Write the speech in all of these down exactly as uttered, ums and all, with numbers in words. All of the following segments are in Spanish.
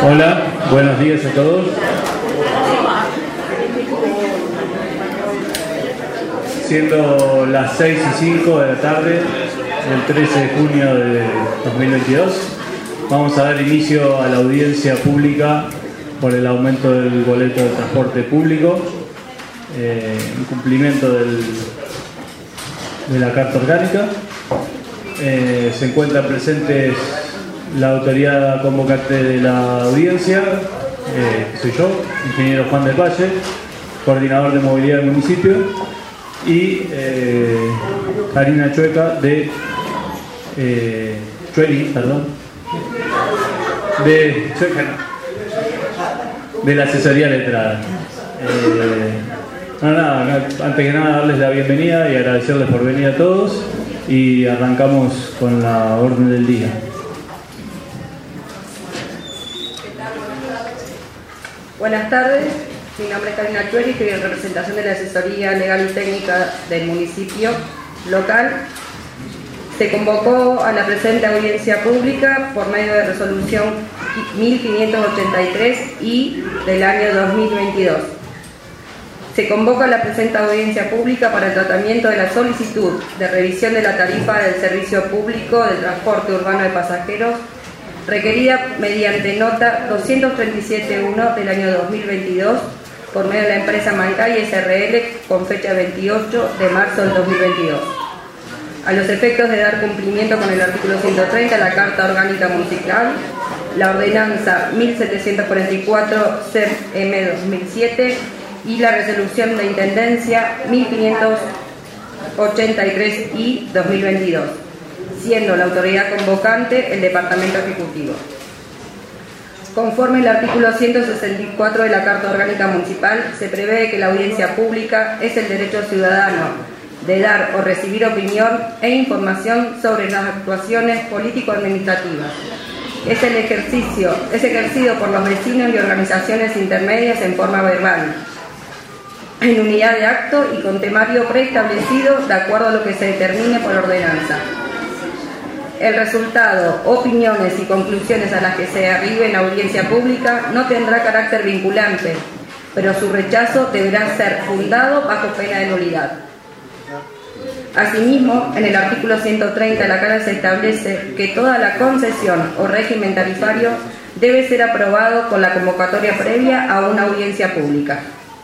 Hola, buenos días a todos. Siendo las seis y cinco de la tarde del trece de junio de dos mil veintidós, vamos a dar inicio a la audiencia pública por el aumento del boleto de transporte público, eh, en cumplimiento del, de la Carta Orgánica. Eh, se encuentran presentes la autoridad convocante de la audiencia, eh, que soy yo, ingeniero Juan del Valle, coordinador de movilidad del municipio, y eh, Karina Chueca de eh, Chueli, perdón, de Chueca, no, de la asesoría letrada. Eh, no, nada, antes que nada darles la bienvenida y agradecerles por venir a todos, y arrancamos con la orden del día. Buenas tardes, mi nombre es Karina Chueli, estoy en representación de la asesoría legal y técnica del municipio local. Se convocó a la presente audiencia pública por medio de resolución mil quinientos ochenta y tres I del año dos mil veintidós. Se convoca a la presente audiencia pública para el tratamiento de la solicitud de revisión de la tarifa del servicio público del transporte urbano de pasajeros requerida mediante nota doscientos treinta y siete uno del año dos mil veintidós por medio de la empresa Mancay S R L con fecha veintiocho de marzo del dos mil veintidós. A los efectos de dar cumplimiento con el artículo ciento treinta de la Carta Orgánica Municipal, la Ordenanza mil setecientos cuarenta y cuatro C M dos mil siete y la Resolución de Intendencia mil quinientos ochenta y tres I dos mil veintidós, siendo la autoridad convocante el Departamento Ejecutivo. Conforme al artículo ciento sesenta y cuatro de la Carta Orgánica Municipal, se prevé que la audiencia pública es el derecho ciudadano de dar o recibir opinión e información sobre las actuaciones político-administrativas. Es el ejercicio, es ejercido por los vecinos y organizaciones intermedias en forma verbal, en unidad de acto y con temario preestablecido de acuerdo a lo que se determine por ordenanza. El resultado, opiniones y conclusiones a las que se arribe en la audiencia pública no tendrá carácter vinculante, pero su rechazo deberá ser fundado bajo pena de nulidad. Asimismo, en el artículo ciento treinta de la Carta se establece que toda la concesión o régimen tarifario debe ser aprobado con la convocatoria previa a una audiencia pública.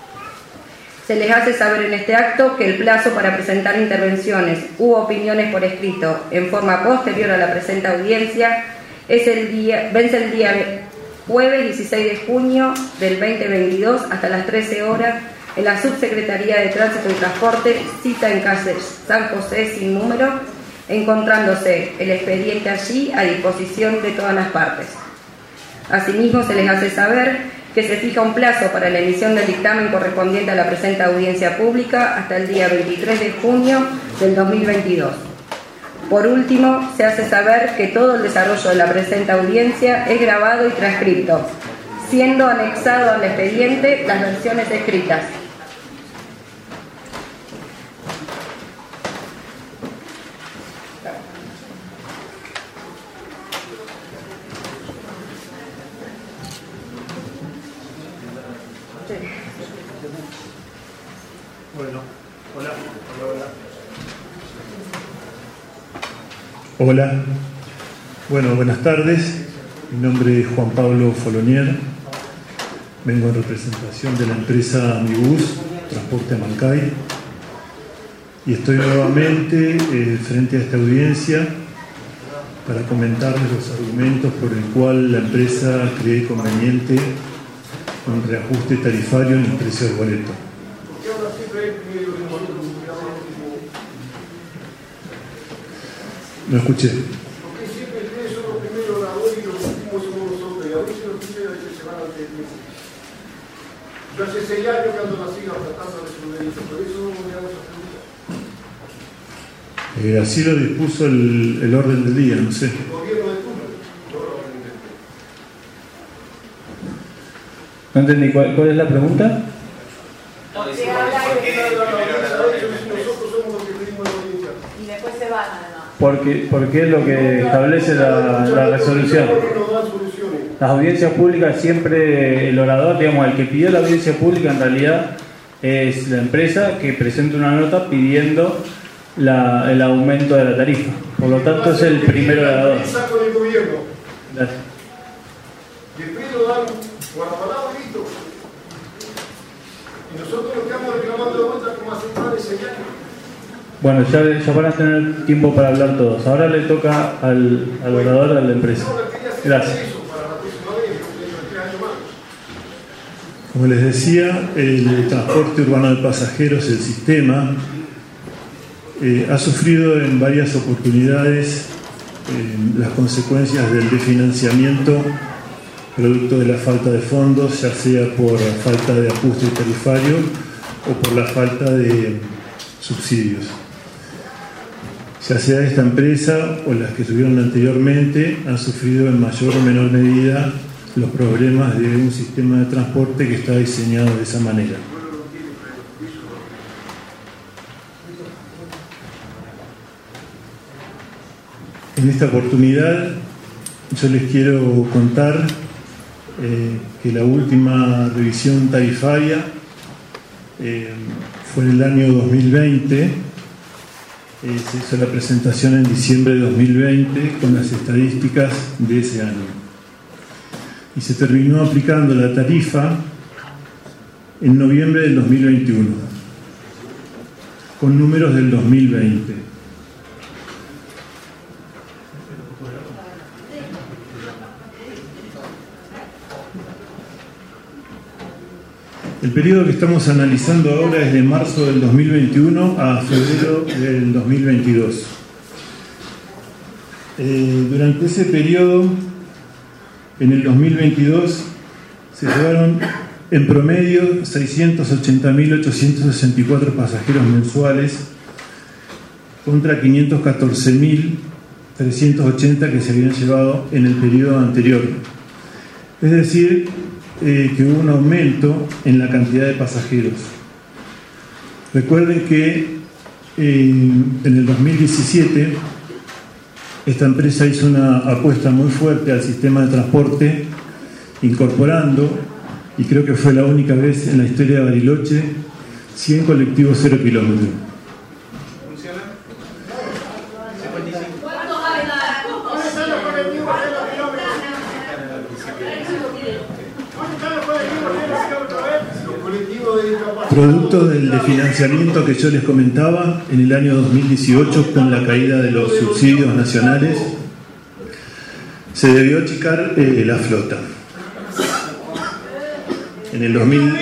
Se les hace saber en este acto que el plazo para presentar intervenciones u opiniones por escrito en forma posterior a la presente audiencia es el día, vence el día jueves dieciséis de junio del dos mil veintidós hasta las trece horas en la Subsecretaría de Tránsito y Transporte, cita en calle San José sin número, encontrándose el expediente allí a disposición de todas las partes. Asimismo, se les hace saber que se fija un plazo para la emisión del dictamen correspondiente a la presente audiencia pública hasta el día veintitrés de junio del dos mil veintidós. Por último, se hace saber que todo el desarrollo de la presente audiencia es grabado y transcrito, siendo anexado al expediente las versiones escritas. Bueno, hola, hola, hola. Hola, bueno, buenas tardes. Mi nombre es Juan Pablo Folonier. Vengo en representación de la empresa Amibus, Transporte Mancay, y estoy nuevamente eh, frente a esta audiencia para comentarles los argumentos por el cual la empresa cree conveniente un reajuste tarifario en el precio del boleto. No escuché. Porque siempre ustedes son los primeros oradores y los últimos somos nosotros, y a veces los primeros hay que se van a tener. Yo hace seis años que ando en la sigla tratando de resolver esto, por eso no me hago esa pregunta. Eh, así lo dispuso el, el orden del día, no sé. El gobierno de turno, no el orden del día. No entendí, ¿cuál, cuál es la pregunta? No, decimos que nosotros somos los que pedimos la audiencia. Y después se van además. Porque, porque es lo que establece la, la resolución. No dan soluciones. Las audiencias públicas siempre el orador, digamos, el que pidió la audiencia pública en realidad es la empresa que presenta una nota pidiendo la, el aumento de la tarifa. Por lo tanto es el primer orador. Con el gobierno. Gracias. Después lo dan por la palabra y listo. Y nosotros nos quedamos reclamando de vuelta como hace más de seis años. Bueno, ya, ya van a tener tiempo para hablar todos. Ahora le toca al, al orador de la empresa. Gracias. Como les decía, el transporte urbano de pasajeros, el sistema, eh, ha sufrido en varias oportunidades eh, las consecuencias del desfinanciamiento producto de la falta de fondos, ya sea por falta de ajuste tarifario o por la falta de subsidios. Ya sea esta empresa o las que tuvieron anteriormente, han sufrido en mayor o menor medida los problemas de un sistema de transporte que está diseñado de esa manera. En esta oportunidad yo les quiero contar eh, que la última revisión tarifaria eh, fue en el año dos mil veinte. Eh, se hizo la presentación en diciembre de dos mil veinte con las estadísticas de ese año. Y se terminó aplicando la tarifa en noviembre del dos mil veintiuno, con números del dos mil veinte. El periodo que estamos analizando ahora es de marzo del dos mil veintiuno a febrero del dos mil veintidós. Eh, durante ese periodo, en el dos mil veintidós, se llevaron en promedio seiscientos ochenta mil ochocientos sesenta y cuatro pasajeros mensuales contra quinientos catorce mil trescientos ochenta que se habían llevado en el periodo anterior. Es decir, eh, que hubo un aumento en la cantidad de pasajeros. Recuerden que eh, en el dos mil diecisiete esta empresa hizo una apuesta muy fuerte al sistema de transporte, incorporando, y creo que fue la única vez en la historia de Bariloche, cien colectivos cero kilómetros. ¿Funciona? cincuenta y cinco. ¿Dónde están los colectivos cero kilómetros? ¿Dónde están los colectivos cero kilómetros? Los colectivos de discapacidad. Producto del desfinanciamiento que yo les comentaba en el año dos mil dieciocho, con la caída de los subsidios nacionales, se debió achicar eh, la flota. En el dos mil...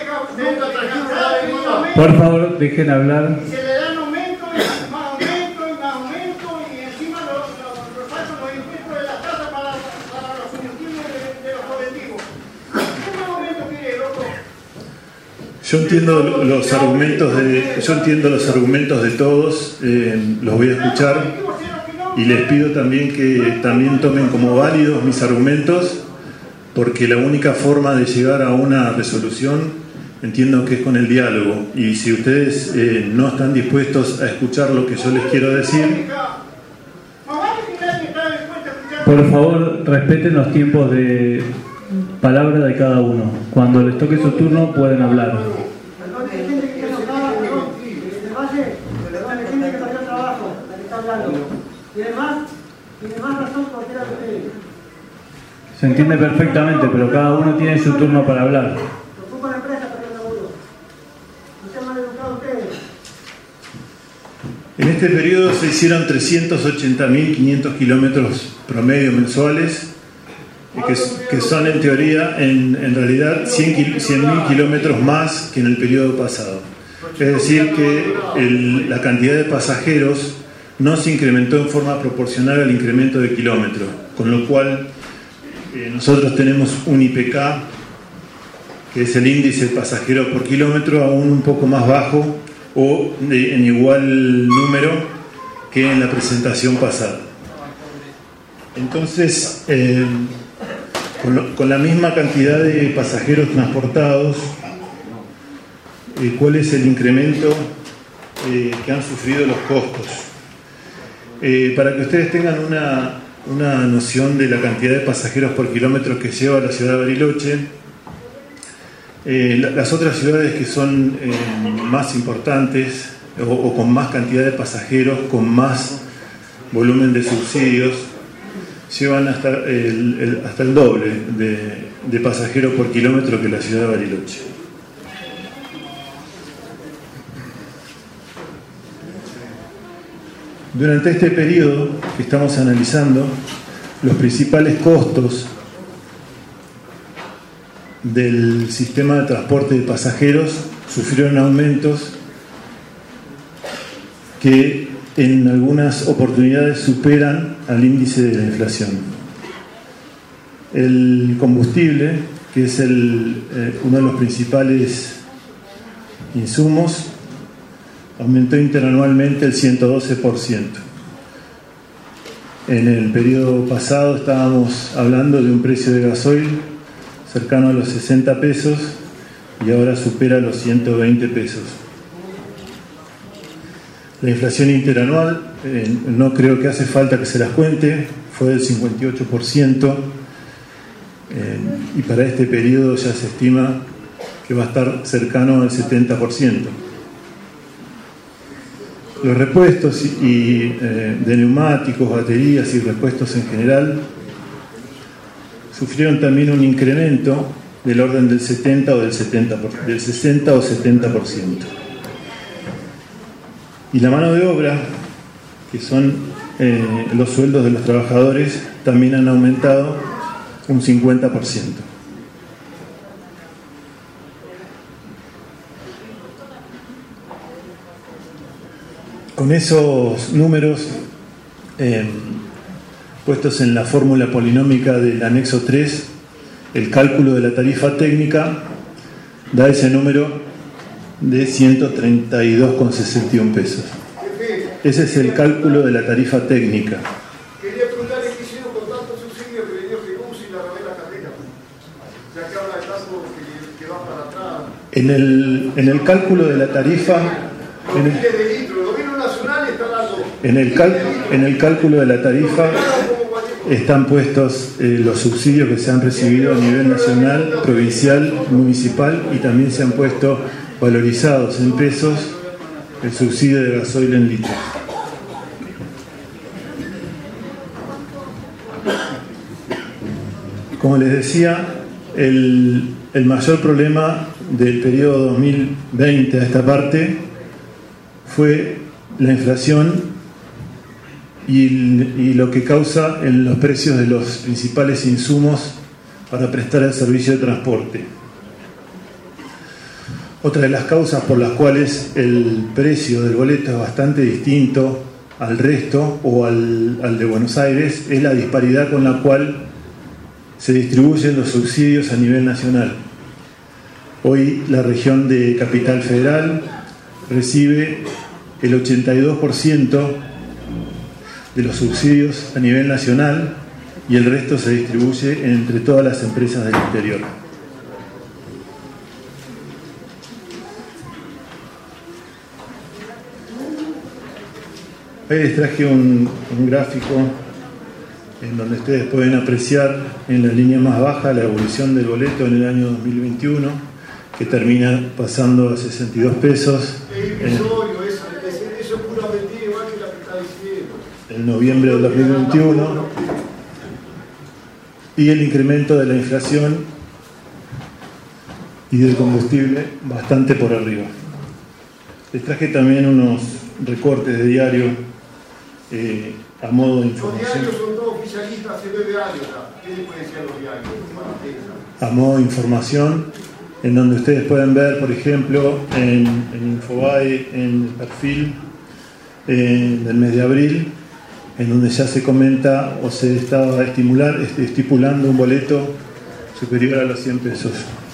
Por favor, dejen hablar. Se le dan aumento y más aumento y más aumento y encima los faltan los impuestos de la casa para, para los combustibles de, de los colectivos. ¿Qué más aumento quiere, loco? Yo entiendo los argumentos de, yo entiendo los argumentos de todos, eh, los voy a escuchar y les pido también que también tomen como válidos mis argumentos, porque la única forma de llegar a una resolución entiendo que es con el diálogo, y si ustedes eh, no están dispuestos a escuchar lo que yo les quiero decir, por favor, respeten los tiempos de palabra de cada uno. Cuando les toque su turno pueden hablar. Se entiende perfectamente, pero cada uno tiene su turno para hablar. en este periodo se hicieron trescientos ochenta mil quinientos kilómetros promedio mensuales, que, que son en teoría, en, en realidad, cien mil kilómetros más que en el periodo pasado. Es decir, que el, la cantidad de pasajeros no se incrementó en forma proporcional al incremento de kilómetros, con lo cual eh, nosotros tenemos un I P K, que es el índice de pasajeros por kilómetro, aún un poco más bajo o de, en igual número que en la presentación pasada. Entonces, eh, con, lo, con la misma cantidad de pasajeros transportados, eh, ¿cuál es el incremento eh, que han sufrido los costos? Eh, para que ustedes tengan una, una noción de la cantidad de pasajeros por kilómetro que lleva la ciudad de Bariloche. Eh, la, las otras ciudades que son eh, más importantes o, o con más cantidad de pasajeros, con más volumen de subsidios, llevan hasta el, el, hasta el doble de, de pasajeros por kilómetro que la ciudad de Bariloche. Durante este periodo que estamos analizando, los principales costos del sistema de transporte de pasajeros sufrieron aumentos que en algunas oportunidades superan al índice de la inflación. El combustible, que es el, eh, uno de los principales insumos, aumentó interanualmente el ciento doce por ciento. En el periodo pasado estábamos hablando de un precio de gasoil cercano a los sesenta pesos y ahora supera los ciento veinte pesos. La inflación interanual, eh, no creo que hace falta que se las cuente, fue del cincuenta y ocho por ciento eh, y para este periodo ya se estima que va a estar cercano al setenta por ciento. Los repuestos y, eh, de neumáticos, baterías y repuestos en general sufrieron también un incremento del orden del setenta o del setenta por, del sesenta o setenta por ciento. Y la mano de obra, que son eh, los sueldos de los trabajadores, también han aumentado un cincuenta por ciento. Con esos números eh, puestos en la fórmula polinómica del anexo tres, el cálculo de la tarifa técnica da ese número de ciento treinta y dos con sesenta y uno pesos. Ese es el cálculo de la tarifa técnica. Quería preguntarle qué hicieron con tantos subsidios que le dio Jesús y la novela carrera, ya que habla de tanto que, que va para atrás. En el, en el cálculo de la tarifa... En el, En el, cal, en el cálculo de la tarifa están puestos eh, los subsidios que se han recibido a nivel nacional, provincial, municipal, y también se han puesto valorizados en pesos el subsidio de gasoil en litros. Como les decía, el, el mayor problema del periodo dos mil veinte a esta parte fue la inflación y, y lo que causa en los precios de los principales insumos para prestar el servicio de transporte. Otra de las causas por las cuales el precio del boleto es bastante distinto al resto o al, al de Buenos Aires es la disparidad con la cual se distribuyen los subsidios a nivel nacional. Hoy la región de Capital Federal recibe el ochenta y dos por ciento de los subsidios a nivel nacional y el resto se distribuye entre todas las empresas del interior. Hoy les traje un, un gráfico en donde ustedes pueden apreciar en la línea más baja la evolución del boleto en el año dos mil veintiuno, que termina pasando a sesenta y dos pesos en, en noviembre del dos mil veintiuno, y el incremento de la inflación y del combustible bastante por arriba. Les traje también unos recortes de diario eh, a modo de información. Los diarios son todos oficialistas hace nueve años. ¿Qué les pueden decir a los diarios? A modo de información, en donde ustedes pueden ver, por ejemplo, en, en Infobae, en el perfil eh, del mes de abril, en donde ya se comenta o se estaba estimular, estipulando un boleto superior a los cien pesos.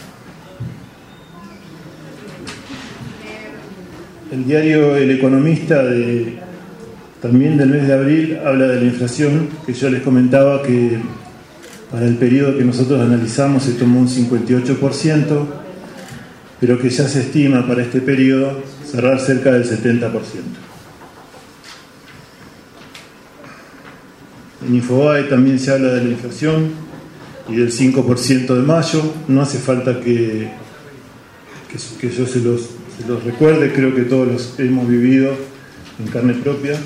El diario El Economista, de, también del mes de abril, habla de la inflación, que yo les comentaba que para el periodo que nosotros analizamos se tomó un cincuenta y ocho por ciento, pero que ya se estima para este periodo cerrar cerca del setenta por ciento. En Infobae también se habla de la inflación y del cinco por ciento de mayo. No hace falta que, que, que yo se los, se los recuerde, creo que todos los hemos vivido en carne propia.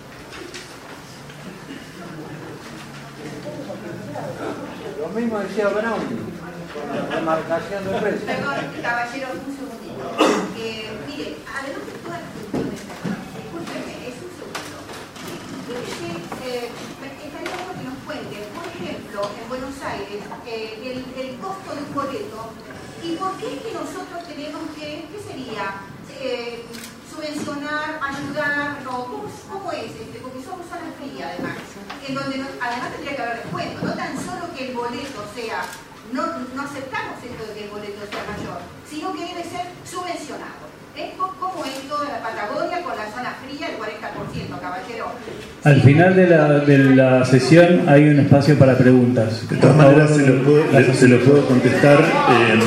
Lo mismo decía Brown, con la remarcación de precios. Perdón, caballero, un segundito. Eh, mire, además de todas las cuestiones, discúlpeme, es un segundo. Fíjese, eh, estaría bueno que nos cuente, por ejemplo, en Buenos Aires, eh, el, el costo de un boleto y por qué es que nosotros tenemos que, ¿qué sería? Eh, subvencionar, ayudar, no, ¿cómo, cómo es? Este? Porque somos zona fría, además, en donde no, además tendría que haber descuento, no tan solo que el boleto sea, no, no aceptamos esto de que el boleto sea mayor, sino que debe ser subvencionado. ¿Eh? ¿Cómo es toda la Patagonia con la zona fría, el cuarenta por ciento, caballero? Al sí, final de la, de la sesión hay un espacio para preguntas. De todas maneras se lo puedo, se lo puedo contestar. Eh,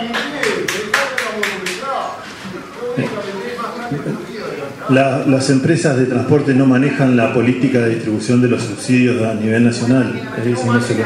La, las empresas de transporte no manejan la política de distribución de los subsidios a nivel nacional. Es decir, no se lo...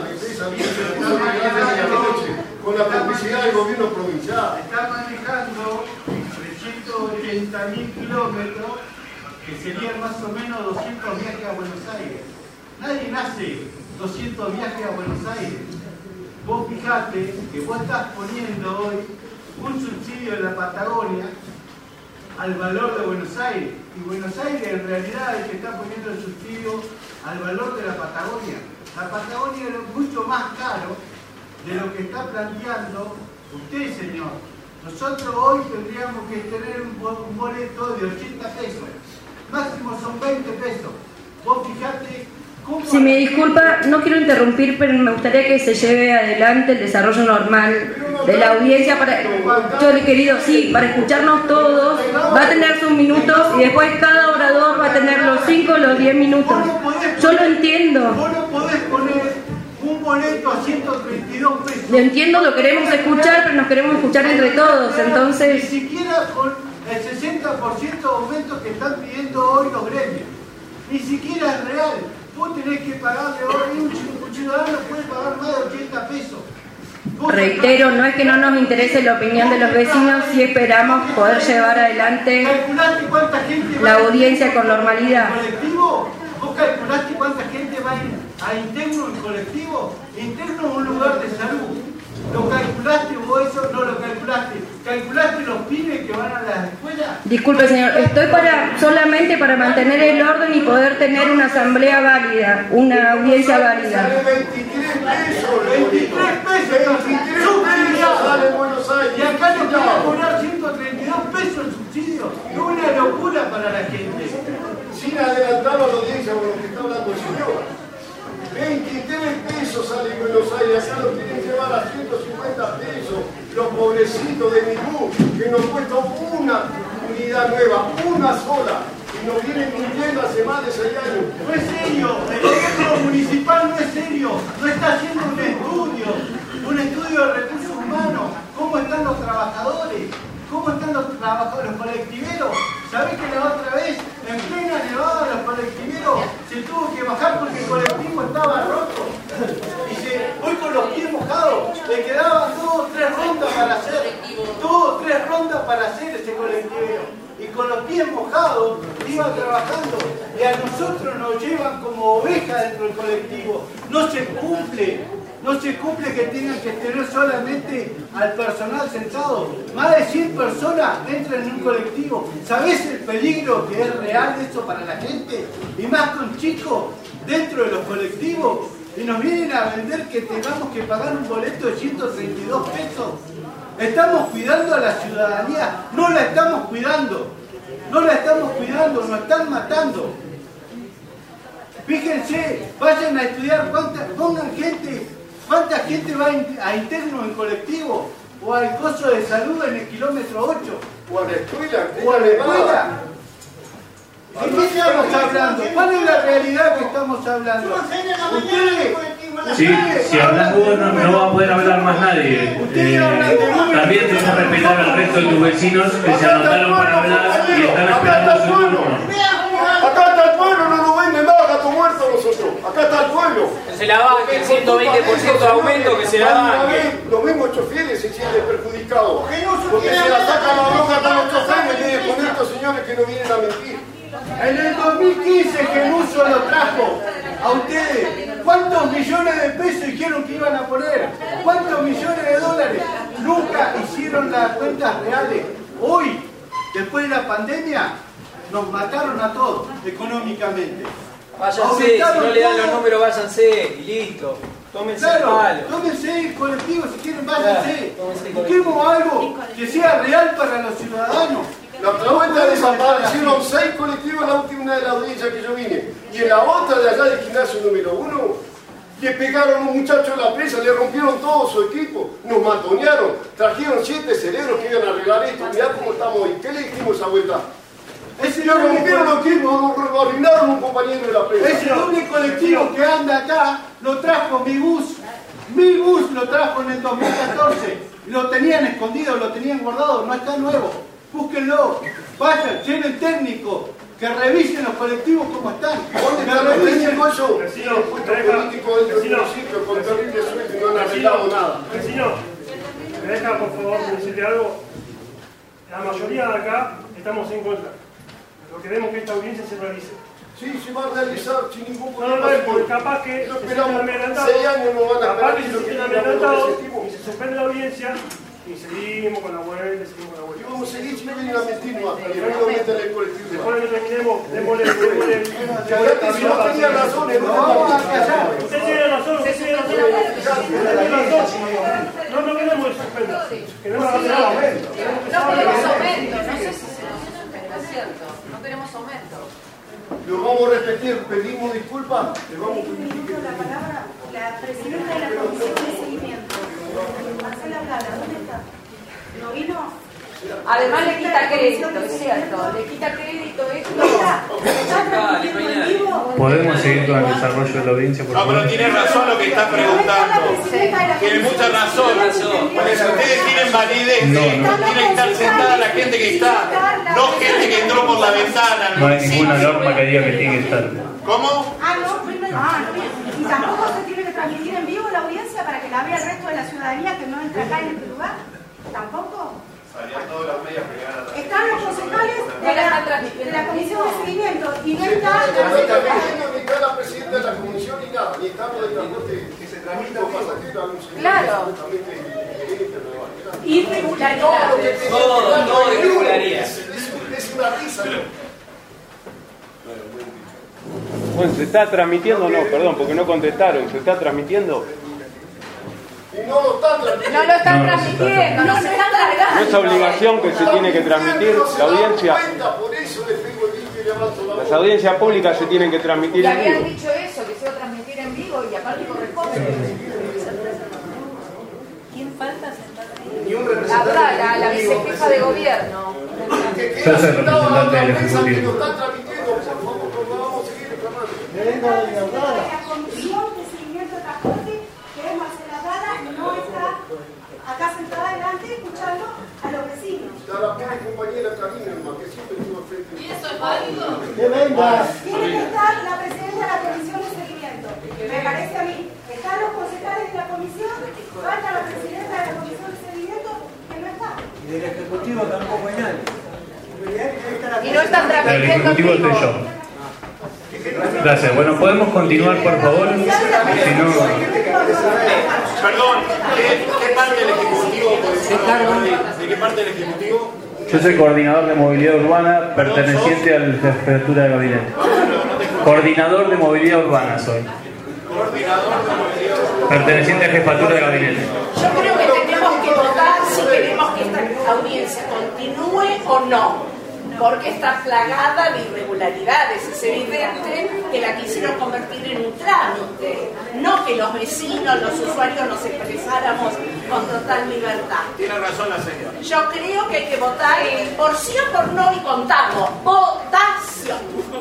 Con la publicidad del gobierno provincial. Está manejando trescientos ochenta mil kilómetros, que serían más o menos doscientos viajes a Buenos Aires. Nadie hace doscientos viajes a Buenos Aires. Vos fijate que vos estás poniendo hoy un subsidio en la Patagonia al valor de Buenos Aires, y Buenos Aires en realidad es el que está poniendo el subsidio al valor de la Patagonia. La Patagonia es mucho más caro de lo que está planteando usted, señor. Nosotros hoy tendríamos que tener un boleto de ochenta pesos, máximo son veinte pesos. Vos fijate cómo... Si me disculpa, no quiero interrumpir, pero me gustaría que se lleve adelante el desarrollo normal de la audiencia para, yo le he querido, sí, para escucharnos todos, va a tener sus minutos y después cada orador va a tener los cinco o los diez minutos. Yo lo entiendo. Vos no podés poner un boleto a ciento treinta y dos pesos. Lo entiendo, lo queremos escuchar, pero nos queremos escuchar entre todos, entonces... Ni siquiera con el sesenta por ciento de aumento que están pidiendo hoy los gremios. Ni siquiera es real. Vos tenés que pagarle hoy, un ciudadano puede pagar más de ochenta pesos. Reitero, no es que no nos interese la opinión de los vecinos, sí esperamos poder llevar adelante la audiencia con normalidad. ¿Vos calculaste cuánta gente va a interno en colectivo? Interno en un lugar de salud. ¿Lo calculaste vos eso? No lo calculaste. ¿Calculaste los pibes que van a las escuelas? Disculpe, señor, estoy para solamente para mantener el orden y poder tener una asamblea válida, una audiencia válida. veintitrés pesos, veintitrés pesos, veintitrés pesos sale en Buenos Aires. Y acá nos van a cobrar ciento treinta y dos pesos el subsidio. Es una locura para la gente. Sin adelantar a la audiencia con lo que está hablando el señor. veintitrés pesos sale en Buenos Aires, acá lo quieren llevar a ciento cincuenta pesos. Los pobrecitos de mi bus, que nos cuesta una unidad nueva, una sola, y nos vienen cumpliendo hace más de seis años. No es serio, el gobierno municipal no es serio, no está haciendo un estudio, un estudio de recursos humanos, cómo están los trabajadores, cómo están los trabajadores, los colectiveros. ¿Sabés que la otra vez, en plena nevada, los colectiveros se tuvo que bajar porque el colectivo estaba roto? Y se, hoy con los pies mojados, le quedaban dos o tres rondas para hacer, dos o tres rondas para hacer ese colectivero. Y con los pies mojados iban trabajando. Y a nosotros nos llevan como ovejas dentro del colectivo. No se cumple. No se cumple que tengan que tener solamente al personal sentado. Más de cien personas entran en un colectivo. ¿Sabés el peligro que es real eso para la gente? Y más con chicos dentro de los colectivos. Y nos vienen a vender que tengamos que pagar un boleto de ciento treinta y dos pesos. ¿Estamos cuidando a la ciudadanía? No la estamos cuidando. No la estamos cuidando, nos están matando. Fíjense, vayan a estudiar, cuánta, pongan gente. ¿Cuánta gente va a interno en colectivo? ¿O al coso de salud en el kilómetro ocho? O a la escuela. ¿O a la escuela? ¿De qué estamos hablando? ¿Cuál es la realidad que estamos hablando? Ustedes... Sí, si hablas vos no, no va a poder hablar más nadie. Eh, también tenés que respetar al resto de tus vecinos que se anotaron para hablar y están esperando su turno. Acá está el pueblo, no nos venden nada, gato muerto. muertos nosotros. Acá está el pueblo. Se la banque, el ciento veinte por ciento de aumento que se la banque. Los mismos choferes se sienten perjudicados. Porque se la sacan la boca a los choferes y vienen con estos señores que no vienen a mentir. En el dos mil quince Genuso lo trajo a ustedes. ¿Cuántos millones de pesos dijeron que iban a poner? ¿Cuántos millones de dólares? Nunca hicieron las cuentas reales. Hoy, después de la pandemia, nos mataron a todos económicamente. Váyanse, si no le dan los números, váyanse y listo. Tómense claro, el palo. Tómense el colectivo, si quieren, váyanse. Busquemos algo que sea real para los ciudadanos. La otra vuelta desaparecieron seis colectivos en la última de la audiencia que yo vine. Y en la otra de allá del gimnasio número uno, le pegaron a un muchacho en la presa, le rompieron todo su equipo, nos matonearon, trajeron siete cerebros que iban a arreglar esto. Mirá cómo estamos hoy. ¿Qué le dijimos esa vuelta? Ese le rompieron los equipos, arruinaron un compañero de la presa. Ese doble colectivo que anda acá lo trajo mi bus. Mi bus lo trajo en el dos mil catorce. Lo tenían escondido, lo tenían guardado, no está nuevo. Búsquenlo, vayan, lleven técnico, que revisen los colectivos como están. ¿Dónde está el técnico eso? El puesto político dentro del municipio con terrible suerte y no han arreglado nada. Vecino, ¿me deja por favor decirle algo? La mayoría de acá estamos en contra. Pero queremos que esta audiencia se realice. Sí, se va a realizar sin ningún problema. No, no, porque capaz que no se sienten adelantados. seis años no van a capaz que esperar se sienten adelantados y se suspende la audiencia. Y seguimos con la vuelta, seguimos con la vuelta. Y vamos a seguir si no vienen a mentir más, para que no metan el colectivo. Después de que terminemos, démosle, démosle. Si no tenía razón, no vamos a callar. Usted tiene razón, usted tiene razón. Usted tiene razón. No, no queremos el suspenso. Queremos hacer aumento. No queremos aumento, no sé si se nos suspende, es cierto. No queremos aumento. Lo vamos a repetir, pedimos disculpas. Le vamos a pedir la palabra la presidenta de la Comisión de Seguimiento, Marcela Plata, ¿dónde está? ¿No vino? Además le quita crédito, es cierto, le quita crédito esto. ¿Podemos seguir con el desarrollo de la audiencia, por No, favor? pero tiene razón lo que está preguntando. Tiene mucha razón. Porque si ustedes tienen validez, No, no. tiene que estar sentada la gente que está, no gente que entró por la ventana. No hay ninguna norma que diga que tiene que estar. ¿Cómo? Ah, no, primero. Ah, no, bien. Y tampoco se tiene que transmitir en vivo la audiencia para que la vea el resto de la ciudadanía que no entra acá en este lugar. ¿Tampoco? Están los concejales de la, de la Comisión de Seguimiento y no está la ni está la presidenta de la comisión ni nada, ni está lo de transporte que se tramita pasajero. Claro. Irregularidad. Todo, todo irregularidad. Es una risa. Bueno, ¿se está transmitiendo o no? Perdón, porque no contestaron. ¿Se está transmitiendo? Y no lo están transmitiendo. No lo están transmitiendo, no se están cargando. ¿No es obligación que se tiene que transmitir la audiencia? Las audiencias públicas se tienen que transmitir Le en habían vivo. dicho eso, que se iba a transmitir en vivo y aparte corresponde. ¿Quién falta sentar ahí? La Brala, la vicejefa de gobierno. Yo soy representante del Ejecutivo. La Comisión de Seguimiento de Transporte, que es Marcela Plata, no está acá sentada adelante escuchando a los vecinos. Está la pobre compañera Karina, que siempre estuvo al frente. ¿Y eso es válido? ¡Que venga! Tiene que estar la presidenta de la Comisión de Seguimiento, me parece a mí. Están los concejales de la comisión, falta la presidenta de la Comisión de Seguimiento, que no está. Y del Ejecutivo tampoco hay nadie. Y no están El transmitiendo en Ejecutivo vivo. estoy yo. Gracias. Bueno, podemos continuar, por favor. Si no... Perdón, ¿qué, qué parte del Ejecutivo? ¿De qué parte del Ejecutivo? Yo soy coordinador de movilidad urbana perteneciente a la jefatura de gabinete. Coordinador de movilidad urbana soy. Perteneciente a jefatura de gabinete. Yo creo que tenemos que votar si queremos que esta audiencia continúe o no, porque está plagada de irregularidades. Es evidente que la quisieron convertir en un trámite, no que los vecinos, los usuarios nos expresáramos con total libertad. Tiene razón la señora. Yo creo que hay que votar por sí o por no y contamos. Votación.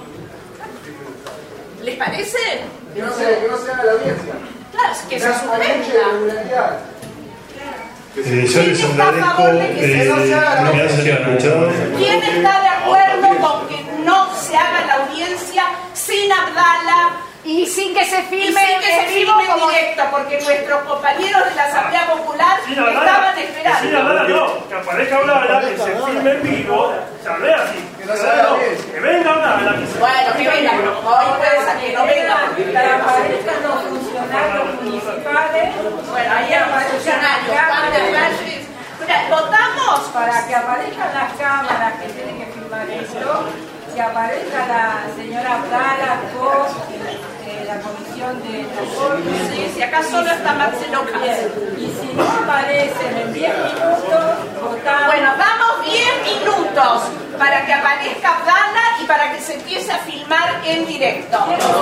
¿Les parece? Que no se, que no se haga la audiencia. Claro, que se suspenda. Eh, yo les agradezco eh, que me hayan escuchado. ¿Quién está de acuerdo con que no se haga la audiencia sin Abdala, Y sin que se filme, y sin que se en vivo filme en como directo, porque nuestros compañeros de la Asamblea Popular Sí, la verdad, estaban sí, esperando. la verdad, no, que aparezca una ala que se filme en vivo, se hable así. Que no se no, que venga una ala que se Bueno, que venga, pero hoy puede ser que no venga porque Que aparezcan los funcionarios municipales. bueno, ahí hay funcionarios. Mira, votamos Para que aparezcan las cámaras que tienen que filmar esto, que aparezca la señora Abdala, Cos, eh, la comisión de transporte. Sí, si acá solo está Marcelo Cáncer. Y si no aparecen en diez minutos, votamos. Bueno, vamos diez minutos para que aparezca Abdala y para que se empiece a filmar en directo.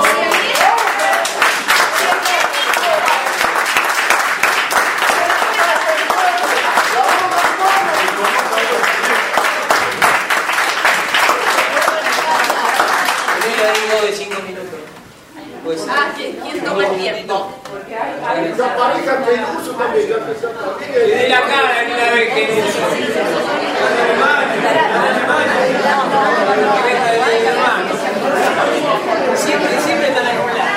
De cinco minutos. Pues, ah, ¿quién toma el tiempo? La pareja Peluso también, ya y de la cara ni la vez que siempre, siempre están acumulados.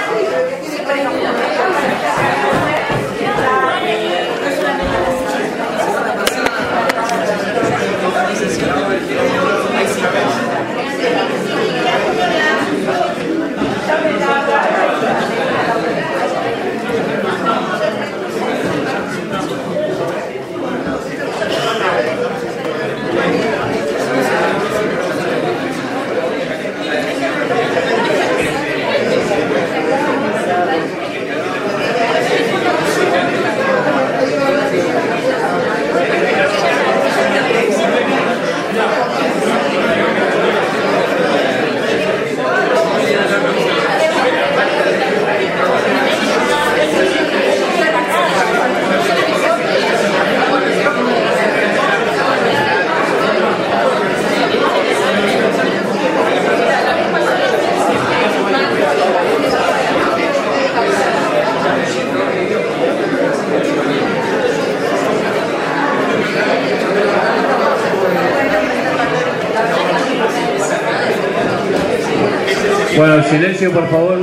Bueno, silencio por favor.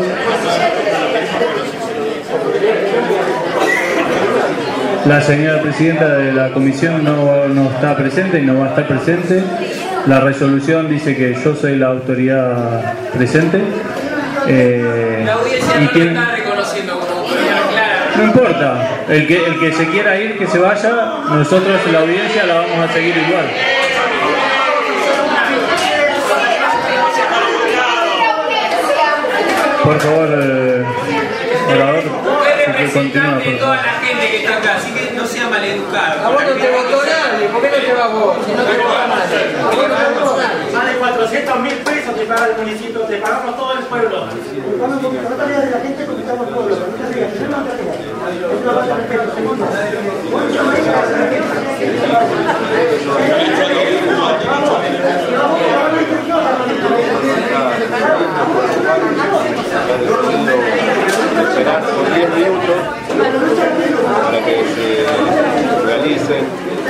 La señora presidenta de la comisión no, no está presente y no va a estar presente. La resolución dice que yo soy la autoridad presente. Eh, La audiencia y no lo tiene- está reconociendo como autoridad clara. No importa, el que, el que se quiera ir, que se vaya. Nosotros la audiencia la vamos a seguir igual. Por favor, eh, orador, Usted si quiere continuar, representante de por toda favor. la gente que está acá, así que no sea maleducado. A vos no te votó nadie, ¿por qué no te vas vos? Si no te votó nadie. ¿Por qué no te votó nadie? Más de cuatrocientos mil pesos te paga el municipio, te pagamos todo el pueblo. Esperar por diez minutos para que se realicen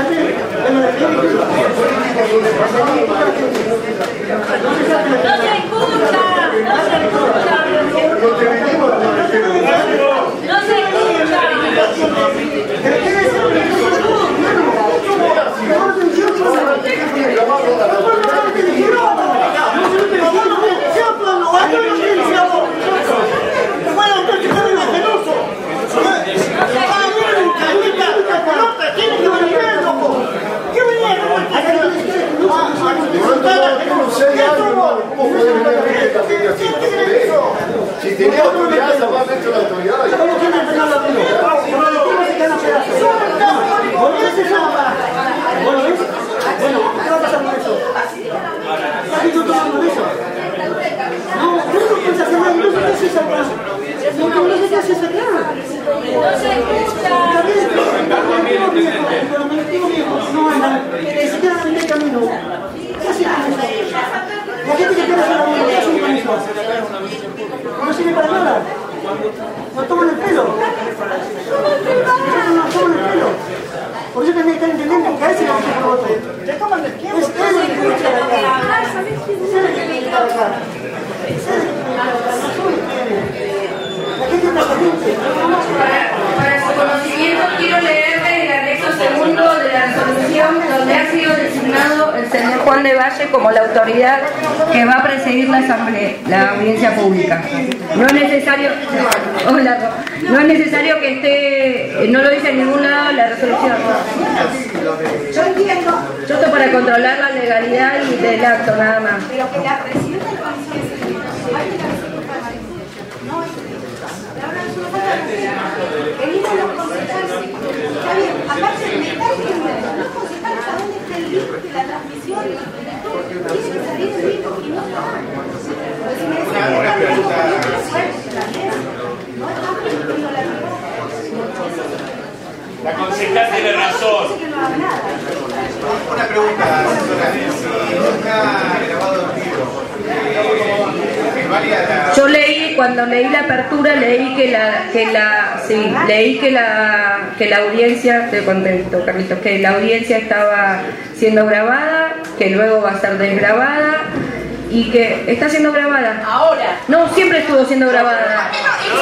No se escucha, no se escucha. No se Si tenía autoridad, se va a hacer la autoridad. Bueno, ¿qué va a pasar con eso? ¿Has dicho todo con eso? No, no puedes hacer nada, no sé qué haces acá. No, no sé qué haces acá. No se escucha. No andan, ni siquiera andan en el camino. ¿Qué haces con eso? La gente que quiere hacer la voluntad, ¿qué hacen con eso? No sirve para nada. No toman el pelo. No toman el pelo. Por eso también están entendiendo que a veces vamos a hacer voto. ¿Qué toman el tiempo? Es él el que tiene que estar acá. Es él el que tiene que estar acá. Es él el que tiene que estar acá. No soy ustedes. el señor Juan de Valle como la autoridad que va a presidir la asamblea, la audiencia pública. No es necesario, hola, no es necesario que esté, no lo dice en ningún lado la resolución. Yo entiendo. Yo estoy para controlar la legalidad y del acto, nada más. Pero que la presidenta de la comisión de seguimiento vaya a la visita permanente. No es ahora es una falta de respeto. Que vienen los concejales. Está bien, aparte me está diciendo, los concejales a dónde está el link de la transmisión. Tiene que salir el link y no está. Pues si me dicen que está el link, no está permitiendo la vida. La concejal tiene razón. Una pregunta, señora. Si no está grabado en vivo, eh, ¿es válida la...? Yo leí, cuando leí la apertura, leí que la, que la, sí, leí que la, que la audiencia, estoy contento, Carlitos, que la audiencia estaba siendo grabada, que luego va a ser desgrabada y que está siendo grabada. Ahora. No, siempre estuvo siendo grabada.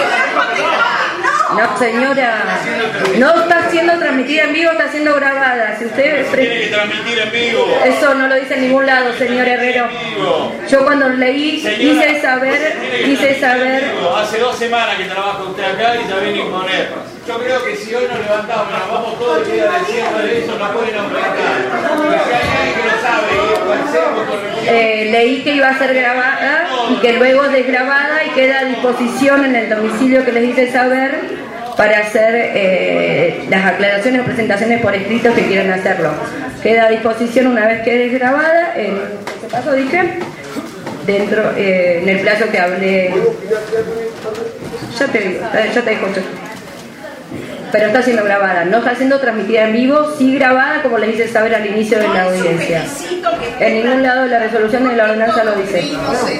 No, señora, no está siendo transmitida en vivo, está siendo grabada. Si usted tiene que transmitir en vivo. Eso no lo dice en ningún lado, señor Herrero. Yo cuando leí quise saber, quise saber. Hace dos semanas que trabaja usted acá y ya viene a imponer. Yo creo que si hoy nos levantamos, nos vamos todos el día diciendo de eso, nos pueden aumentar. Si hay alguien que lo sabe y pensemos con eh, leí que iba a ser grabada y que luego es desgrabada y queda a disposición en el domicilio que les hice saber para hacer eh, las aclaraciones o presentaciones por escrito que quieran hacerlo. Queda a disposición una vez que es grabada, en ¿qué paso dije? Dentro, eh, en el plazo que hablé. Ya te digo, ya te digo. Pero está siendo grabada, no está siendo transmitida en vivo, sí grabada como les hice saber al inicio de la audiencia. En ningún lado de la resolución de la ordenanza lo dice.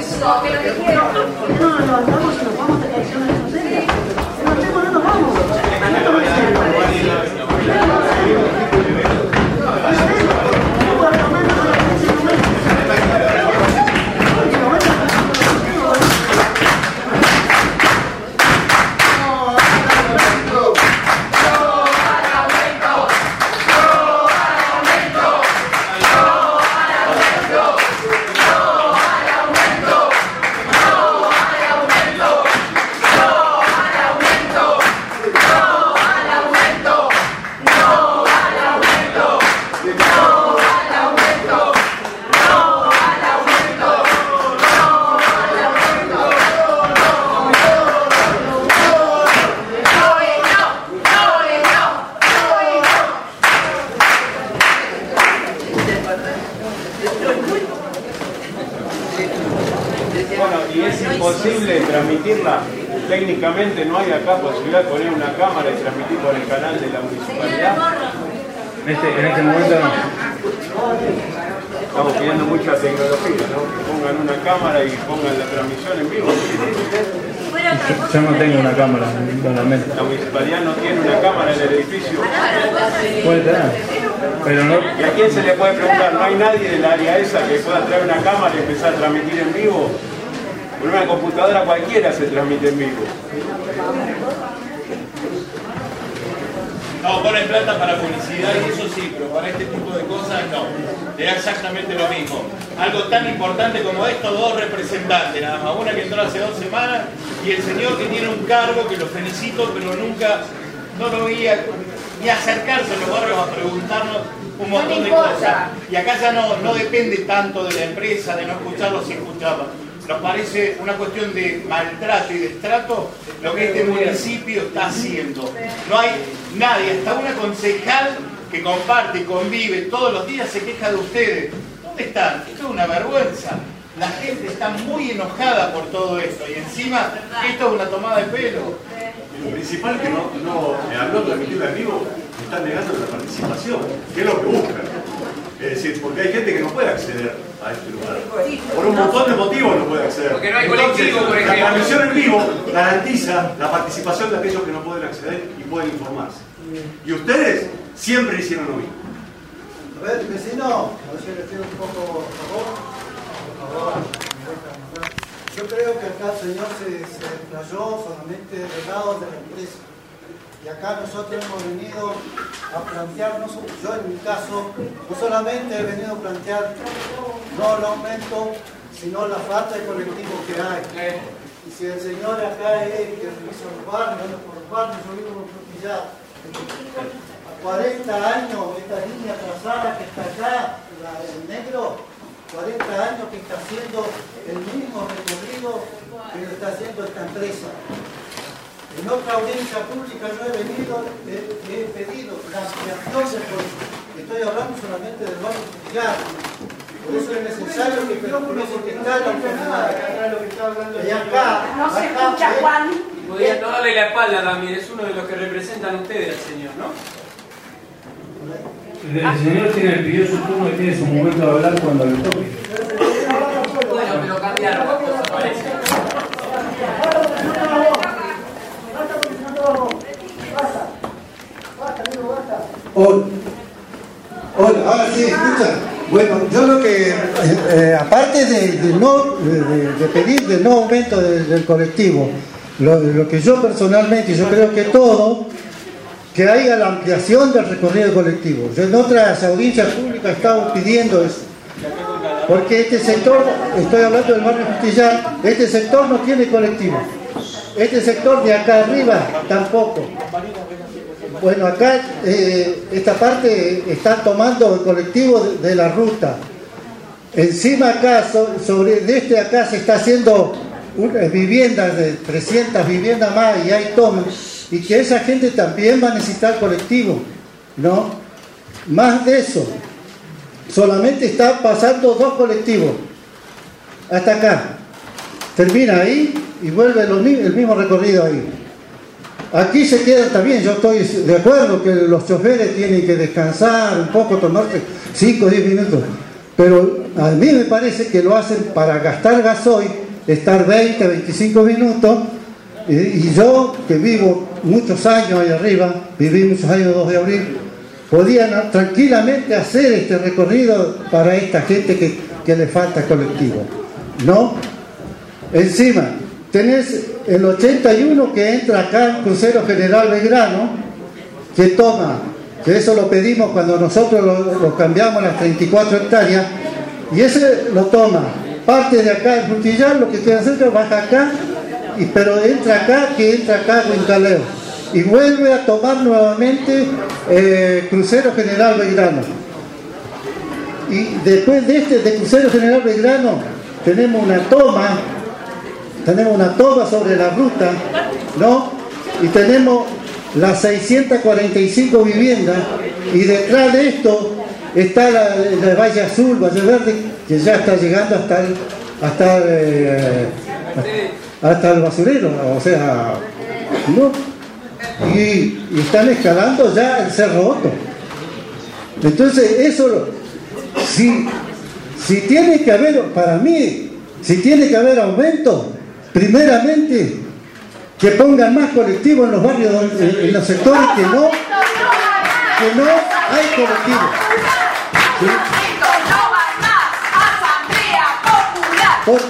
Imposible transmitirla. Técnicamente no hay acá posibilidad de poner una cámara y transmitir por el canal de la municipalidad. En este, en este momento estamos pidiendo mucha tecnología, ¿no? Que pongan una cámara y pongan la transmisión en vivo. Yo no tengo una cámara, realmente. La municipalidad no tiene una cámara en el edificio. Puede tener, pero no. ¿Y a quién se le puede preguntar? ¿No hay nadie del área esa que pueda traer una cámara y empezar a transmitir en vivo? Por una computadora cualquiera se transmite en vivo. No, ponen plata para publicidad y eso sí, pero para este tipo de cosas no. Le da exactamente lo mismo. Algo tan importante como esto, dos representantes nada más. Una que entró hace dos semanas y el señor que tiene un cargo que lo felicito, pero nunca, no lo veía ni acercarse a los barrios a preguntarnos un montón de cosas. Y acá ya no, no depende tanto de la empresa, de no escucharlo si escuchaba. Nos parece una cuestión de maltrato y destrato lo que este municipio está haciendo. No hay nadie, hasta una concejal que comparte y convive todos los días se queja de ustedes. ¿Dónde están? Esto es una vergüenza. La gente está muy enojada por todo esto y encima esto es una tomada de pelo. Lo principal es que no, no al no transmitirla en vivo están negando la participación, que es lo que buscan. Es decir, porque hay gente que no puede acceder a este lugar. Por un montón de motivos no puede acceder. Porque no hay Entonces, colectivo, por ejemplo. la transmisión en vivo garantiza la participación de aquellos que no pueden acceder y pueden informarse. Y ustedes siempre hicieron lo mismo. A ver, vecino, a ver si le pido un poco, por favor. Por favor, yo creo que acá el señor se, se explayó solamente del lado de la empresa. Y acá nosotros hemos venido a plantear, no so- yo en mi caso, no solamente he venido a plantear no el aumento, sino la falta de colectivo que hay. Y si el señor acá es el que revisa los barrios, anda por los barrios, yo vivo en Frutillar. A cuarenta años, esta línea trazada que está acá, la del negro, cuarenta años que está haciendo el mismo recorrido que lo está haciendo esta empresa. En otra audiencia pública yo he venido, he, he pedido la ampliación del proyecto. Estoy hablando solamente del barrio Frutillar. Por eso es necesario que permanezca que está la autoridad. Y acá, No se acá, escucha, Juan. Podrían no darle la espalda también, es uno de los que representan ustedes al señor, ¿no? El señor tiene, pidió su turno y tiene su momento de hablar cuando le toque. Bueno, pero cambiaron, las cosas parecen. Hola. Hola, ahora sí, escucha. Bueno, yo lo que, eh, eh, aparte de, de no, de, de pedir de no aumento de, del colectivo, lo, lo que yo personalmente, yo creo que todo, que haya la ampliación del recorrido colectivo. Yo en otras audiencias públicas estaba pidiendo eso. Porque este sector, estoy hablando del barrio Frutillar, este sector no tiene colectivo. Este sector de acá arriba tampoco. Bueno, acá eh, esta parte está tomando el colectivo de, de la ruta. Encima acá, so, sobre de este acá se está haciendo unas viviendas de trescientas viviendas más y hay tomas. Y que esa gente también va a necesitar colectivo, ¿no? Más de eso. Solamente está pasando dos colectivos. Hasta acá. Termina ahí y vuelve lo, el mismo recorrido ahí. Aquí se queda también, yo estoy de acuerdo que los choferes tienen que descansar un poco, tomarse cinco o diez minutos, pero a mí me parece que lo hacen para gastar gasoil, estar veinte, veinticinco minutos, y, y yo que vivo muchos años ahí arriba, viví muchos años dos de abril, podían tranquilamente hacer este recorrido para esta gente que, que le falta colectivo, ¿no? Encima, tenés el ochenta y uno que entra acá en Crucero General Belgrano, que toma, que eso lo pedimos cuando nosotros lo, lo cambiamos a las treinta y cuatro hectáreas, y ese lo toma, parte de acá en Frutillar, lo que queda cerca, baja acá, y, pero entra acá, que entra acá a Huincaleo, y vuelve a tomar nuevamente eh, Crucero General Belgrano. Y después de este, de Crucero General Belgrano, tenemos una toma, tenemos una toma sobre la ruta, ¿no? Y tenemos las seiscientas cuarenta y cinco viviendas, y detrás de esto está la, la Valle Azul, Valle Verde, que ya está llegando hasta el, hasta, eh, hasta el basurero, o sea, ¿no? Y, y están escalando ya el Cerro Otto. Entonces, eso, si, si tiene que haber, para mí, si tiene que haber aumento, primeramente, que pongan más colectivos en los barrios, en, en los sectores que no, que no hay colectivos. ¿Sí? Por,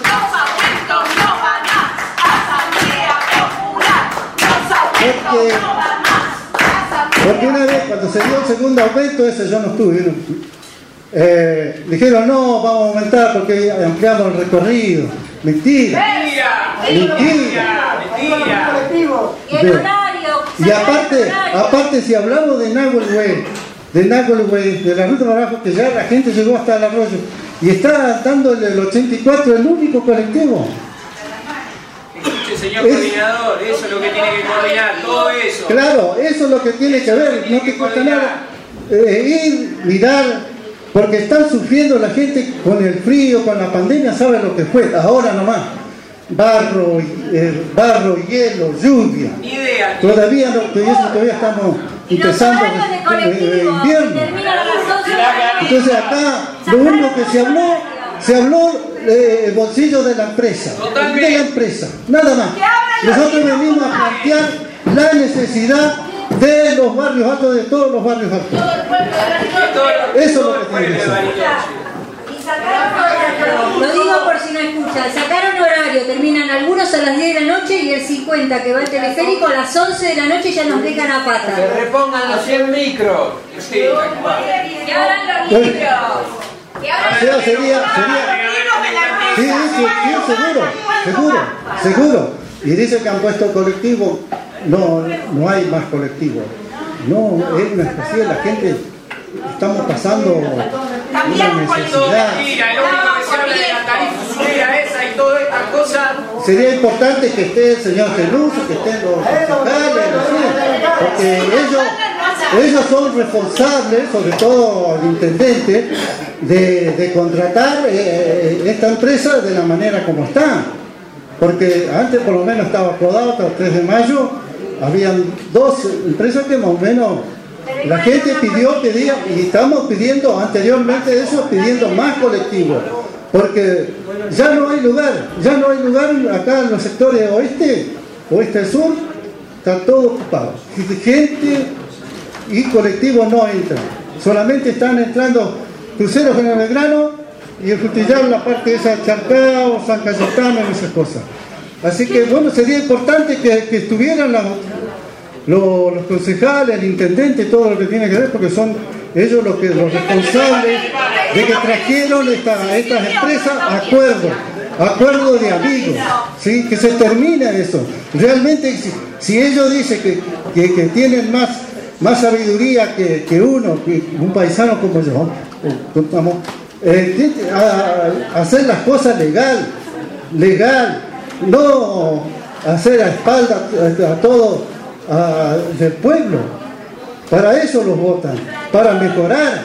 porque, porque una vez, cuando se dio el segundo aumento, ese yo no estuve, ¿no? Eh, dijeron, no, vamos a aumentar porque ampliamos el recorrido. Mentira. Mentira. Mentira. Y el horario. Y aparte, aparte si hablamos de Nahuelhue, de Nahuelhue, de la ruta para abajo, que ya la gente llegó hasta el arroyo, y está dando el ochenta y cuatro el único colectivo. Escuche, señor es, coordinador, eso es lo que tiene que coordinar, todo eso. Claro, eso es lo que tiene que ver, no te cuesta nada eh, ir, mirar, porque están sufriendo la gente con el frío, con la pandemia, sabe lo que fue, ahora nomás. Barro, eh, barro, hielo, lluvia. Idea. Todavía no, todavía estamos empezando el invierno. Entonces acá lo único que se habló, se habló eh, el bolsillo de la empresa, Totalmente. de la empresa, nada más. Nosotros venimos a plantear la necesidad de los barrios altos, de todos los barrios altos. Eso es lo que tiene que ser. Lo digo por si no escuchan. Sacaron horario, terminan algunos a las diez de la noche y el cincuenta que va al teleférico a las once de la noche ya nos dejan a pata. Que repongan los cien micros. Sí. Que abran los libros. Que abran O sea, sería, sería, sí, sí, sí, seguro, seguro, seguro. Y dice que han puesto colectivo, no, no hay más colectivo. No, es una especial, la gente, estamos pasando una necesidad. Mira, lo único que se habla de la tarifa usurera esa y todas estas cosas. Sería importante que esté el señor Geluso, que estén los concejales, no sé, porque ellos, ellos son responsables, sobre todo el intendente, de, de contratar eh, esta empresa de la manera como está. Porque antes por lo menos estaba Codado hasta el tres de mayo, habían dos empresas que más o menos la gente pidió, pedía, y estamos pidiendo anteriormente de eso, pidiendo más colectivos, porque ya no hay lugar, ya no hay lugar acá en los sectores oeste, oeste sur, está todo ocupado. Gente y colectivos no entran, solamente están entrando cruceros en el Belgrano y el Frutillar en la parte de esa Charcao, San Cayetano y esas cosas. Así que bueno, sería importante que, que estuvieran las, los, los concejales, el intendente, todo lo que tiene que ver, porque son ellos los, que, los responsables de que trajeron esta, estas empresas acuerdos, acuerdos de amigos, ¿sí? Que se termine eso. Realmente, si, si ellos dicen que, que, que tienen más, más sabiduría que, que uno, que un paisano como yo, contamos, eh, a, a hacer las cosas legal, legal, no hacer a espaldas a, a todo a, del pueblo. Para eso los votan, para mejorar.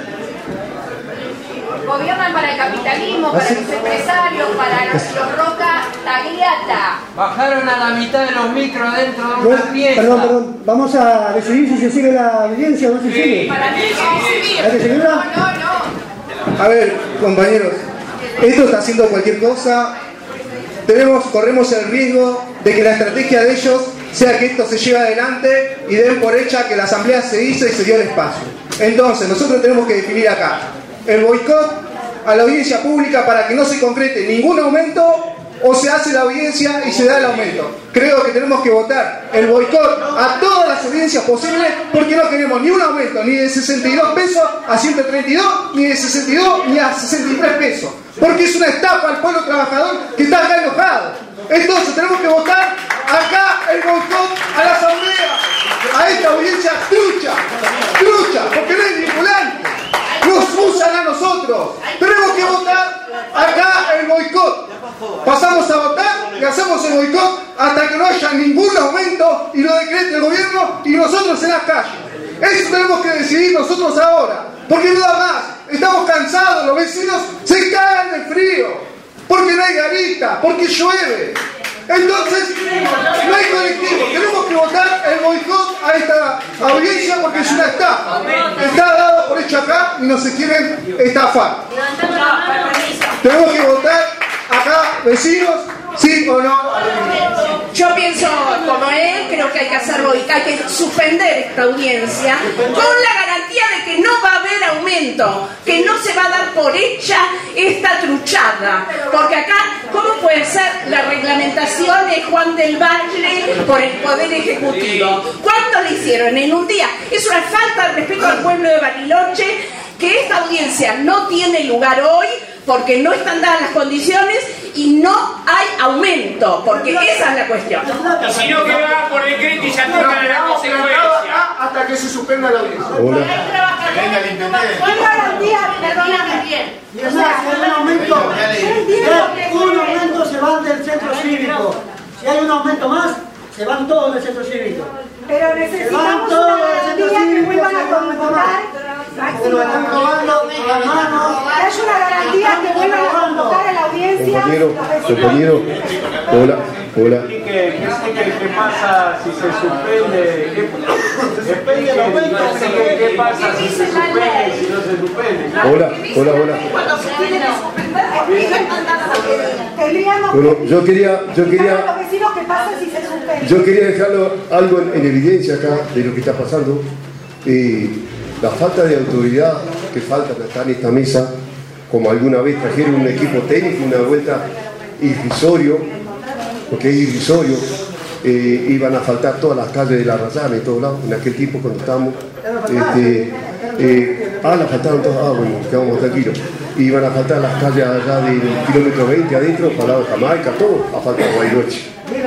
Gobiernan para el capitalismo, para Así. los empresarios, para los, los Roca Tagliata. Bajaron a la mitad de los micros dentro de una Bueno, pieza. perdón, perdón. Vamos a decidir si se sigue la audiencia o no se Sí, sigue. Para mí sí, ¿Hay que seguirla? No, no, no. A ver, compañeros, esto está haciendo cualquier cosa. Tenemos, corremos el riesgo de que la estrategia de ellos sea que esto se lleve adelante y den por hecha que la asamblea se hizo y se dio el espacio. Entonces, nosotros tenemos que definir acá el boicot a la audiencia pública para que no se concrete ningún aumento, o se hace la audiencia y se da el aumento. Creo que tenemos que votar el boicot a todas las audiencias posibles, porque no queremos ni un aumento ni de sesenta y dos pesos a ciento treinta y dos, ni de sesenta y dos ni a sesenta y tres pesos, porque es una estafa al pueblo trabajador que está acá enojado. Entonces tenemos que votar acá el boicot a la asamblea, a esta audiencia trucha, trucha, porque no es vinculante, nos usan a nosotros. Tenemos que votar acá el boicot. Pasamos a votar y hacemos el boicot hasta que no haya ningún aumento y lo decrete el gobierno y nosotros en las calles. Eso tenemos que decidir nosotros ahora, porque no da más. Estamos cansados, los vecinos se cagan de frío, porque no hay garita, porque llueve. Entonces, no hay colectivo. Tenemos que votar el boicot a esta audiencia porque es una estafa. Está dado por hecho acá y no se quieren estafar. Tenemos que votar acá, vecinos, sí o no. Yo pienso como él, creo que hay que hacer boicot, hay que suspender esta audiencia con la garantía de que no va a haber aumento, que no se va a dar por hecha esta truchada, porque acá, ¿cómo puede ser la reglamentación de Juan del Valle por el Poder Ejecutivo? ¿Cuándo lo hicieron? En un día. Es una falta de respeto al pueblo de Bariloche que esta audiencia no tiene lugar hoy porque no están dadas las condiciones y no hay aumento, porque esa es la cuestión. Sino que va por decreto y ya tocan la consecuencia. Hasta que se suspenda la audiencia. Venga el intendente. ¿Cuál garantía? Perdóname bien. Y es más, si hay un aumento, si un aumento se van del centro cívico. Si hay un aumento más, se van todos del centro cívico. Pero necesitamos una garantía que vuelvan a convocar. Pero están robando las manos. Es una garantía que vuelvan a convocar a la audiencia. Compañero, compañero, hola, hola. ¿Qué, qué, qué, qué pasa si se suspende? ¿Qué, depende del aumento. ¿Qué, qué pasa si se suspende y si no se suspende? Hola, hola, hola. Cuando se tiene que suspender, tendríamos Bueno, yo quería, yo que quería, a los vecinos qué pasa si se suspende. yo quería dejarlo algo en, en evidencia acá de lo que está pasando. Eh, la falta de autoridad que falta que está en esta mesa, como alguna vez trajeron un equipo técnico, una vuelta irrisorio, porque es irrisorio, eh, iban a faltar todas las calles de la Rayana y todos lados, en aquel tiempo cuando estábamos, este, eh, ah, las faltaron todas, ah, bueno, quedamos tranquilos, iban a faltar las calles allá del kilómetro veinte adentro, para el lado de Jamaica, todo, a falta de Bariloche.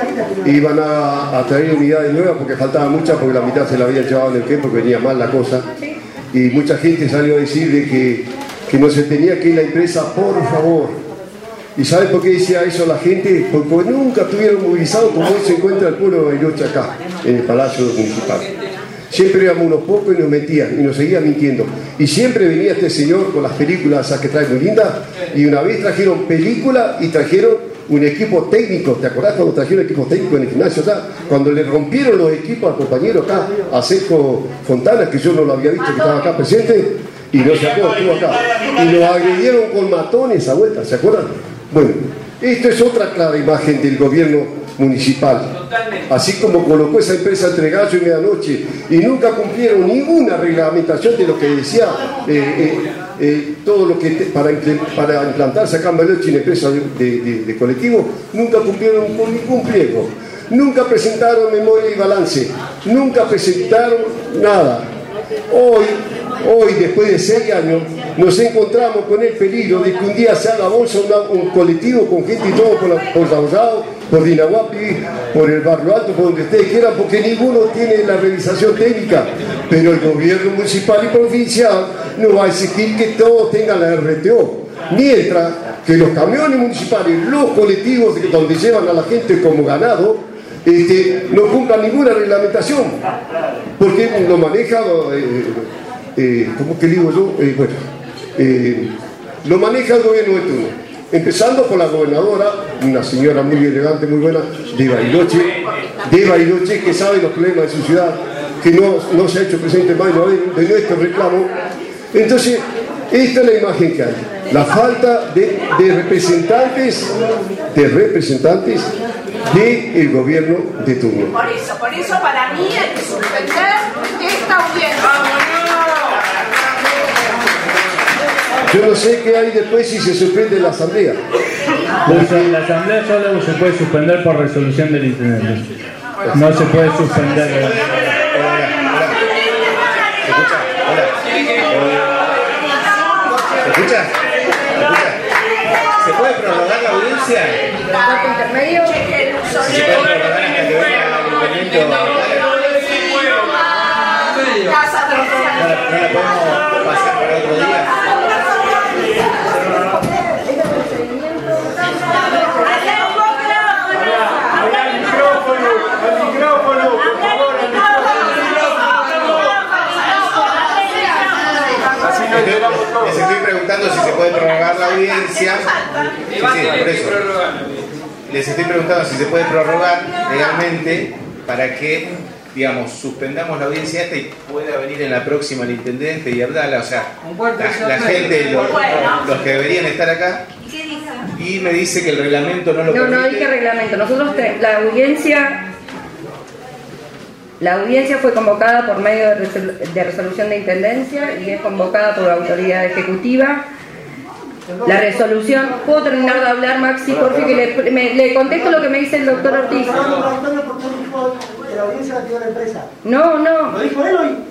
Iban a, a traer unidades nuevas porque faltaban muchas, porque la mitad se la habían llevado en el tiempo, porque venía mal la cosa, y mucha gente salió a decir de que, que no se tenía que ir la empresa, por favor. ¿Y sabe por qué decía eso la gente? Porque nunca estuvieron movilizados como hoy se encuentra el pueblo de Bariloche acá, en el Palacio Municipal. Siempre éramos unos pocos y nos metían, y nos seguían mintiendo. Y siempre venía este señor con las películas esas que trae muy lindas, y una vez trajeron película y trajeron un equipo técnico. ¿Te acordás cuando trajeron equipo técnico en el gimnasio acá? Cuando le rompieron los equipos al compañero acá, a Sergio Fontana, que yo no lo había visto, que estaba acá presente, y no se acuerda, estuvo acá. Y nos agredieron con matones a vuelta, ¿se acuerdan? Bueno, esto es otra clara imagen del gobierno municipal. Así como colocó esa empresa entre gallo y medianoche y nunca cumplieron ninguna reglamentación de lo que decía eh, eh, eh, todo lo que te, para, para implantarse acá en Bariloche en empresa de, de, de colectivo, nunca cumplieron con ningún pliego, nunca presentaron memoria y balance, nunca presentaron nada. Hoy Hoy, después de seis años, nos encontramos con el peligro de que un día se haga bolsa una, un colectivo con gente y todo por, la, por Sauzao, por Dinahuapi, por el Barrio Alto, por donde ustedes quieran, porque ninguno tiene la realización técnica. Pero el gobierno municipal y provincial no va a exigir que todos tengan la R T O. Mientras que los camiones municipales, los colectivos donde llevan a la gente como ganado, este, no cumplan ninguna reglamentación. Porque lo maneja... Eh, Eh, ¿cómo que digo yo? Eh, bueno, eh, lo maneja el gobierno de turno, empezando por la gobernadora, una señora muy elegante, muy buena, de Bariloche, de Bariloche, que sabe los problemas de su ciudad, que no, no se ha hecho presente más de, de nuestro reclamo. Entonces, esta es la imagen que hay, la falta de, de representantes, de representantes del gobierno de turno. Por eso, por eso para mí hay que suspender esta audiencia. Yo no sé qué hay después si se suspende la asamblea. La, la asamblea solo se puede suspender por resolución del intendente. No se puede suspender. Hola, hola. ¿Se escucha? Hola. ¿Se escucha? ¿Se escucha? ¿Se puede prorrogar la audiencia? ¿Corte intermedio? ¿Se puede prorrogar hasta que venga el intendente? ¿No la podemos pasar para otro día? Les estoy preguntando si se puede prorrogar la audiencia. Sí, sí, por eso. Les estoy preguntando si se puede prorrogar legalmente para que, digamos, suspendamos la audiencia esta y pueda venir en la próxima el intendente y Abdala, o sea, la, la gente, los, los que deberían estar acá. Y me dice que el reglamento no lo permite. No, no dije reglamento. Nosotros, te, la audiencia... La audiencia fue convocada por medio de, resol de resolución de intendencia y es convocada por la autoridad ejecutiva. La resolución... ¿Puedo terminar de hablar, Maxi? Por favor, que le, me, le contesto lo que me dice el doctor Ortiz. La audiencia la dio la empresa. No, no. Lo dijo él hoy.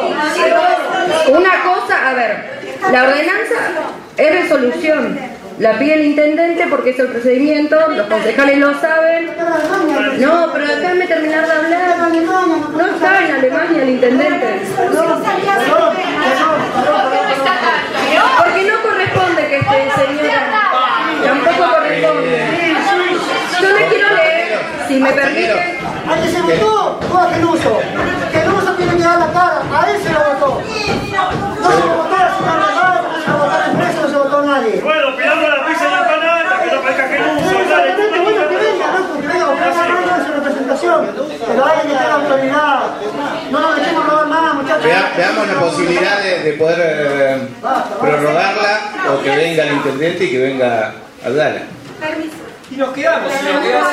Una cosa, a ver, la ordenanza es resolución. La pide el intendente porque es el procedimiento, los concejales lo saben. No, pero déjame terminar de hablar. No está en Alemania el intendente. Porque no corresponde que esté, señora. Tampoco corresponde. Yo le quiero leer, si me permite. Al que se votó, fue a Genuso. Genuso tiene que dar la cara, a él se lo votó. No se votó a la señora Legado, no se votó a la empresa, no se votó a nadie. Bueno, pidamos la pizza y la empanada, que no parezca Genuso. Exactamente, bueno, que venga, ¿no? Que venga a buscar más en su representación. Pero hay que tener autoridad. No nos dejemos robar más, muchachos. Vea, veamos la posibilidad de, de poder eh, prorrogarla o que venga el intendente y que venga Abdala. Y nos quedamos, si nos quedamos.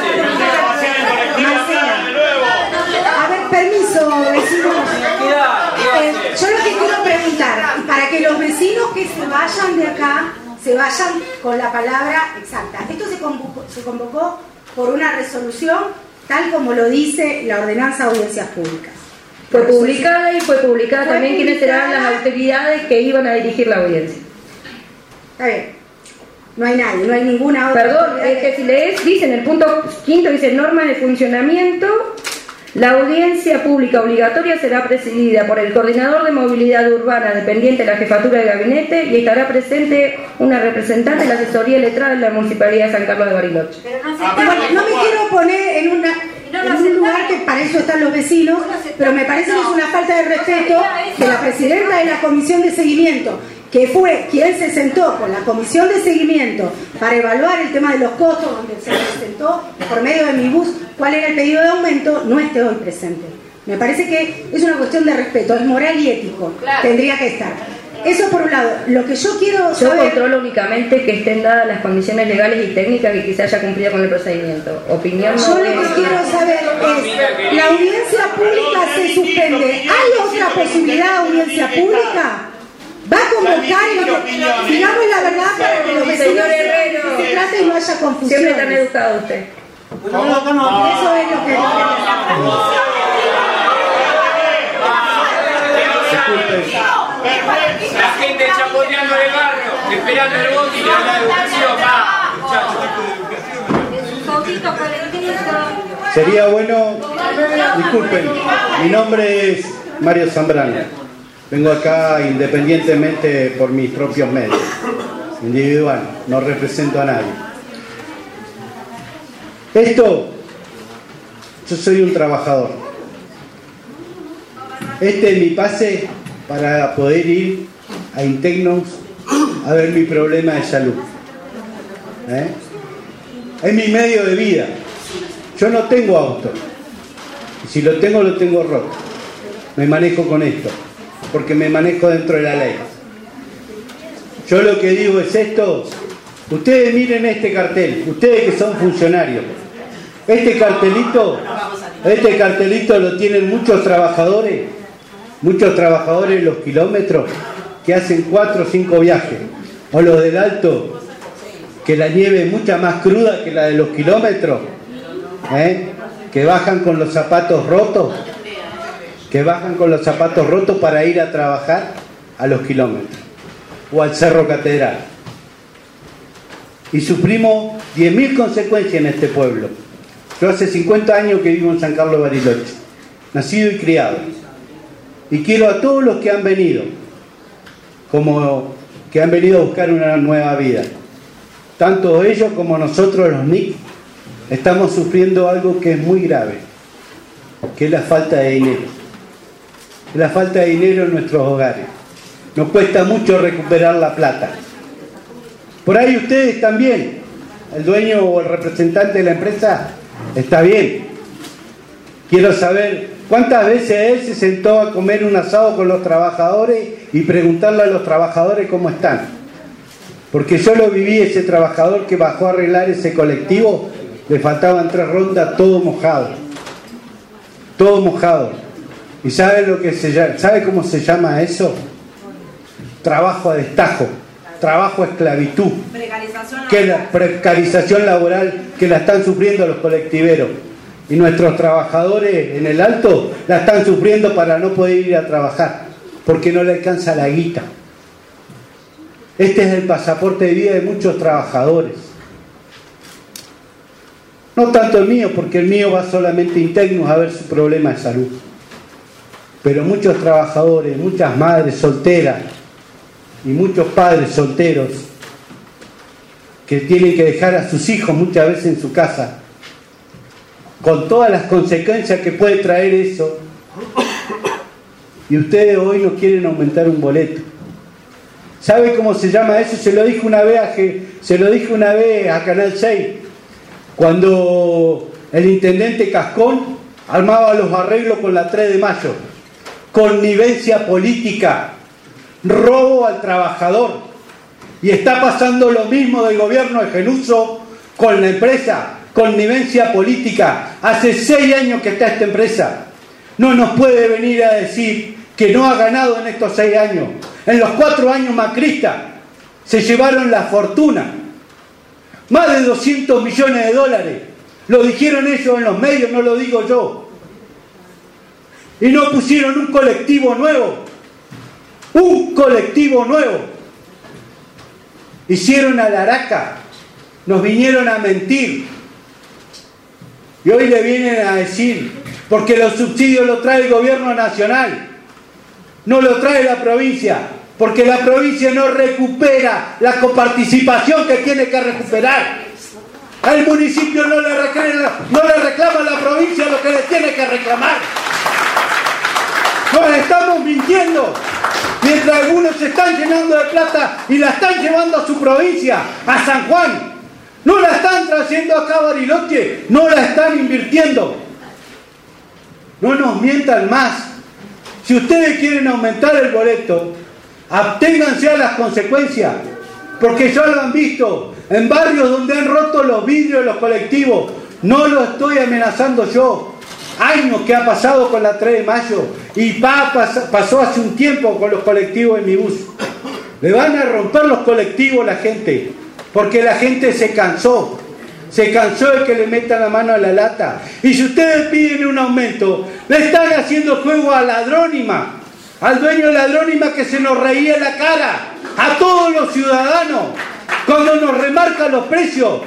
A ver, permiso, vecinos. Eh, yo lo que quiero preguntar, para que los vecinos que se vayan de acá se vayan con la palabra exacta. Esto se convocó, se convocó por una resolución tal como lo dice la ordenanza de audiencias públicas. Fue publicada y fue publicada Fue también quiénes publicada. serán las autoridades que iban a dirigir la audiencia. Está bien. No hay nadie, no hay ninguna otra. Perdón, autoridad es que si lees, dice en el punto quinto, dice normas de funcionamiento. La audiencia pública obligatoria será presidida por el coordinador de movilidad urbana dependiente de la jefatura de gabinete y estará presente una representante de la asesoría letrada de la Municipalidad de San Carlos de Bariloche. Bueno, no me quiero poner en, una, en un lugar que para eso están los vecinos, pero me parece que es una falta de respeto que la presidenta de la comisión de seguimiento, que fue quien se sentó con la comisión de seguimiento para evaluar el tema de los costos, donde se presentó por medio de mi bus cuál era el pedido de aumento, no esté hoy presente. Me parece que es una cuestión de respeto, es moral y ético, Claro. tendría que estar. Eso por un lado. Lo que yo quiero Yo saber... controlo únicamente que estén dadas las condiciones legales y técnicas y que se haya cumplido con el procedimiento. Opinión Yo no lo que es- quiero saber es, ¿la audiencia pública se suspende? ¿Hay otra posibilidad de audiencia pública? ¿Va a convocar y lo que, digamos la verdad para que los vecinos Señor Herrero, se trate y no haya confusión? siempre tan educado usted. Eso es lo que... La gente chapoteando en el barrio, esperando el bote y la educación. Va, muchachos. Sería bueno, disculpen, mi nombre es Mario Zambrano. Vengo acá independientemente por mis propios medios, individual, no represento a nadie. Esto, yo soy un trabajador. Este es mi pase para poder ir a Intecnos a ver mi problema de salud. ¿Eh? Es mi medio de vida. Yo no tengo auto. Y si lo tengo, lo tengo roto. Me manejo con esto, porque me manejo dentro de la ley. Yo lo que digo es esto. Ustedes miren este cartel, ustedes que son funcionarios. Este cartelito, este cartelito lo tienen muchos trabajadores, muchos trabajadores en los kilómetros que hacen cuatro o cinco viajes. O los del Alto, que la nieve es mucha más cruda que la de los kilómetros, ¿eh? Que bajan con los zapatos rotos, que bajan con los zapatos rotos para ir a trabajar a los kilómetros o al Cerro Catedral. Y sufrimos diez mil consecuencias en este pueblo. Yo hace cincuenta años que vivo en San Carlos de Bariloche, nacido y criado. Y quiero a todos los que han venido, como que han venido a buscar una nueva vida. Tanto ellos como nosotros, los N I C, estamos sufriendo algo que es muy grave, que es la falta de dinero. La falta de dinero en nuestros hogares. Nos cuesta mucho recuperar la plata. Por ahí ustedes también, el dueño o el representante de la empresa, está bien. Quiero saber cuántas veces él se sentó a comer un asado con los trabajadores y preguntarle a los trabajadores cómo están. Porque yo lo viví, ese trabajador que bajó a arreglar ese colectivo, le faltaban tres rondas, todo mojado. Todo mojado. ¿Y sabe lo que se llama? ¿Sabe cómo se llama eso? Trabajo a destajo, trabajo a esclavitud, que es la precarización laboral que la están sufriendo los colectiveros. Y nuestros trabajadores en el Alto la están sufriendo para no poder ir a trabajar, porque no le alcanza la guita. Este es el pasaporte de vida de muchos trabajadores. No tanto el mío, porque el mío va solamente interno a ver su problema de salud. Pero muchos trabajadores, muchas madres solteras y muchos padres solteros que tienen que dejar a sus hijos muchas veces en su casa, con todas las consecuencias que puede traer eso, y ustedes hoy no quieren aumentar un boleto. ¿Sabe cómo se llama eso? Se lo dije una vez a, se lo dije una vez a Canal seis, cuando el intendente Cascón armaba los arreglos con la tres de mayo. Connivencia política, robo al trabajador. Y está pasando lo mismo del gobierno de Genuso con la empresa, connivencia política. Hace seis años que está esta empresa. No nos puede venir a decir que no ha ganado en estos seis años. En los cuatro años macristas se llevaron la fortuna. Más de doscientos millones de dólares. Lo dijeron ellos en los medios, no lo digo yo. Y no pusieron un colectivo nuevo. Un colectivo nuevo. Hicieron a la araca. Nos vinieron a mentir. Y hoy le vienen a decir, porque los subsidios los trae el gobierno nacional, no lo trae la provincia, porque la provincia no recupera la coparticipación que tiene que recuperar. Al municipio no le reclama, no le reclama a la provincia lo que le tiene que reclamar. Nos estamos mintiendo. Mientras algunos se están llenando de plata y la están llevando a su provincia, a San Juan. No la están trayendo acá a Bariloche, no la están invirtiendo. No nos mientan más. Si ustedes quieren aumentar el boleto, absténganse a las consecuencias, porque ya lo han visto en barrios donde han roto los vidrios de los colectivos. No lo estoy amenazando yo. Años que ha pasado con la tres de mayo y pa, pas, pasó hace un tiempo con los colectivos en mi bus. Le van a romper los colectivos a la gente, porque la gente se cansó. Se cansó de que le metan la mano a la lata. Y si ustedes piden un aumento, le están haciendo juego a Ladrónima, al dueño de Ladrónima, que se nos reía en la cara, a todos los ciudadanos, cuando nos remarcan los precios.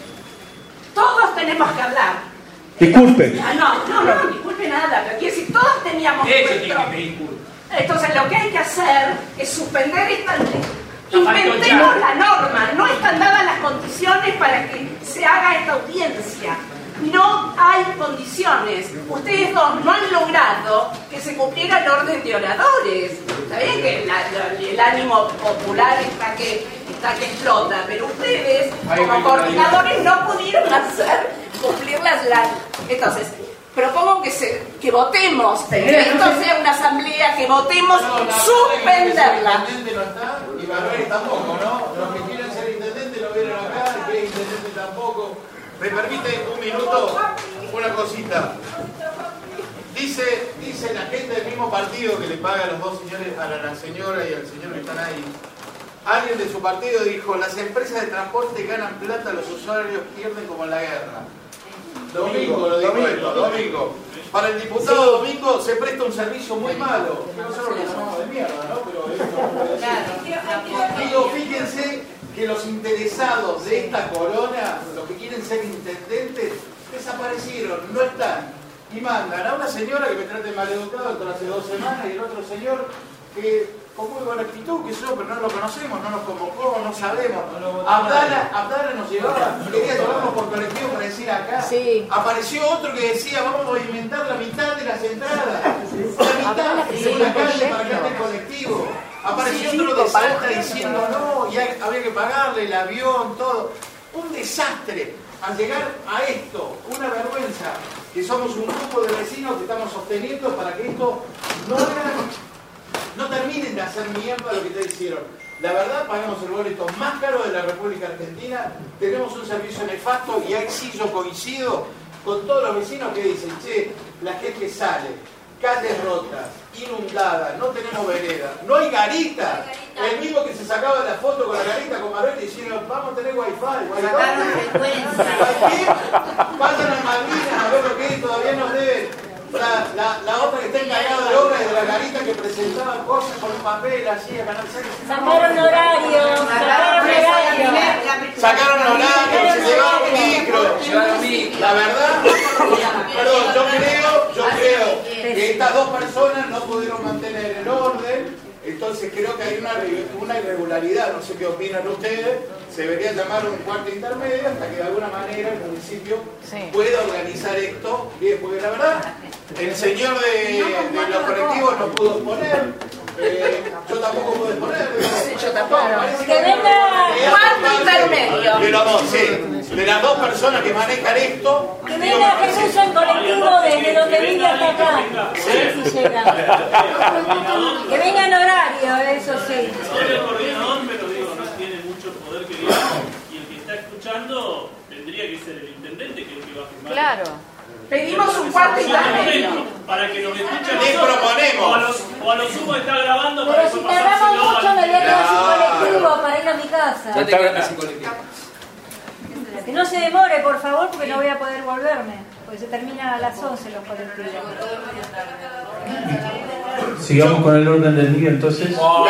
Todos tenemos que hablar. Disculpen. No, no, no, no disculpe nada, pero quiero decir, todos teníamos nuestro... Entonces lo que hay que hacer es suspender esta ley. Inventemos la norma, no están dadas las condiciones para que se haga esta audiencia. No hay condiciones. Ustedes dos no han logrado que se cumpliera el orden de oradores. Está bien que el, el ánimo popular está que, está que explota, pero ustedes como coordinadores no pudieron hacer cumplir las... las entonces, propongo que se que votemos, que esto sea una asamblea, que votemos no, la suspenderla. El intendente no está y Manuel tampoco, ¿no? Los que quieren ser intendente no vienen acá, el que es intendente tampoco. ¿Me permite un minuto? Una cosita. Dice, dice la gente del mismo partido que le paga a los dos señores, a la, la señora y al señor que están ahí. Alguien de su partido dijo, las empresas de transporte ganan plata, los usuarios pierden como en la guerra. Domingo, lo dijo esto, Domingo. Para el diputado Domingo se presta un servicio muy malo. Nosotros lo llamamos de mierda, ¿no? Pero es digo, fíjense que los interesados de esta corona, los que quieren ser intendentes, desaparecieron, no están. Y mandan a una señora que me trate maleducado hasta hace dos semanas y el otro señor que con muy buena actitud, que yo, pero no lo conocemos, no nos convocó, no sabemos. Abdala, Abdala nos llevaba, quería llevarnos por colectivo para decir acá. Sí. Apareció otro que decía, vamos a movimentar la mitad de las entradas. La mitad de la calle para que ande el colectivo. Apareció sí, otro de Salta diciendo no, y había que pagarle el avión, todo. Un desastre. Al llegar a esto, una vergüenza, que somos un grupo de vecinos que estamos sosteniendo para que esto no haga... No terminen de hacer mierda lo que te hicieron. La verdad, pagamos el boleto más caro de la República Argentina, tenemos un servicio nefasto y ahí sí yo coincido con todos los vecinos que dicen, che, la gente sale, calles rotas, inundadas, no tenemos vereda, no hay garita. El mismo que se sacaba la foto con la garita con Manuel diciendo, vamos a tener wifi, wifi. Vayan a Malvinas a ver lo que es, todavía nos deben. La, la, la otra que está encargada de obras de la garita que presentaba cosas con papel así a Canal seis. Sacaron horario, sacaron horario. Sacaron horario, se llevaron micro. La verdad, perdón, yo creo, yo creo que estas dos personas no pudieron mantener el orden, entonces creo que hay una, una irregularidad, no sé qué opinan ustedes. Se debería llamar un cuarto intermedio hasta que de alguna manera el municipio sí. pueda organizar esto bien, porque la verdad el señor de, de los colectivos no pudo exponer, eh, yo tampoco pude exponer, sí, yo tampoco. Parece que venga cuarto intermedio. De los dos, sí, de las dos personas que manejan esto. Que venga Jesús en colectivo desde donde vive hasta acá. Sí. Si llega. Que venga en horario, eso sí. Y el que está escuchando tendría que ser el intendente, que es el que va a firmar. Claro. Pedimos un cuarto intermedio. Para que nos escuchen. Les proponemos. O a, los, o a lo sumo está grabando. Pero si tardamos mucho, me voy a quedar sin colectivo para ir a mi casa. Ya te quedaste sin colectivo. Que no se demore, por favor, porque no voy a poder volverme. Porque se terminan a las once los colectivos. Sigamos con el orden del día, entonces. ¡No!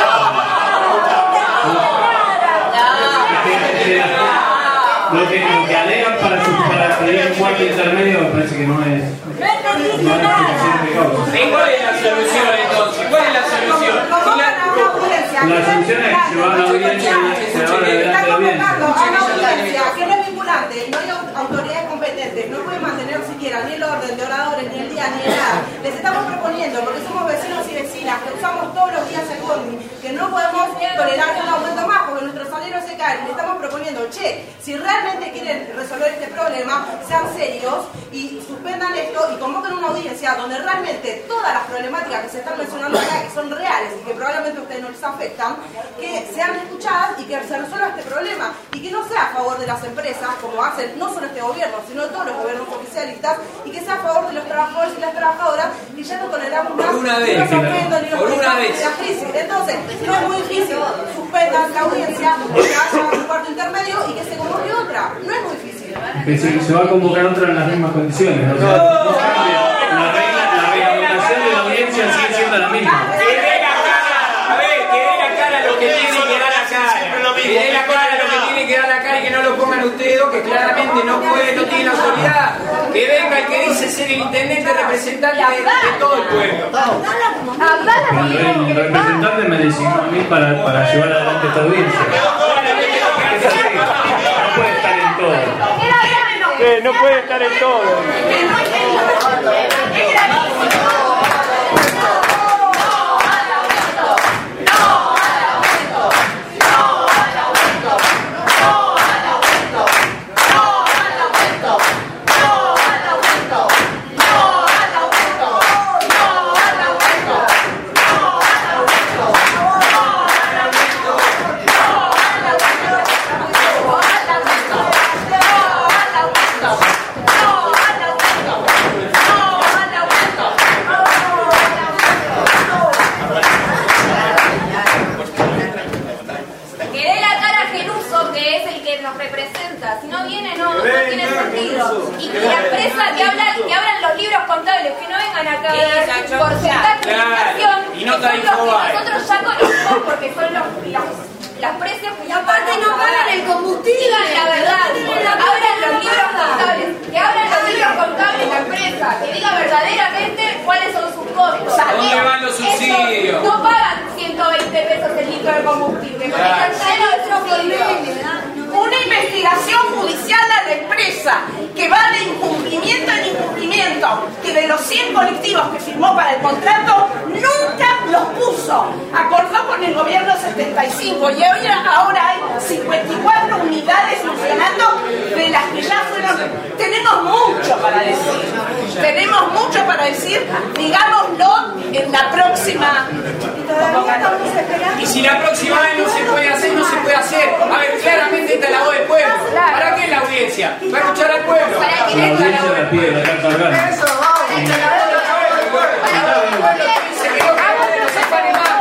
Lo que, lo que alegan para, su, para pedir un cuarto intermedio me parece que no es. No es explicación de causa. ¿Y cuál es la solución entonces? ¿Cuál es la solución? La solución es que se va a la audiencia y se va adelante de la audiencia. A una audiencia que no es vinculante, no hay autoridades competentes, no puede mantener siquiera ni el orden de oradores, ni el día, ni el nada. Les estamos proponiendo, porque somos vecinos y vecinas, que usamos todos los días el bondi, que no podemos tolerar un aumento más, porque nuestros salarios se caen. Les estamos proponiendo, che, si realmente quieren resolver este problema, sean serios y suspendan esto y convoquen una audiencia donde realmente todas las problemáticas que se están mencionando acá, que son reales y que probablemente a ustedes no les afectan, que sean escuchadas y que se resuelva este problema y que no sea a favor de las empresas, como hacen no solo este gobierno, sino todos los gobiernos oficialistas, y que sea a favor de los trabajadores y las trabajadoras, y ya no toleramos más una ni vez, los aumentos ni los por una aumentos vez. de la crisis. Entonces, no es muy difícil, suspendan la audiencia, que haya un cuarto intermedio y que se convoque otra. No es muy difícil. Que se, se va a convocar otra en las mismas condiciones. O sea, no cambia. La regla, la reglamentación de la audiencia sigue siendo la misma. Que dé la cara, a ver, que dé la cara lo que tiene que dar la cara. Que dé la cara lo que tiene que dar la cara y que no lo pongan ustedes dos, que claramente no pueden, no tienen autoridad. Que venga el que dice ser el intendente representante de, de todo el pueblo. El, el representante me designó a mí para, para llevar adelante esta audiencia. No puede estar en todo. Eh, no puede estar en todo. representa, si no viene no, no tiene sentido. Y que la empresa que habla, que abran los libros contables, que no vengan acá a dar porcentaje de inflación, y no que son los que nosotros ya conocemos porque son los, los, los precios que y aparte no pagan el combustible. Digan la verdad, abran los libros contables, que abran los libros contables la empresa, que diga verdaderamente cuáles son sus costos. ¿Dónde van los subsidios? No pagan ciento veinte pesos el litro de combustible, porque están llenos de subsidios. Una investigación judicial a la empresa que va de incumplimiento en incumplimiento, que de los cien colectivos que firmó para el contrato nunca los puso. Acordó con el gobierno setenta y cinco y hoy, ahora hay cincuenta y cuatro unidades funcionando, de las que ya fueron. Tenemos mucho para decir, tenemos mucho para decir, digámoslo en la próxima. Y si la próxima vez no se puede hacer, no se puede hacer. A ver, claramente esta es la voz del pueblo. ¿Para qué es la audiencia? ¿Para escuchar al pueblo? La audiencia la pide la carta orgánica. Eso, vamos. Se quedó cagado de los afanes más.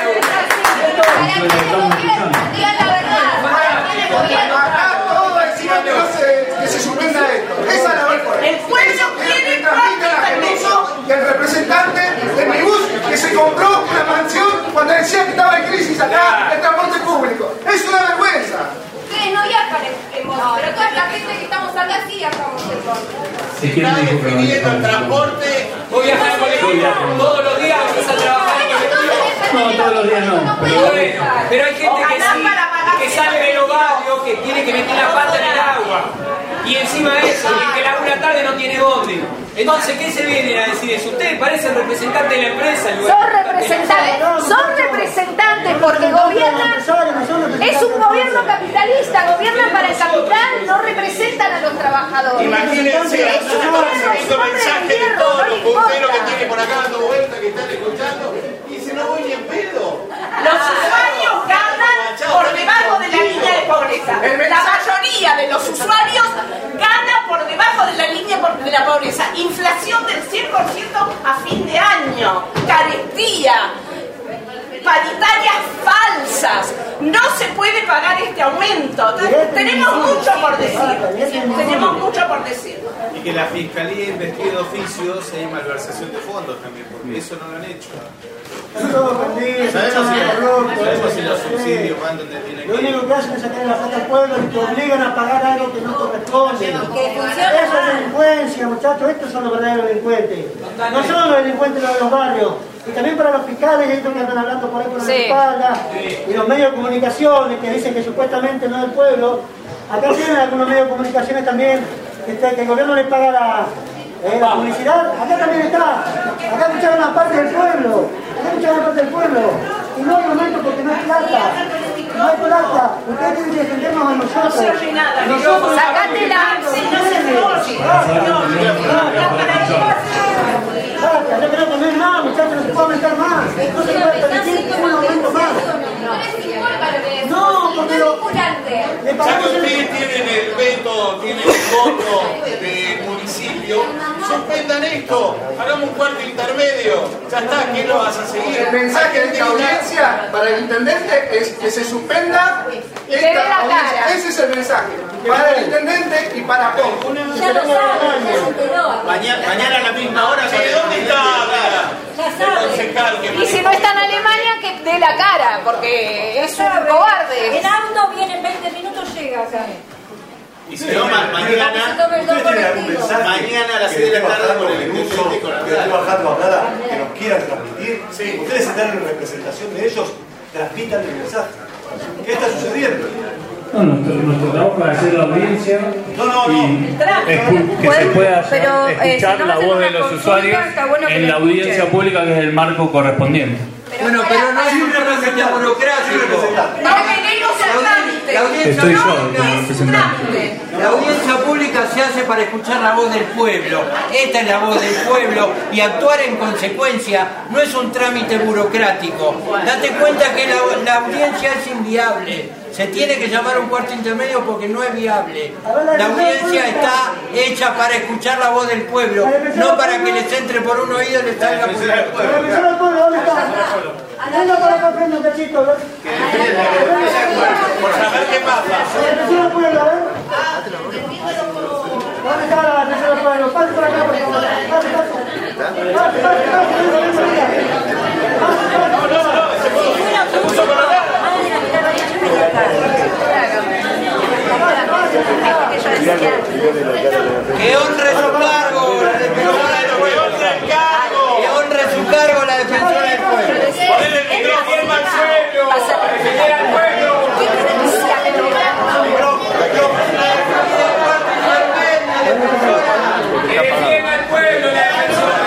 Digan la verdad. Acá todos decían que, no se, que se suspenda esto. Esa es la verdad. El pueblo quiere y el representante del Mibus que se compró una mansión cuando decía que estaba en crisis acá el transporte público. Es una vergüenza. Ustedes no viajan en moto, pero toda la gente que estamos acá sí viajamos en moto. Si quieren dijo que no el transporte, voy a viajar en colectivo todos los días, vas a trabajar en colectivo. No, todos los días no. Pero bueno, pero hay gente que sí, que sale de los barrios, que tiene que meter la pata en el agua. Y encima de eso, y que la una tarde no tiene bondi. Entonces, ¿qué se vienen a decir eso? Ustedes parecen representantes de la empresa. Son representantes, son representantes porque gobiernan, es un gobierno capitalista, gobiernan para el capital, no representan a los trabajadores. Imagínense, es un recibiendo mensajes de todos los punteros que tienen por acá dando vueltas, que están escuchando, y dicen, no voy ni en pedo. Los usuarios ganan por debajo de la línea de pobreza. La mayoría de los usuarios gana por debajo de la línea de la pobreza. Inflación del cien por ciento a fin de año. Carestía. paritarias falsas. No se puede pagar este aumento. Tenemos mucho por decir. Tenemos mucho por decir. Y que la Fiscalía investigue de oficio si hay malversación de fondos también, porque eso no lo han hecho. Sabemos si, sabemos si los subsidios van donde tienen que ir. Lo único que hacen es sacar la plata al pueblo y te obligan a pagar algo que no corresponde. Eso es delincuencia, muchachos. Estos son los verdaderos delincuentes. No son los delincuentes de los barrios. Y también para los fiscales, estos que andan hablando por ahí por la Sí. espalda, y los medios de comunicaciones que dicen que supuestamente no es del pueblo. Acá tienen algunos medios de comunicaciones también, que, que el gobierno les paga la, eh, la publicidad. Acá también está. Acá escucharon la parte del pueblo. Acá escucharon la parte del pueblo. Y no hay momento porque no hay plata. No hay plata. Ustedes tienen que defendernos a nosotros. No se oye nada. Nosotros. Sacátela. Si no se oye. Basta, yo creo que no es más, muchachos, no se puede aumentar más. No se puede permitir un aumento más. No, porque lo... Ya que ustedes tienen el veto, tienen el voto del municipio, suspendan esto, hagamos un cuarto intermedio. Ya está, ¿quién lo vas a seguir? El mensaje de esta audiencia para el intendente es que se suspenda Y que dé la esta audiencia. cara. Ese es el mensaje. Para el intendente y para todos. Ya lo sabe, ya se enteró. Mañana, mañana a la misma hora, ¿dónde está el concejal? Y si no está en Alemania, que dé la cara, porque es un cobarde. En auto viene en veinte minutos, llega acá. Y si no, ma- mañana, mañana a las seis de la tarde con el intendente y con la que estoy bajando acá, que nos quieran transmitir. Ustedes están en representación de ellos, transmitan el mensaje. ¿Qué está sucediendo? No, nuestro, nuestro trabajo es hacer la audiencia No, no, no. y escu- que se pueda Pero, eh, escuchar si no la hacen voz una de los consulta, usuarios está bueno que en lo la audiencia escuchen. pública, que es el marco correspondiente. Bueno, pero no es un representante burocrático. No queremos el trámite. La audiencia Estoy yo pública como es un representante. trámite. La audiencia pública se hace para escuchar la voz del pueblo. Esta es la voz del pueblo y actuar en consecuencia no es un trámite burocrático. Date cuenta que la, la audiencia es inviable. Se tiene que llamar un cuarto intermedio porque no es viable. La audiencia está hecha para escuchar la voz del pueblo, no para que les entre por un oído y les salga por el otro. La defensora del pueblo, ¿dónde está? Venga para acá, frente, muchachito. Por saber qué pasa. La defensora del pueblo, ¿eh? ¿Dónde está la defensora del pueblo? Pase por acá, por favor. Pase, pase. Pase, pase, pase. Se puso con la cara. Que honre su cargo la defensora del pueblo. Que honre su cargo la defensora del pueblo. Ponle el micrófono al suelo. Defender al pueblo. Que defienda al pueblo la defensora.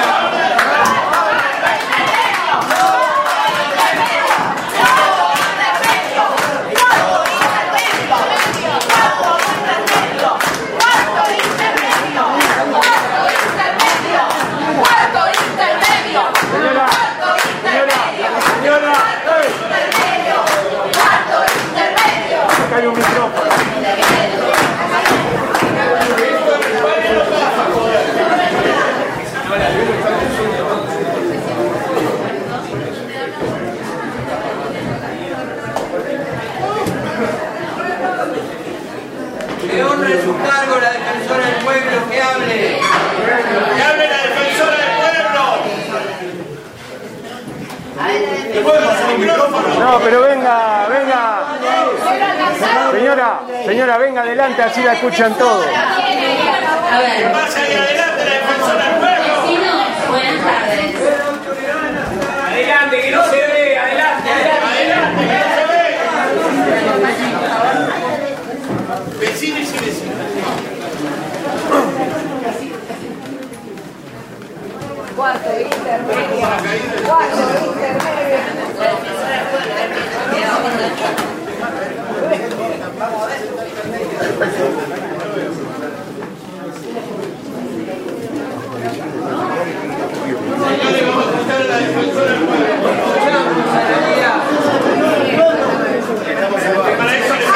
Hay un micrófono. Que honre su cargo la defensora del pueblo, que hable. ¡Que hable la defensora del pueblo! ¿Le puedo pasar el micrófono? No, pero venga, venga. Señora, señora, venga adelante, así la escuchan todos. A ver. Pasa ahí adelante la defensora del pueblo. Vecinos, buenas tardes. Adelante, que no se ve. Adelante, adelante. Adelante, que no se ve. Vecinos y vecinas. Cuarto intermedio. Cuarto intermedio. Señores, vamos a escuchar a la defensora del pueblo. Para eso les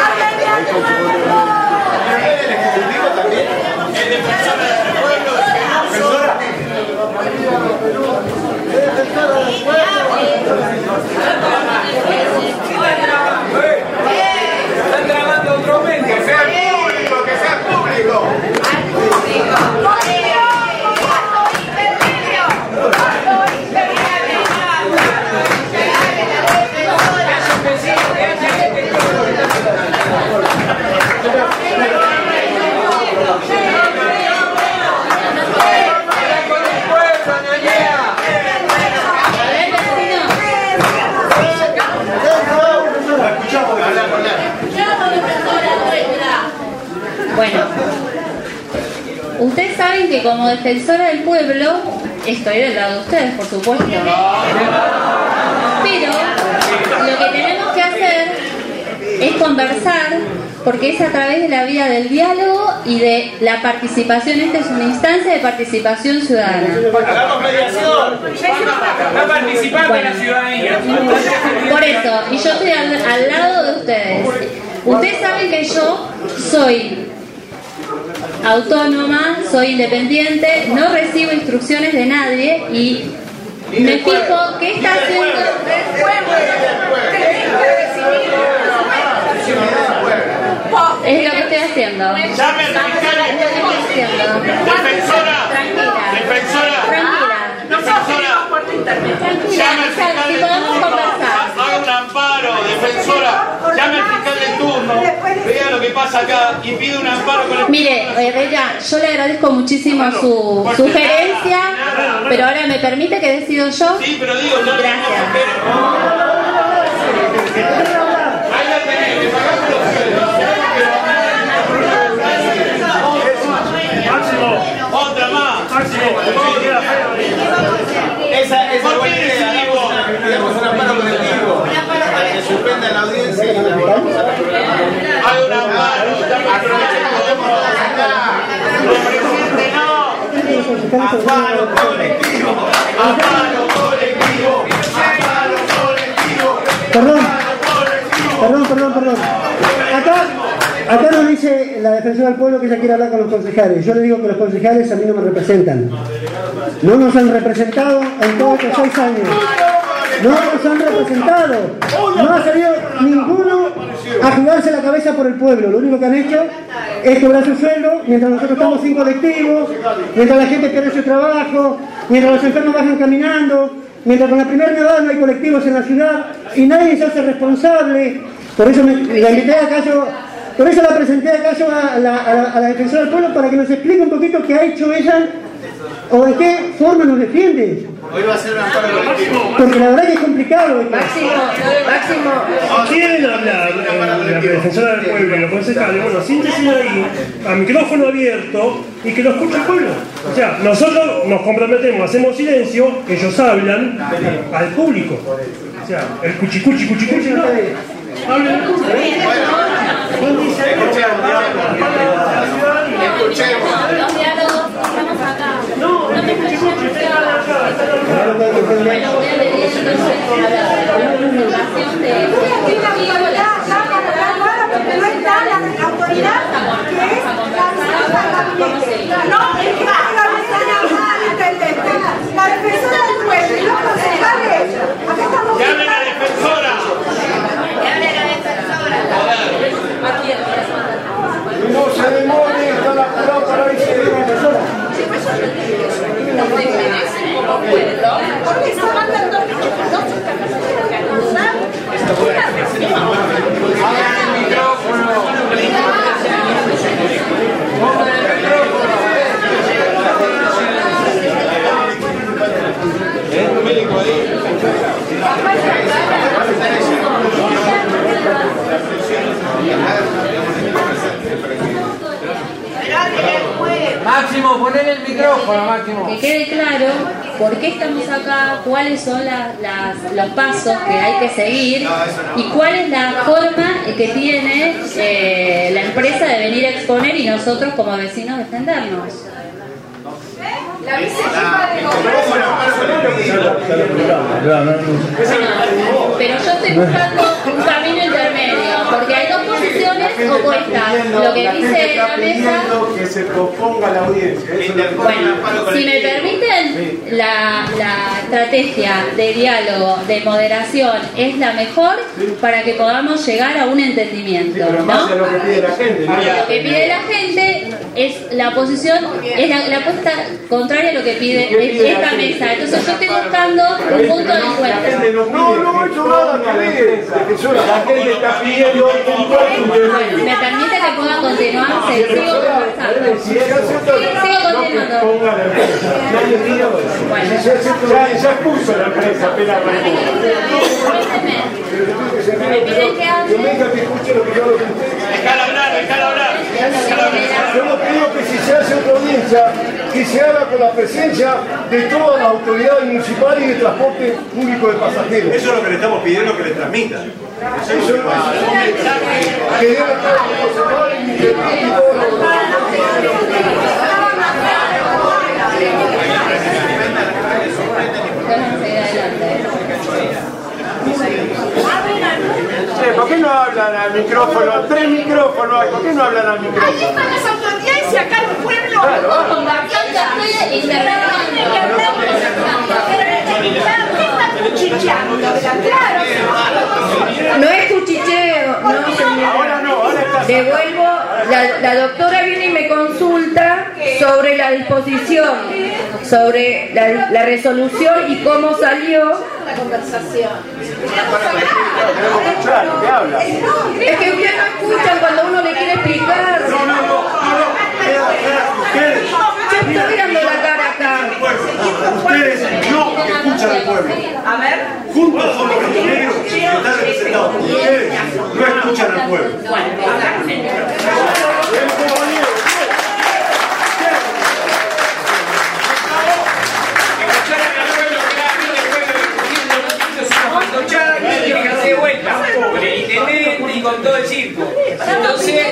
¿El ejecutivo también? el defensor del pueblo. Defensora del pueblo. saben que como defensora del pueblo estoy del lado de ustedes, por supuesto. Pero lo que tenemos que hacer es conversar, porque es a través de la vía del diálogo y de la participación. Esta es una instancia de participación ciudadana. Hagamos mediación. Va a participar con la ciudadanía. Por eso, y yo estoy al, al lado de ustedes. Ustedes saben que yo soy autónoma, soy independiente, no recibo instrucciones de nadie y me fijo qué está haciendo. Es lo que estoy haciendo. Llame al fiscal. Defensora. Tranquila. Defensora. Tranquila. Defensora. Llame al fiscal Si de podemos turno. conversar. Haga un amparo, defensora. Llame al fiscal de turno. Vea lo que pasa acá y pide un amparo con el. Mire, eh, Bella, yo le agradezco muchísimo su sugerencia, pero ahora me permite que decido yo. Sí, pero digo, no. Gracias. Ahí la tenés, le pagamos los sueldos. Otra más. Esa es ¿Por buena qué idea. decidimos? Tenemos un amparo colectivo para que suspenda la audiencia y la vamos a reprogramar. Hay un amparo. Presidente, no. Amparo colectivo. Amparo colectivo. Amparo colectivo. Perdón, perdón, perdón, perdón. Acá, acá nos dice la defensora del pueblo que ella quiere hablar con los concejales. Yo le digo que los concejales a mí no me representan. No nos han representado en todos estos seis años. No nos han representado. No ha salido ninguno a jugarse la cabeza por el pueblo. Lo único que han hecho es cobrar su sueldo mientras nosotros estamos sin colectivos, mientras la gente pierde su trabajo, mientras los enfermos bajan caminando, mientras con la primera nevada no hay colectivos en la ciudad y nadie se hace responsable. Por eso me, la invité acá yo, por eso la presenté acá yo a la, a, la, a la defensora del pueblo para que nos explique un poquito qué ha hecho ella o de qué forma nos defiende. Hoy va a ser un amparo colectivo. Porque la verdad que es complicado esto. Máximo, Máximo. ¿Quieren hablar eh, la defensora del pueblo y los concejales? Bueno, siéntese ahí, a micrófono abierto y que lo escuche el pueblo. O sea, nosotros nos comprometemos, hacemos silencio, ellos hablan al público. O sea, el cuchicuchi, cuchicuchi, no. Hablen al público. Escuchemos. Los diálogos, estamos acá. No, no me cuchicuchi, ustedes hablan acá. Bueno, voy a pedir entonces a la representación de porque no está la autoridad que es la defensora del gabinete. No, es que la intendente, la defensora del pueblo y los concejales. Acá estamos. ¡Llame a la defensora! Llame a la defensora. No se demore, está la palabra para irse de la persona. Porque se mandan dos bichos, dos Máximo, ponle el micrófono, Máximo. que quede claro por qué estamos acá, cuáles son la- las- los pasos que hay que seguir y cuál es la forma que tiene eh, la empresa de venir a exponer y nosotros como vecinos defendernos. La vicejefa de Pero yo estoy buscando un camino intermedio, porque hay dos posiciones opuestas. Lo que dice la mesa. Que se proponga la audiencia. Bueno, si me permiten, la, la estrategia de diálogo, de moderación, es la mejor para que podamos llegar a un entendimiento, Pero más ¿no? de lo que pide la gente. ¿no? Lo que pide la gente es la posición, es la, la apuesta contraria a lo que pide esta mesa. Entonces yo estoy buscando un punto de encuentro. No, no he hecho nada que ver. La gente está pidiendo un Bueno, ¿me permite que pueda continuar? Sí, sigo conversando. Sigo continuando. Bueno. Ya, ya puso la empresa, apenas Me piden que hable. Dejala hablar, dejala hablar. Dejala hablar. Yo no creo que si se hace otra audiencia, que se haga con la presencia de todas las autoridades municipales y de transporte público de pasajeros. Eso es lo que le estamos pidiendo que le transmitan. Eso es lo que que debe estar ¿por qué no hablan al micrófono? Tres micrófonos hay, ¿por qué no hablan al micrófono? Ahí están las autoridades y acá el pueblo. Claro, No es cuchicheo, no, señora. Ahora no, ahora está. Devuelvo, la, la doctora viene y me consulta sobre la disposición, sobre la, la resolución y cómo salió la conversación. ¿Qué habla? Es que ustedes no escuchan cuando uno le quiere explicar. No, no, no, no, ustedes, Yo estoy mirando la cara acá. ustedes no escuchan al pueblo. A ver. Juntos son los negros que están representados. Ustedes no escuchan al pueblo. Y con todo el circo. Entonces,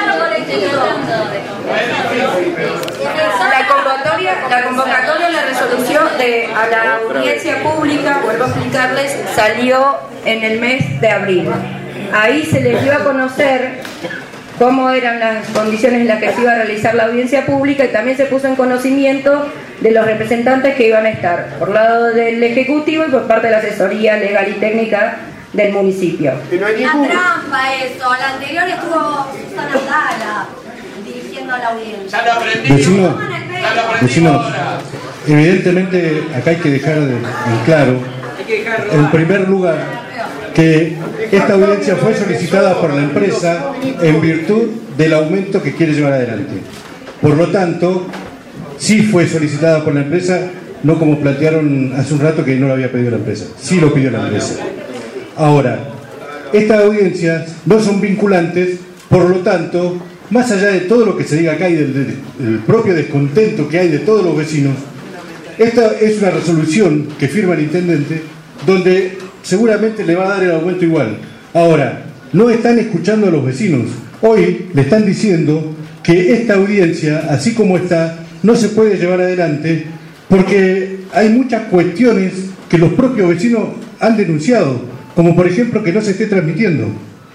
la convocatoria, la convocatoria, la resolución de a la audiencia pública, vuelvo a explicarles, salió en el mes de abril. Ahí se les dio a conocer cómo eran las condiciones en las que se iba a realizar la audiencia pública y también se puso en conocimiento de los representantes que iban a estar por lado del Ejecutivo y por parte de la asesoría legal y técnica del municipio. Una trampa eso, la anterior estuvo Susana Abdala dirigiendo la audiencia. Ya lo aprendí. Vecino, vecinos, evidentemente acá hay que dejar en claro, en primer lugar, que esta audiencia fue solicitada por la empresa en virtud del aumento que quiere llevar adelante. Por lo tanto, sí fue solicitada por la empresa, no como plantearon hace un rato que no lo había pedido la empresa. Sí lo pidió la empresa. Ahora, estas audiencias no son vinculantes, por lo tanto, más allá de todo lo que se diga acá y del, del, del propio descontento que hay de todos los vecinos, esta es una resolución que firma el intendente donde seguramente le va a dar el aumento igual. Ahora, no están escuchando a los vecinos. Hoy le están diciendo que esta audiencia, así como está, no se puede llevar adelante porque hay muchas cuestiones que los propios vecinos han denunciado, como por ejemplo que no se esté transmitiendo.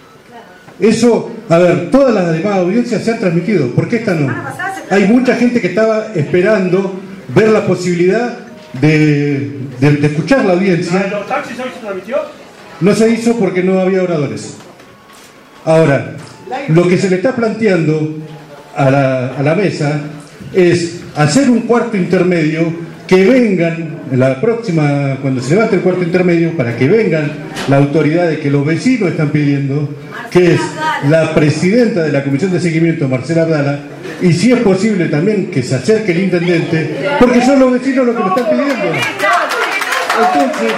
Eso, a ver, todas las demás audiencias se han transmitido, ¿por qué esta no? Hay mucha gente que estaba esperando ver la posibilidad de, de, de escuchar la audiencia. ¿Los taxis hoy se transmitió? No se hizo porque no había oradores. Ahora, lo que se le está planteando a la, a la mesa es hacer un cuarto intermedio, que vengan en la próxima, cuando se levante el cuarto intermedio, para que vengan la autoridad de que los vecinos están pidiendo, que es la presidenta de la Comisión de Seguimiento, Marcela Abdala, y si es posible también que se acerque el intendente, porque son los vecinos los que lo están pidiendo. Entonces,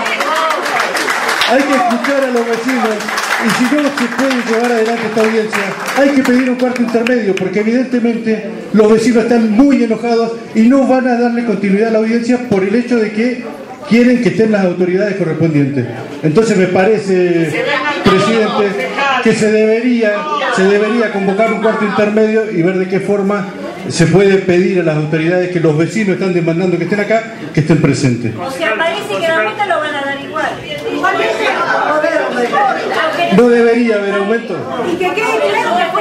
hay que escuchar a los vecinos, y si no se puede llevar adelante esta audiencia, hay que pedir un cuarto intermedio, porque evidentemente los vecinos están muy enojados y no van a darle continuidad a la audiencia por el hecho de que quieren que estén las autoridades correspondientes. Entonces me parece, presidente, que se debería, se debería convocar un cuarto intermedio y ver de qué forma se puede pedir a las autoridades que los vecinos están demandando que estén acá, que estén presentes. O sea, parece que el aumento lo van a dar igual. No debería haber aumento. Y que quede claro que fue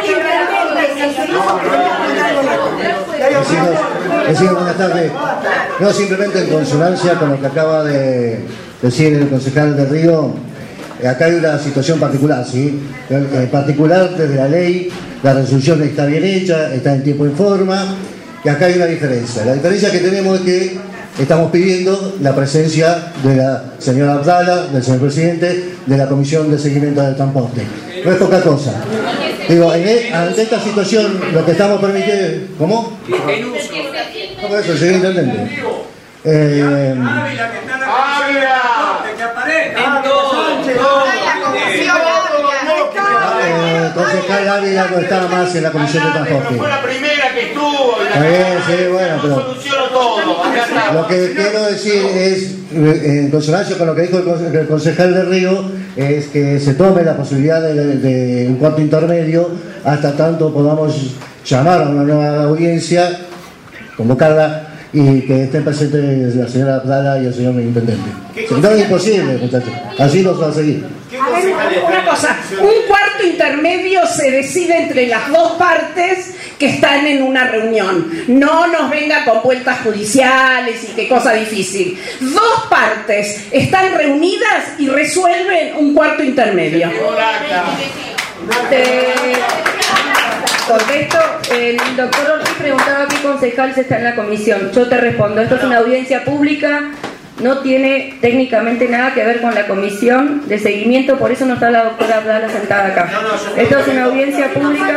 Vecinos, vecinos, buenas tardes. No, simplemente en consonancia con lo que acaba de decir el concejal del Río, acá hay una situación particular, ¿sí? En particular, desde la ley, la resolución está bien hecha, está en tiempo y forma, y acá hay una diferencia. La diferencia que tenemos es que estamos pidiendo la presencia de la señora Abdala, del señor presidente, de la Comisión de Seguimiento del Transporte. No es poca cosa. Digo, en, ante esta situación, lo que estamos permitiendo... ¿Cómo? ¿Cómo eso, señor intendente? Eh, Eh, concejal Ávila no estaba más en la Comisión de Transporte. Fue la primera que estuvo. subo. Está bien, sí, bueno, pero Soluciono todo. Acá está. lo que quiero decir es, en consonancia con lo que dijo el conse- el concejal de Río, es que se tome la posibilidad de, de un cuarto intermedio hasta tanto podamos llamar a una nueva audiencia, convocarla y que estén presentes la señora Plana y el señor intendente. Si no, es imposible, muchachos. Así nos va a seguir. A ver, una cosa, un cuarto intermedio se decide entre las dos partes que están en una reunión. No nos venga con vueltas judiciales y qué cosa difícil. Dos partes están reunidas y resuelven un cuarto intermedio. Te contesto, el doctor Ortiz preguntaba qué concejal está en la comisión. Yo te respondo, esto es una audiencia pública, no tiene técnicamente nada que ver con la comisión de seguimiento, por eso no está la doctora Plana sentada acá. Esto es una audiencia pública.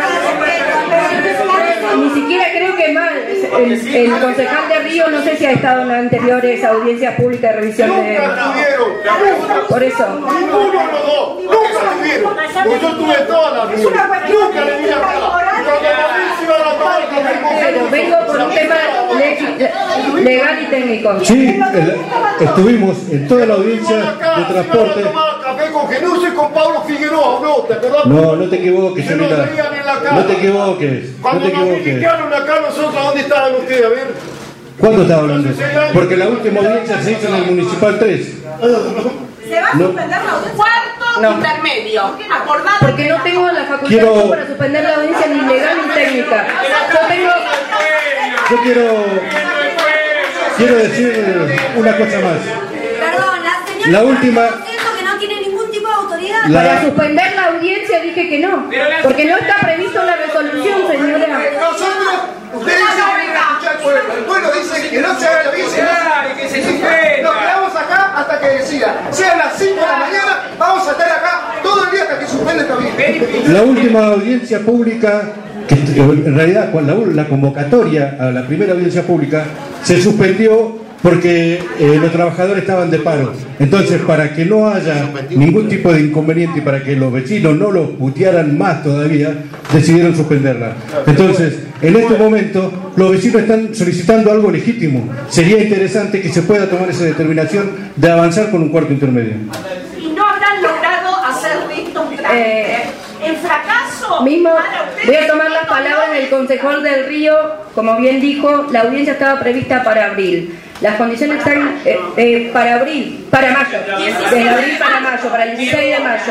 Ni siquiera creo que mal. El, el concejal de Río no sé si ha estado en las anteriores audiencias públicas de revisión de... Por eso. Ninguno de los dos, nunca estuvieron. Porque yo estuve en todas las reuniones. Nunca le vi la cara. Pero vengo por un tema le- legal y técnico. Sí, el- estuvimos en toda la audiencia de transporte. Café con Genuse y con Pablo Figueroa, ¿no? ¿Te acordás? No, no te equivoques, Que nos Julita. veían en la cara. No te equivoques, no Cuando te nos equivoques. criticaron acá nosotros, ¿dónde estaban ustedes? A ver. ¿Cuándo estaba hablando? Porque la última audiencia se hizo en el Municipal tres. Se va a No. suspender la audiencia. Cuarto intermedio. Acordado. Porque no tengo la facultad Quiero- para suspender la audiencia ni legal ni técnica. Yo tengo... Yo quiero, quiero decir una cosa más. Perdón, la señora La última- está diciendo que no tiene ningún tipo de autoridad. La- Para suspender la audiencia dije que no. Porque no está previsto en la resolución, señora. Nosotros, ustedes dicen que vienen a escuchar al pueblo. El pueblo dice que no se haga la audiencia. Claro, que se suspenda. Nos quedamos acá hasta que decida. Sean las cinco de la mañana, vamos a estar acá todo el día hasta que suspenda esta audiencia. La última audiencia pública, que en realidad con la, la convocatoria a la primera audiencia pública se suspendió porque eh, los trabajadores estaban de paro. Entonces, para que no haya ningún tipo de inconveniente y para que los vecinos no los putearan más todavía, decidieron suspenderla. Entonces, en este momento, los vecinos están solicitando algo legítimo. Sería interesante que se pueda tomar esa determinación de avanzar con un cuarto intermedio. Y no habrán logrado hacer de esto un trámite. Eh, El fracaso. Mismo, para ustedes voy a tomar las palabras del concejal del Río, como bien dijo, la audiencia estaba prevista para abril. Las condiciones están eh, eh, para abril, para mayo, desde abril para mayo, para el dieciséis de mayo.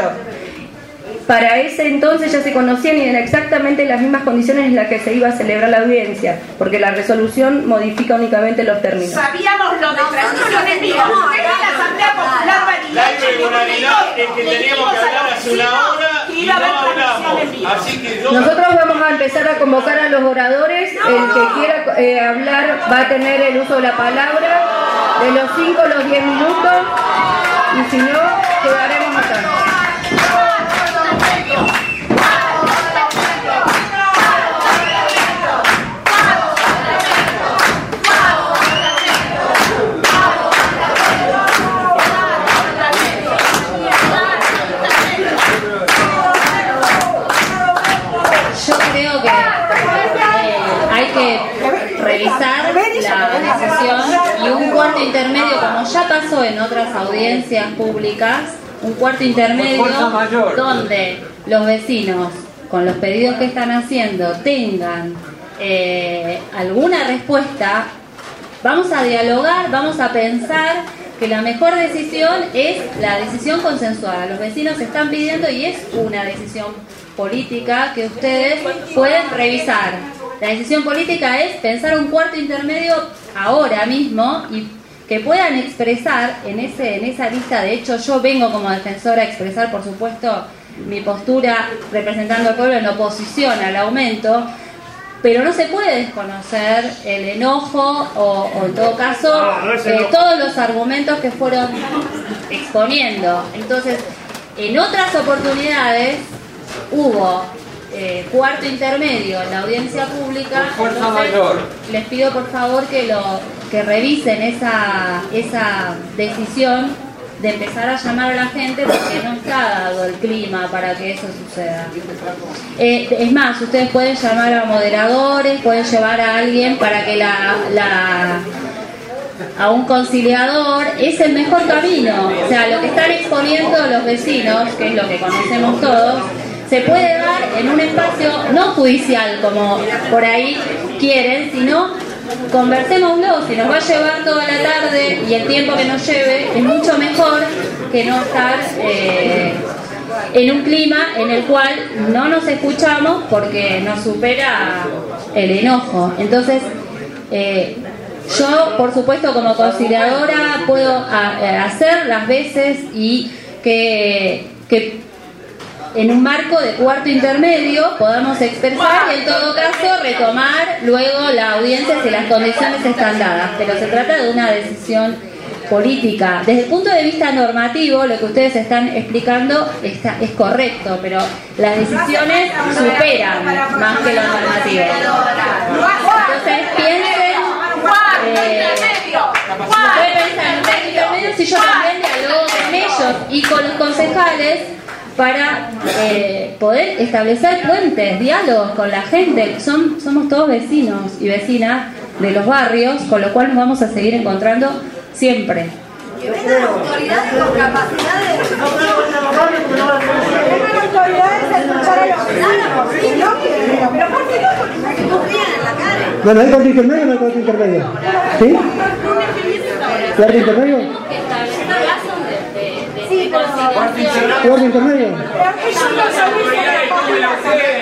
Para ese entonces ya se conocían y eran exactamente las mismas condiciones en las que se iba a celebrar la audiencia, porque la resolución modifica únicamente los términos. Sabíamos lo de transmisión en vivo. Era la Asamblea Popular La irregularidad es que teníamos que hablar hace una hora y no hablamos. Así que yo... Nosotros vamos a empezar a convocar a los oradores. El que quiera eh, hablar va a tener el uso de la palabra de los cinco a los diez minutos y si no, quedaremos acá. Yo creo que eh, hay que revisar la decisión y un cuarto intermedio, como ya pasó en otras audiencias públicas, un cuarto intermedio fuerza mayor. donde los vecinos, con los pedidos que están haciendo, tengan eh, alguna respuesta. Vamos a dialogar, vamos a pensar que la mejor decisión es la decisión consensuada. Los vecinos están pidiendo y es una decisión política que ustedes pueden revisar. La decisión política es pensar un cuarto intermedio ahora mismo y que puedan expresar en ese en esa lista. De hecho, yo vengo como defensora a expresar, por supuesto, mi postura representando al pueblo en oposición al aumento, pero no se puede desconocer el enojo o, o en todo caso No, no es eh, enojo. todos los argumentos que fueron exponiendo. Entonces, en otras oportunidades hubo eh, cuarto intermedio en la audiencia pública. Fuerza Entonces, mayor. les pido por favor que lo que revisen esa esa decisión de empezar a llamar a la gente porque no está dado el clima para que eso suceda. Eh, es más, ustedes pueden llamar a moderadores, pueden llevar a alguien para que la, la a un conciliador, es el mejor camino. O sea, lo que están exponiendo los vecinos, que es lo que conocemos todos, se puede dar en un espacio no judicial como por ahí quieren, sino conversémoslo. Si nos va a llevar toda la tarde y el tiempo que nos lleve, es mucho mejor que no estar eh, en un clima en el cual no nos escuchamos porque nos supera el enojo. Entonces, eh, yo, por supuesto, como conciliadora puedo a, a hacer las veces y que, que en un marco de cuarto intermedio podamos expresar y en todo caso retomar luego la audiencia si las condiciones están dadas. Pero se trata de una decisión política. Desde el punto de vista normativo, lo que ustedes están explicando está, es correcto, pero las decisiones superan más que lo normativo. Entonces piensen, eh, puede pensar en un cuarto intermedio si yo también dialogo con ellos y con los concejales para eh, poder establecer puentes, diálogos con la gente. Son, somos todos vecinos y vecinas de los barrios, con lo cual nos vamos a seguir encontrando siempre. Que vengan autoridades con capacidades. Que vengan autoridades a escuchar a los ciudadanos. Si no, pero ¿por qué no? Porque no se confían en la cara. Bueno, ¿hay cuarto intermedio o no hay cuarto intermedio? ¿Sí? ¿Cuarto intermedio? Sí, pero ¿Cuarto intermedio? pero que yo no sabía cómo la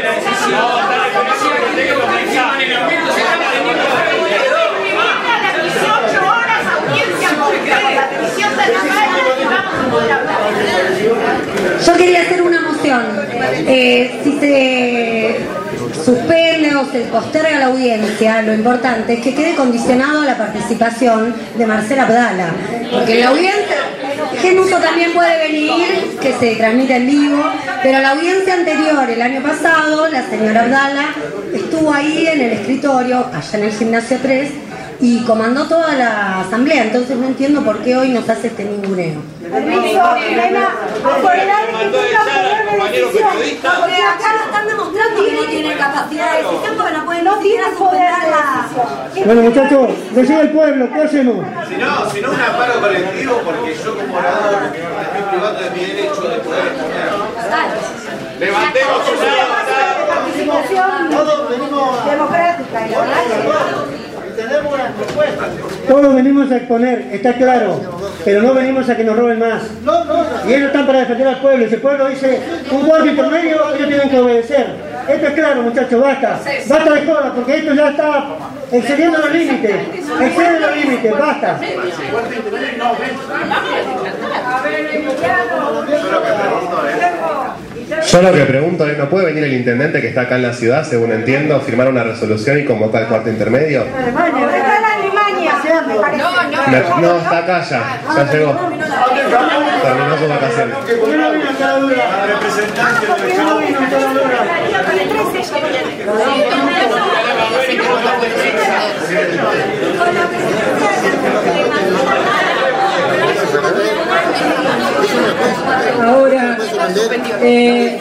Yo quería hacer una moción. Eh, si se suspende o se posterga la audiencia, lo importante es que quede condicionado a la participación de Marcela Abdala, porque la audiencia, Genuso también puede venir, que se transmite en vivo, pero la audiencia anterior, el año pasado, la señora Abdala estuvo ahí en el escritorio, allá en el gimnasio tres, y comandó toda la asamblea. Entonces no entiendo por qué hoy nos hace este ninguneo. Permiso, Elena, autoridades que tengan poder de decisión. Porque acá están demostrando que no tienen capacidad de decisión porque no pueden, no tienen poder de decisión. Bueno, muchachos, decide el pueblo, ¿qué hacemos? Si no, si no un amparo colectivo, porque yo como orador estoy privado de mi derecho de poder exponer. Levantemos una participación democrática y tenemos una propuesta. Todos venimos a exponer, está claro, pero no venimos a que nos roben más. Y ellos están para defender al pueblo. Y si el pueblo dice un cuarto intermedio, ellos tienen que obedecer. Esto es claro, muchachos, basta. Basta de jodas, porque esto ya está excediendo los límites. Excede los límites, basta. Yo lo que pregunto es, ¿no puede venir el intendente que está acá en la ciudad, según entiendo, firmar una resolución y convocar el cuarto intermedio? Está en Alemania. No, no, está acá ya, ya llegó. Terminó sus vacaciones. Ahora, eh,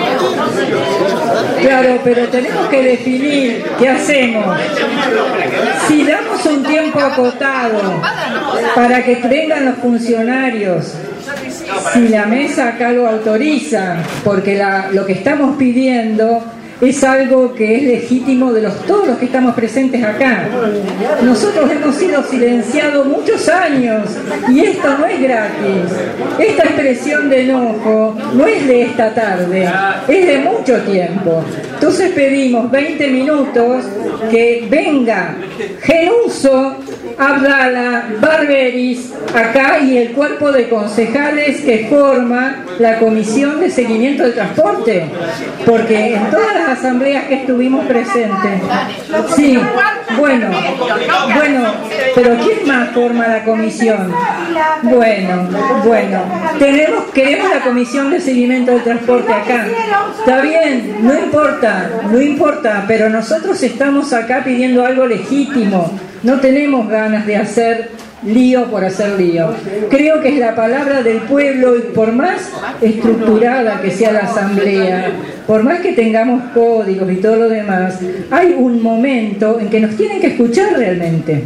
claro, pero tenemos que definir qué hacemos. Si damos un tiempo acotado para que vengan los funcionarios, si la mesa acá lo autoriza, porque la, lo que estamos pidiendo es algo que es legítimo de los todos los que estamos presentes acá. Nosotros hemos sido silenciados muchos años y esto no es gratis. Esta expresión de enojo no es de esta tarde, es de mucho tiempo. Entonces pedimos veinte minutos que venga Genuso, Abdala, Barberis acá y el cuerpo de concejales que forma la Comisión de Seguimiento del Transporte, porque en todas las asambleas que estuvimos presentes, sí, bueno, bueno, pero ¿quién más forma la comisión? Bueno, bueno, tenemos, queremos la Comisión de Seguimiento del Transporte acá, está bien, no importa, no importa, pero nosotros estamos acá pidiendo algo legítimo. No tenemos ganas de hacer lío por hacer lío. Creo que es la palabra del pueblo, y por más estructurada que sea la asamblea, por más que tengamos códigos y todo lo demás, hay un momento en que nos tienen que escuchar realmente.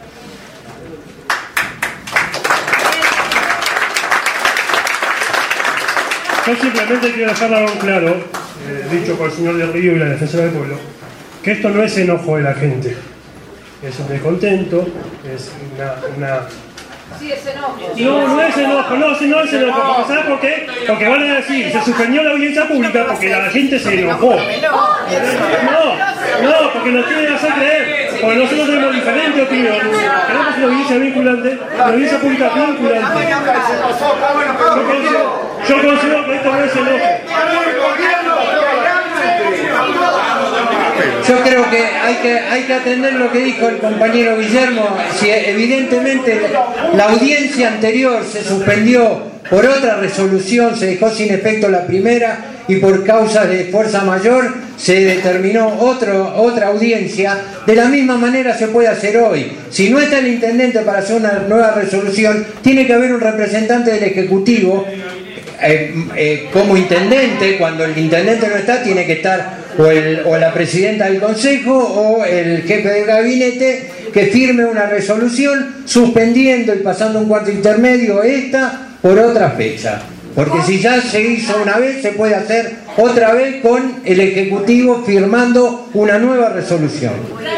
Yo simplemente quiero dejar algo claro, eh, dicho por el señor del Río y la defensora del pueblo, que esto no es enojo de la gente, es un descontento, es una... una... Sí, es enojo. No, no es enojo, no, no es enojo, porque ¿sabes por qué? Porque van a decir, se suspendió la audiencia pública porque la gente se enojó. No, no, porque nos quieren hacer creer, porque nosotros tenemos diferente opinión, queremos una audiencia vinculante, una audiencia pública vinculante. Yo considero, yo considero que esto no es enojo. Yo creo que hay que hay que atender lo que dijo el compañero Guillermo. Si evidentemente la audiencia anterior se suspendió por otra resolución, se dejó sin efecto la primera y por causas de fuerza mayor se determinó otro, otra audiencia, de la misma manera se puede hacer hoy. Si no está el intendente para hacer una nueva resolución, tiene que haber un representante del Ejecutivo eh, eh, como intendente. Cuando el intendente no está, tiene que estar o, el, o la presidenta del consejo o el jefe del gabinete, que firme una resolución suspendiendo y pasando un cuarto intermedio esta por otra fecha. Porque si ya se hizo una vez, se puede hacer otra vez con el Ejecutivo firmando una nueva resolución.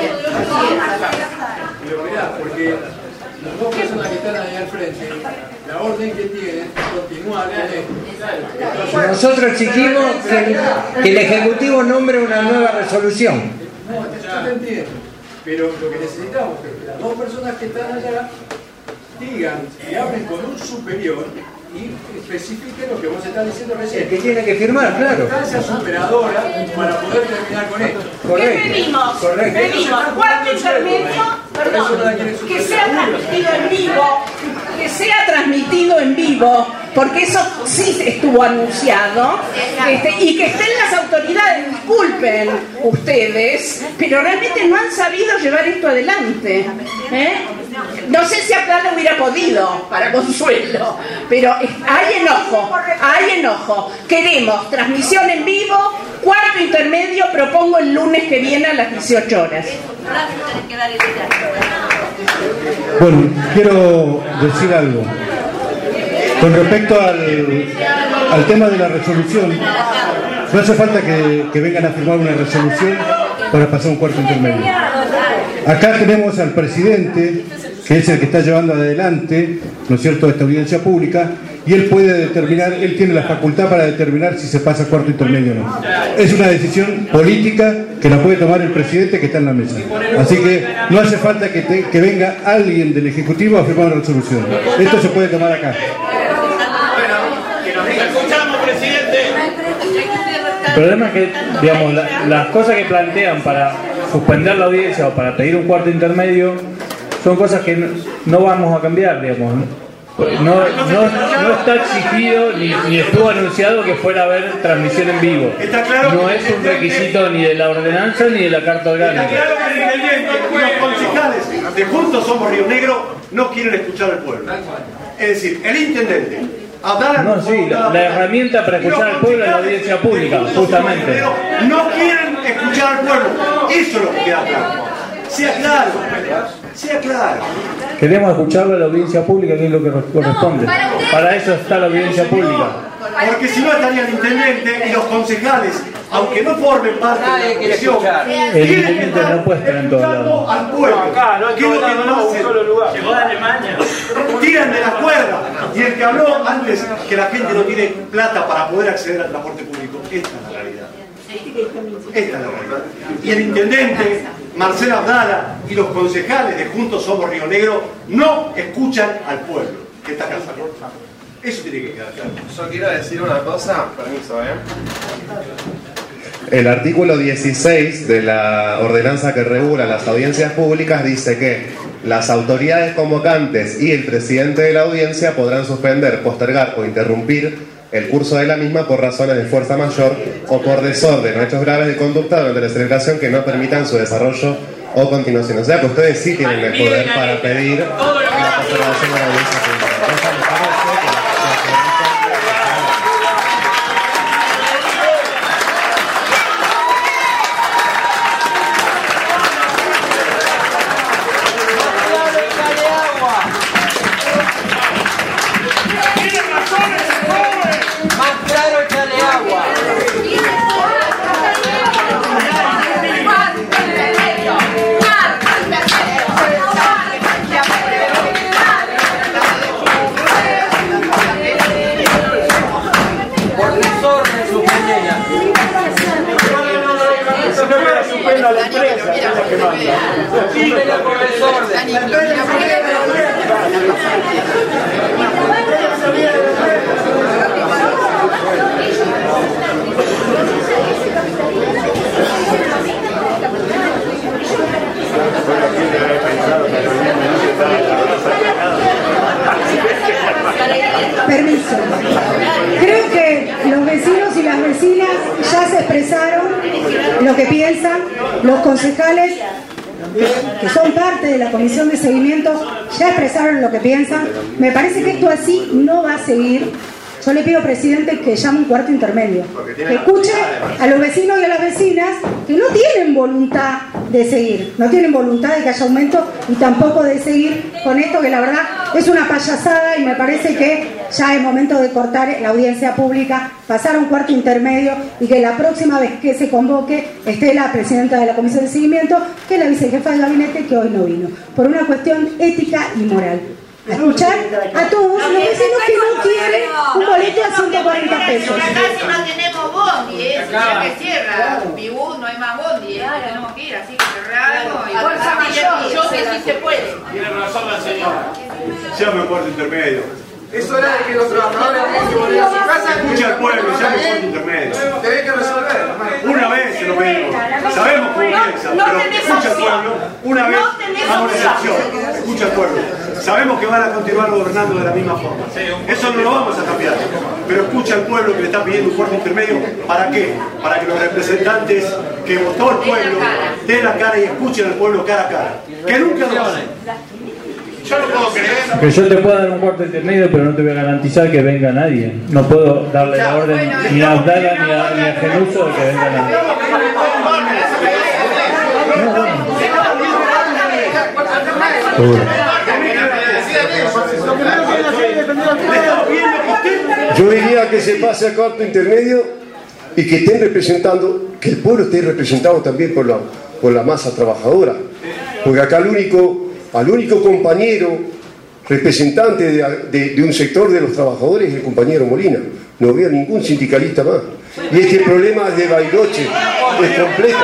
Porque las dos personas que están ahí al frente, la orden que tienen es continuar en esto. Nosotros exigimos que el, que el Ejecutivo nombre una nueva resolución. No, yo te entiendo. Pero lo que necesitamos es que las dos personas que están allá digan y hablen con un superior y especifique lo que vos estás diciendo recién. El que tiene que firmar, claro. Una instancia superadora para poder terminar con esto. Correcto. ¿Qué pedimos? Correcto. Pedimos cuarto intermedio, perdón, que sea transmitido en vivo, que sea transmitido en vivo, porque eso sí estuvo anunciado, este, y que estén las autoridades, disculpen ustedes, pero realmente no han sabido llevar esto adelante. ¿eh? No sé si Aplana hubiera podido, para consuelo, pero hay enojo, hay enojo. Queremos transmisión en vivo, cuarto intermedio, propongo el lunes que viene a las dieciocho horas. Bueno, quiero decir algo. Con respecto al, al tema de la resolución, no hace falta que, que vengan a firmar una resolución para pasar un cuarto intermedio. Acá tenemos al presidente, que es el que está llevando adelante, ¿no es cierto?, esta audiencia pública, y él puede determinar, él tiene la facultad para determinar si se pasa a cuarto intermedio o no. Es una decisión política que la puede tomar el presidente que está en la mesa. Así que no hace falta que, te, que venga alguien del Ejecutivo a firmar una resolución. Esto se puede tomar acá. Escuchamos, presidente. El problema es que, digamos, la, las cosas que plantean para suspender la audiencia o para pedir un cuarto intermedio son cosas que no, no vamos a cambiar, digamos. No, no, no está exigido ni, ni estuvo anunciado que fuera a haber transmisión en vivo. No es un requisito ni de la ordenanza ni de la carta orgánica. Está claro que el intendente y los concejales de Juntos Somos Río Negro no quieren escuchar al pueblo. Es decir, el intendente No, sí, la, la herramienta para escuchar al pueblo es la audiencia pública, justamente. No quieren escuchar al pueblo. Eso es lo que queda claro. Sea claro, sea claro. Queremos escucharlo a la audiencia pública, que es lo que corresponde. Para eso está la audiencia pública. Porque si no estaría el intendente y los concejales, aunque no formen parte de la comisión, el intendente no puede estar en todos lados. Al pueblo, acá, no en todos lados, no, un solo lugar. Llegó de Alemania. Tiran de la cuerda. Y el que habló antes que la gente no tiene plata para poder acceder al transporte público, esta es la realidad. Esta es la realidad. Y el intendente, Marcelo Abdala, y los concejales de Juntos Somos Río Negro no escuchan al pueblo que está acá. Eso tiene que quedar claro. Yo quiero decir una cosa, permiso, ¿eh? El artículo dieciséis de la ordenanza que regula las audiencias públicas dice que las autoridades convocantes y el presidente de la audiencia podrán suspender, postergar o interrumpir el curso de la misma por razones de fuerza mayor o por desorden o hechos graves de conducta durante la celebración que no permitan su desarrollo o continuación. O sea que ustedes sí tienen el poder para pedir la postergación de la audiencia pública. Entonces, me parece que la a la empresa, es la que manda. Dímelo por desorden. Permiso. Creo que los vecinos y las vecinas ya se expresaron lo que piensan, los concejales que son parte de la comisión de seguimiento ya expresaron lo que piensan. Me parece que esto así no va a seguir. Yo le pido, presidente, que llame un cuarto intermedio, que escuche a los vecinos y a las vecinas que no tienen voluntad de seguir, no tienen voluntad de que haya aumento y tampoco de seguir con esto, que la verdad es una payasada, y me parece que ya es momento de cortar la audiencia pública, pasar a un cuarto intermedio, y que la próxima vez que se convoque esté la presidenta de la comisión de seguimiento, que es la vicejefa de gabinete, que hoy no vino, por una cuestión ética y moral. A escuchar a todos los vecinos que no quieren un boleto a ciento cuarenta pesos. Acá si no tenemos bondi, ¿eh? Si ya que cierra, Pibú, no hay más bondi, ¿eh? Tenemos que ir, así que cerrar algo. Y yo sé si se puede. Tiene razón la señora. Llame un cuarto intermedio. Es hora de que los trabajadores tengan que volver a su casa. Escucha al pueblo, llame un cuarto intermedio. Tenés que resolver. Una vez se lo pedimos. Sabemos cómo piensa, pero escucha al pueblo. Una vez vamos a excepción. Escucha al pueblo. Sabemos que van a continuar gobernando de la misma forma. Eso no lo vamos a cambiar. Pero escucha al pueblo que le está pidiendo un cuarto intermedio. ¿Para qué? Para que los representantes que votó el pueblo den la cara y escuchen al pueblo cara a cara. Que nunca lo hacen. Yo no puedo creer. Que yo te pueda dar un cuarto intermedio, pero no te voy a garantizar que venga nadie. No puedo darle la orden ni a Abdala ni a, ni a Genuso de que venga nadie. Yo diría que se pase a cuarto intermedio y que estén representando, que el pueblo esté representado también por la, por la masa trabajadora. Porque acá el único, al único compañero representante de, de, de un sector de los trabajadores es el compañero Molina. No veo ningún sindicalista más. Y este problema es de Bariloche, es completo.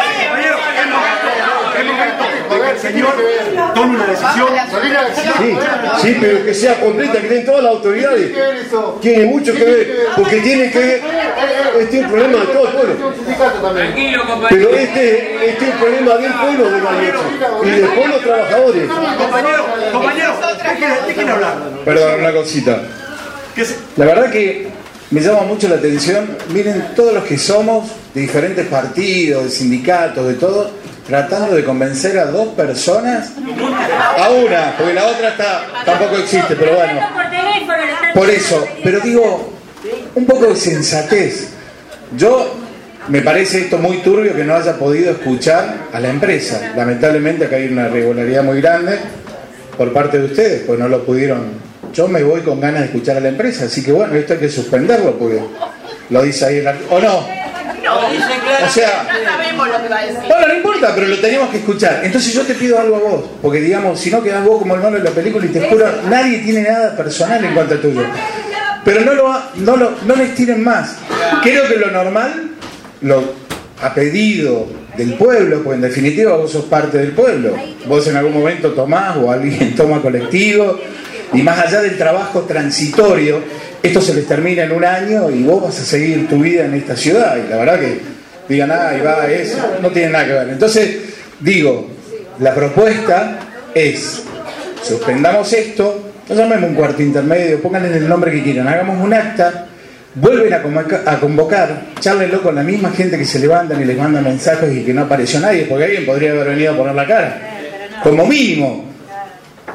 El señor tome una decisión. Sí, sí, pero que sea completa, que den todas las autoridades. Tiene mucho que ver, porque tiene que ver. Este es un problema de todo el pueblo. Pero este, este es un problema del pueblo de Bariloche y del pueblo trabajadores. Compañero, compañero, déjenme hablar. Perdón, una cosita. La verdad que me llama mucho la atención. Miren, todos los que somos de diferentes partidos, de sindicatos, de todo, tratando de convencer a dos personas, a una, porque la otra está, tampoco existe, pero bueno. Por eso, pero digo, un poco de sensatez. Yo, me parece esto muy turbio que no haya podido escuchar a la empresa. Lamentablemente acá hay una irregularidad muy grande por parte de ustedes, pues no lo pudieron. Yo me voy con ganas de escuchar a la empresa, así que bueno, esto hay que suspenderlo, porque lo dice ahí el artículo. ¿O no? No, dice claro, o sea, no sabemos lo que va a decir. Bueno, no importa, pero lo teníamos que escuchar. Entonces yo te pido algo a vos, porque digamos, si no quedás vos como el malo de la película, y te juro, nadie tiene nada personal en cuanto a tuyo. Pero no lo, no lo no les tiren más. Creo que lo normal, lo a pedido del pueblo, pues en definitiva vos sos parte del pueblo. Vos en algún momento tomás o alguien toma colectivo, y más allá del trabajo transitorio, esto se les termina en un año y vos vas a seguir tu vida en esta ciudad. Y la verdad que digan, ah, y va, eso no tiene nada que ver. Entonces, digo, la propuesta es, suspendamos esto, no llamemos un cuarto intermedio, pónganle el nombre que quieran, hagamos un acta, vuelven a convocar, a convocar, charlenlo con la misma gente que se levantan y les mandan mensajes y que no apareció nadie, porque alguien podría haber venido a poner la cara, como mínimo.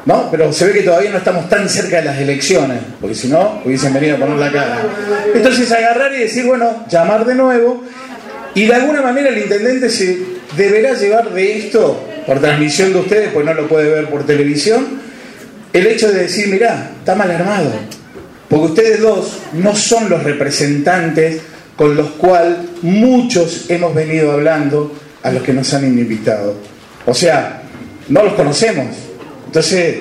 ¿no? Pero se ve que todavía no estamos tan cerca de las elecciones, porque si no, hubiesen venido a poner la cara. Entonces agarrar y decir, bueno, llamar de nuevo, y de alguna manera el intendente se deberá llevar de esto, por transmisión de ustedes, pues no lo puede ver por televisión, el hecho de decir, mirá, está mal armado, porque ustedes dos no son los representantes con los cuales muchos hemos venido hablando a los que nos han invitado. O sea, no los conocemos. Entonces,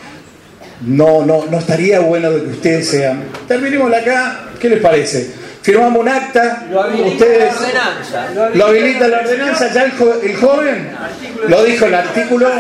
no, no, no estaría bueno de que ustedes sean. Terminemos acá, ¿qué les parece? Firmamos un acta, ustedes lo habilita la ordenanza, ya el, jo el joven lo dijo el artículo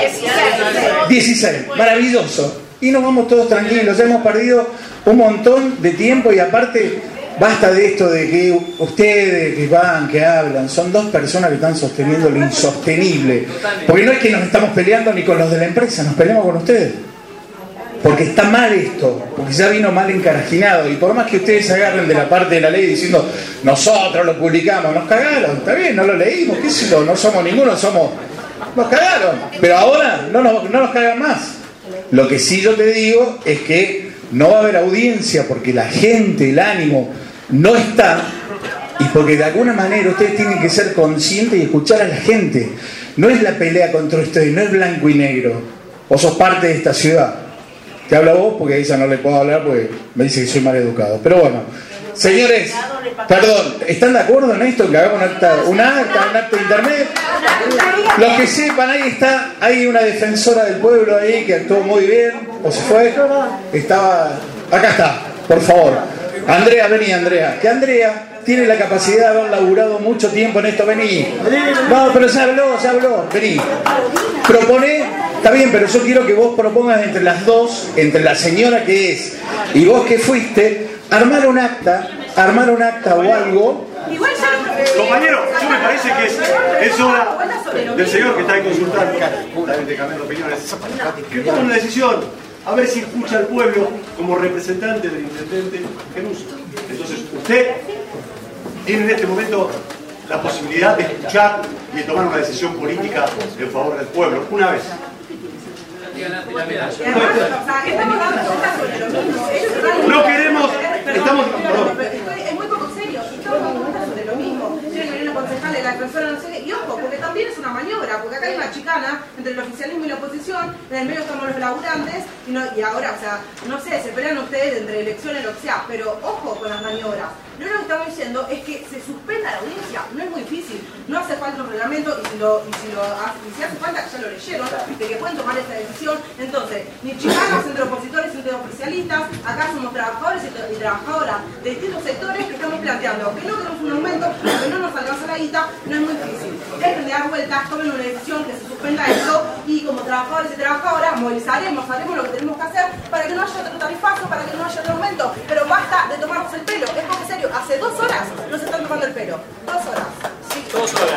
dieciséis, maravilloso. Y nos vamos todos tranquilos, ya hemos perdido un montón de tiempo y aparte basta de esto de que ustedes que van, que hablan, son dos personas que están sosteniendo lo insostenible. Porque no es que nos estamos peleando ni con los de la empresa, nos peleamos con ustedes. Porque está mal esto, porque ya vino mal encarajinado. Y por más que ustedes se agarren de la parte de la ley diciendo nosotros lo publicamos, nos cagaron, está bien, no lo leímos, qué sé yo, no somos ninguno, somos... Nos cagaron, pero ahora no nos, no nos cagan más. Lo que sí yo te digo es que no va a haber audiencia porque la gente, el ánimo no está, y porque de alguna manera ustedes tienen que ser conscientes y escuchar a la gente. No es la pelea contra ustedes, no es blanco y negro. Vos sos parte de esta ciudad. Te habla vos porque a ella no le puedo hablar porque me dice que soy mal educado. Pero bueno, señores, perdón, ¿están de acuerdo en esto? Que hagamos un acta, un acta, un acta intermedio. Los que sepan, ahí está, hay una defensora del pueblo ahí que actuó muy bien, o se fue, estaba, acá está, por favor. Andrea, vení Andrea, que Andrea tiene la capacidad de haber laburado mucho tiempo en esto, vení. No, pero ya habló, ya habló, vení. Propone, está bien, pero yo quiero que vos propongas entre las dos, entre la señora que es y vos que fuiste, armar un acta, armar un acta o algo. Compañero, yo me parece que es, es hora del señor que está ahí consultando, puramente cambiando opiniones, que tome una decisión, a ver si escucha al pueblo como representante del intendente Genuso. Entonces, usted tiene en este momento la posibilidad de escuchar y de tomar una decisión política en favor del pueblo, una vez. No queremos, estamos, perdón. Es muy poco serio, estamos hablando sobre lo mismo. Tiene que venir los concejales, la defensora, no sé qué, y ojo, porque también es una maniobra, porque acá hay una chicana entre el oficialismo y la oposición, en el medio estamos los laburantes, y, no, y ahora, o sea, no sé, se pelean ustedes entre elecciones, lo que sea, pero ojo con las maniobras. Lo único que estamos diciendo es que se suspenda la audiencia, no es muy difícil, no hace falta un reglamento y si, lo, y si, lo, y si hace falta, ya lo leyeron, de que pueden tomar esta decisión. Entonces, ni chicanas entre opositores y entre oficialistas, acá somos trabajadores y, tra y trabajadoras de distintos sectores que estamos planteando que no queremos un aumento, que no nos alcanza la guita, no es muy difícil. Dejen de dar vueltas, tomen una decisión que se suspenda esto y como trabajadores y trabajadoras movilizaremos, haremos lo que tenemos que hacer para que no haya otro tarifazo, para que no haya otro aumento, pero basta de tomarnos el pelo, es porque serio. Hace dos horas nos están tomando el pelo. Dos horas. Sí. Dos horas.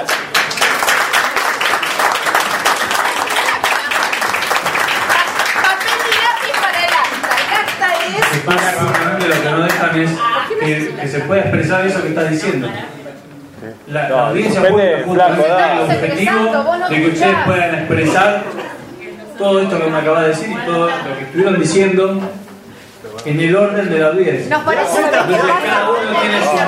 Papel y lápiz para el acta. El acta es... Básicamente lo que no dejan es que, que se pueda expresar eso que estás diciendo. La, la audiencia puede justamente el objetivo de que ustedes puedan expresar todo esto que me acabas de decir y todo lo que estuvieron diciendo en el orden de la audiencia. Nos parece que cada uno tiene su...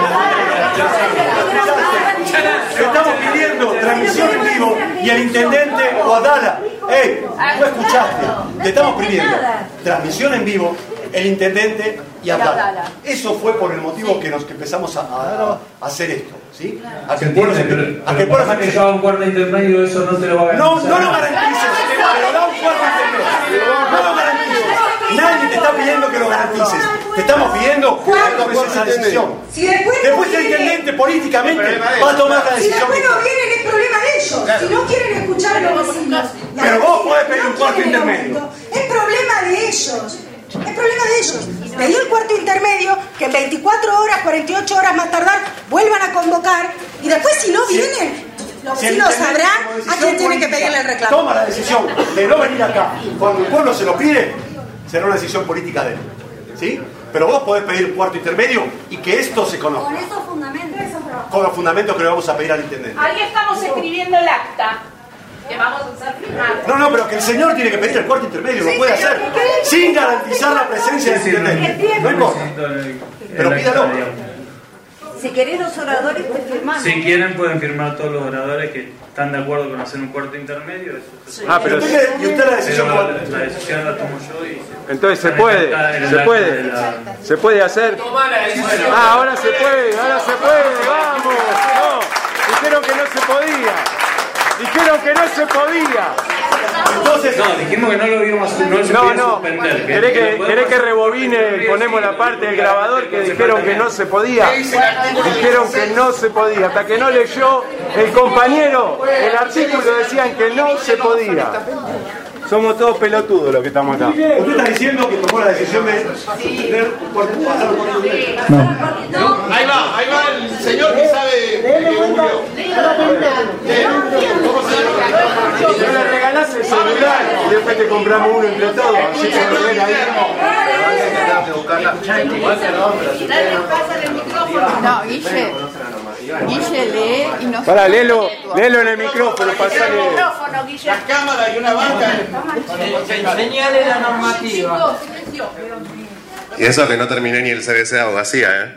Estamos pidiendo transmisión en vivo y el intendente Guadala, ¡ey! ¿No escuchaste? Te estamos pidiendo transmisión en vivo, el intendente y Abdala. Eso fue por el motivo que nos que empezamos a, a, a hacer esto, ¿sí? A que el pueblo se... A que el pueblo se... que yo haga un cuarto intermedio, eso no te lo va a garantizar. No, no lo garantices, pero da un cuarto intermedio. No lo garantices. Nadie te está pidiendo que lo garantices. Te estamos pidiendo que tomes esa decisión. Si después, después no el viene, intendente políticamente va a tomar la si decisión. después no vienen, es problema de ellos. Claro. Si no quieren escuchar a los vecinos. Pero vos podés pedir un cuarto intermedio. Es problema de ellos. Es problema de ellos. Pedí el cuarto intermedio, que en veinticuatro horas, cuarenta y ocho horas más tardar, vuelvan a convocar. Y después, si no vienen, los Si el vecinos intendente, sabrán como a decisión quién tiene que política, pedirle el reclamo. Toma la decisión de no venir acá. Cuando el pueblo se lo pide, será una decisión política de él. ¿Sí? Pero vos podés pedir un cuarto intermedio y que esto se conozca. Con esos fundamentos. Con los fundamentos que le vamos a pedir al intendente. Ahí estamos escribiendo el acta. que vamos a usar firmando. No, no, pero que el señor tiene que pedir el cuarto intermedio, lo puede hacer, sin garantizar la presencia del intendente. No importa. Pero pídalo. Si querés los oradores, te firmamos. Si quieren, pueden firmar todos los oradores que están de acuerdo con hacer un cuarto intermedio. Eso sí. Ah, pero usted, ¿y usted la decisión cuál? La decisión la tomo yo y... Entonces se puede, se puede, se puede hacer. Ah, ahora se puede, ahora se puede, vamos. No, dijeron que no se podía. Dijeron que no se podía. Entonces, no, dijimos que no lo íbamos a no, se no, podía no. suspender. ¿Querés que, ¿Querés que rebobine, ponemos la parte del grabador que dijeron que no se podía? Dijeron que no se podía. Hasta que no leyó el compañero el artículo, decían que no se podía. Somos todos pelotudos los que estamos acá. ¿Usted está diciendo que tomó la decisión de tener por pasar por su derecho? No. Ahí va, ahí va el señor que sabe que murió. ¿Cómo se llama? Si no le regalás el celular y después te compramos uno entre todos. Así que lo ven ahí. No, Guille. Guille lee y no. Pará, léelo, léelo en el micrófono, pasale. La cámara y una banca. Señale la normativa. Y eso que no terminé ni el C B C de abogacía, ¿eh?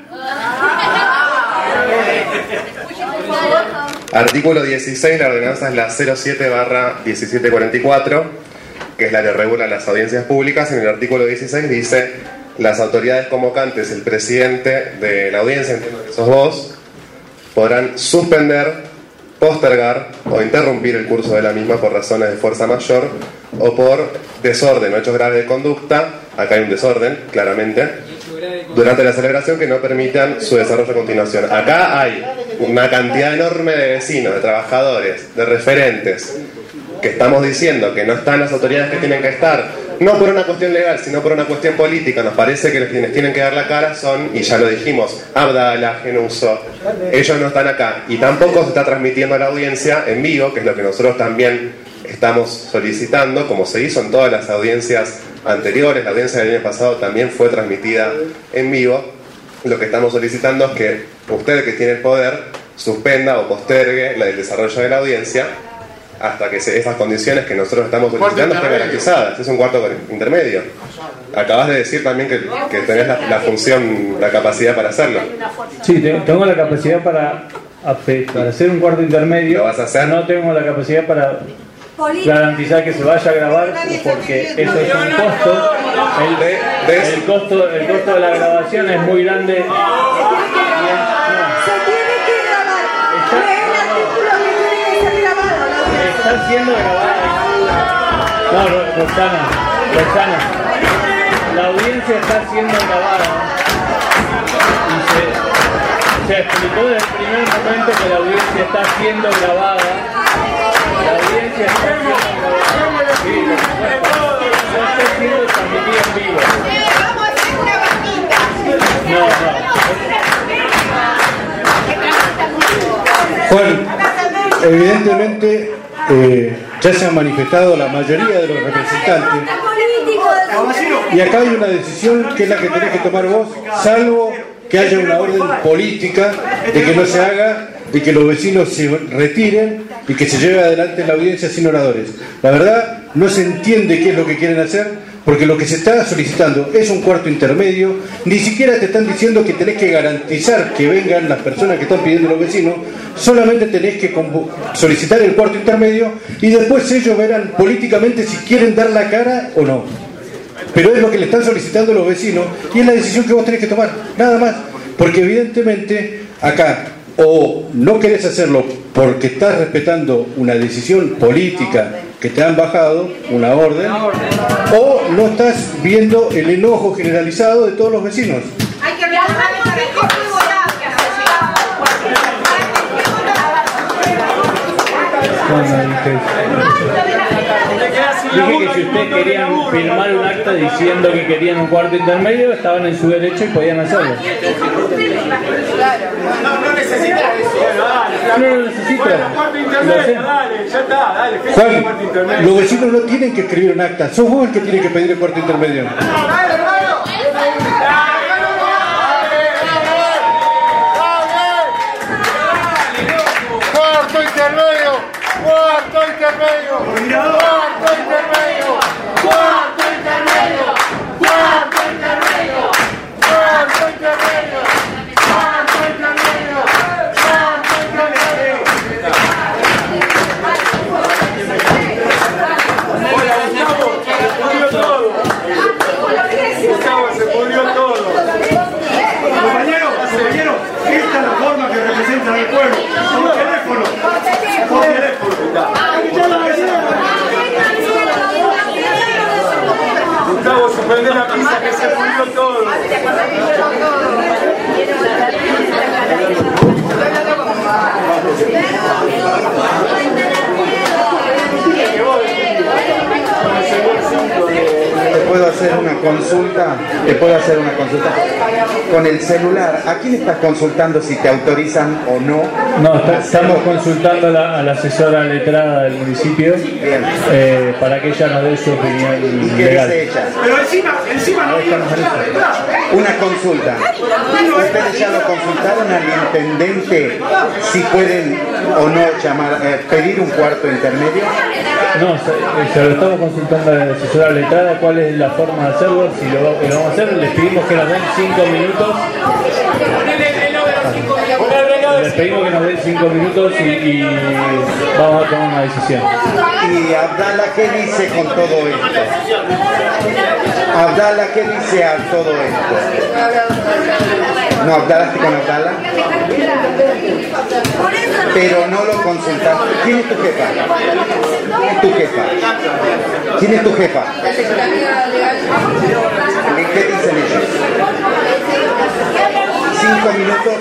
Artículo dieciséis, la ordenanza es la cero siete barra diecisiete cuarenta y cuatro, que es la que regula las audiencias públicas. En el artículo dieciséis dice: las autoridades convocantes, el presidente de la audiencia, entiendo que sos vos, podrán suspender, postergar o interrumpir el curso de la misma por razones de fuerza mayor o por desorden o hechos graves de conducta. Acá hay un desorden, claramente, durante la celebración que no permitan su desarrollo a continuación. Acá hay una cantidad enorme de vecinos, de trabajadores, de referentes, que estamos diciendo que no están las autoridades que tienen que estar, no por una cuestión legal, sino por una cuestión política. Nos parece que los quienes tienen que dar la cara son, y ya lo dijimos, Abdala, Genuso. Ellos no están acá, y tampoco se está transmitiendo a la audiencia en vivo, que es lo que nosotros también estamos solicitando, como se hizo en todas las audiencias anteriores. La audiencia del año pasado también fue transmitida en vivo. Lo que estamos solicitando es que usted, que tiene el poder, suspenda o postergue el desarrollo de la audiencia hasta que se, esas condiciones que nosotros estamos solicitando estén garantizadas. Es un cuarto intermedio. Acabas de decir también que, que tenés la, la función, la capacidad para hacerlo. Sí, tengo la capacidad para, para hacer un cuarto intermedio. ¿Lo vas a hacer? No tengo la capacidad para garantizar que se vaya a grabar, porque eso es un costo. El, el costo el costo de la grabación es muy grande. Se tiene que grabar. No es el artículo que tiene que ser grabado. Está siendo grabado. No, Roxana, Roxana, la audiencia está siendo grabada. Y se, se explicó desde el primer momento que la audiencia está siendo grabada. La audiencia está siendo grabada. Sí, no está siendo transmitida en vivo. No, no. Juan, evidentemente eh, ya se han manifestado la mayoría de los representantes y acá hay una decisión que es la que tenés que tomar vos, salvo que haya una orden política de que no se haga y que los vecinos se retiren y que se lleve adelante la audiencia sin oradores. La verdad, no se entiende qué es lo que quieren hacer, porque lo que se está solicitando es un cuarto intermedio. Ni siquiera te están diciendo que tenés que garantizar que vengan las personas que están pidiendo los vecinos, solamente tenés que solicitar el cuarto intermedio y después ellos verán políticamente si quieren dar la cara o no. Pero es lo que le están solicitando los vecinos y es la decisión que vos tenés que tomar, nada más, porque evidentemente acá o no querés hacerlo porque estás respetando una decisión política que te han bajado, una orden, o no estás viendo el enojo generalizado de todos los vecinos. Hay que realizar esa Dije que si ustedes querían firmar un acta diciendo que querían un cuarto intermedio, estaban en su derecho y podían hacerlo. No, no necesitas eso. No lo necesito. Dale, ya está, dale. Juan, los vecinos no tienen que escribir un acta, sos vos el que tiene que pedir el cuarto intermedio. Cuarto intermedio, cuarto intermedio. Coordinador. Cuarto intermedio. Cuarto intermedio. Cuarto intermedio. Cuarto intermedio. Cuarto intermedio. Cuarto intermedio. Hola, Gustavo, se pudrió todo. Gustavo, se pudrió todo. Compañeros, compañeros, esta es la forma que representan al pueblo. Por teléfono. Por teléfono. Gustavo, suspende la pizza que se pudrió todo. Te puedo hacer una consulta, te puedo hacer una consulta con el celular. ¿A quién estás consultando si te autorizan o no? No, está- estamos consultando a la, a la asesora letrada del municipio eh, para que ella nos dé su opinión ¿Y qué legal. dice ella? Pero encima, encima no viene Una consulta. ¿Ustedes ya lo consultaron al intendente si pueden o no llamar, eh, pedir un cuarto intermedio? No, se, se lo estamos consultando a la asesora letrada cuál es la forma de hacerlo, si lo, va- lo vamos a hacer, les pedimos que nos den cinco minutos. Les pedimos que nos den cinco minutos y, y vamos a tomar una decisión. ¿Y Abdala qué dice con todo esto? Abdala qué dice a todo esto? ¿No hablaste con Abdala? Pero no lo consultaste. ¿Quién es tu jefa? ¿Quién es tu jefa? ¿Quién es tu jefa? ¿Qué dicen ellos? Cinco minutos.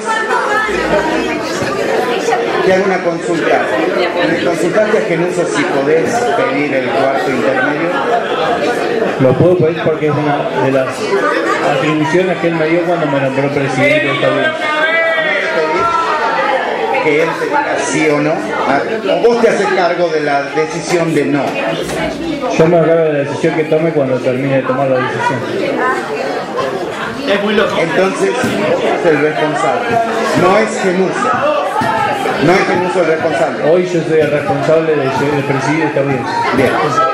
Te hago una consulta. ¿Le consultaste a Genuso si podés pedir el cuarto intermedio? Lo puedo pedir porque es una de las atribuciones que él me dio cuando me nombró presidente de esta audiencia. Que él te diga sí o no, o vos te haces cargo de la decisión de no. Yo me encargo de la decisión que tome cuando termine de tomar la decisión. Es muy loco. Entonces, es el responsable. No es Genuso. No es Genuso el responsable. Hoy yo soy el responsable de, de presidir esta audiencia. Bien.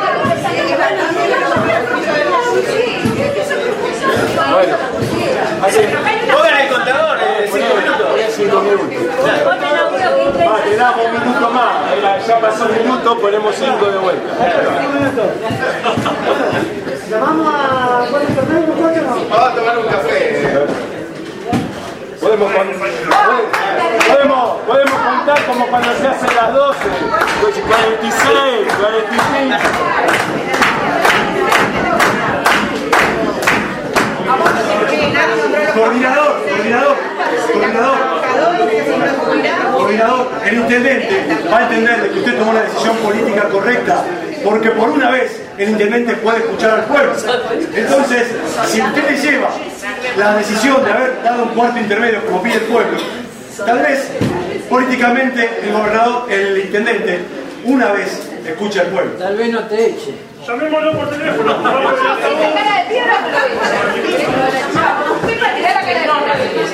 Bueno, así, pongan el contador de cinco minutos. cinco minutos. Ah, te damos un minuto más. Era, ya pasó un minuto, ponemos cinco de vuelta. ¿Llamamos a cuarto intermedio, muchachos? Vamos a tomar un café. Podemos, podemos, podemos contar como cuando se hacen las doce, cuarenta y seis, cuarenta y cinco. Coordinador, coordinador, coordinador, coordinador, el intendente va a entender de que usted tomó la decisión política correcta, porque por una vez el intendente puede escuchar al pueblo. Entonces, si usted le lleva la decisión de haber dado un cuarto intermedio como pide el pueblo, tal vez políticamente el gobernador, el intendente, una vez escucha al pueblo. Tal vez no te eche. Llamémoslo por teléfono. Usted para tirar la cara de nona.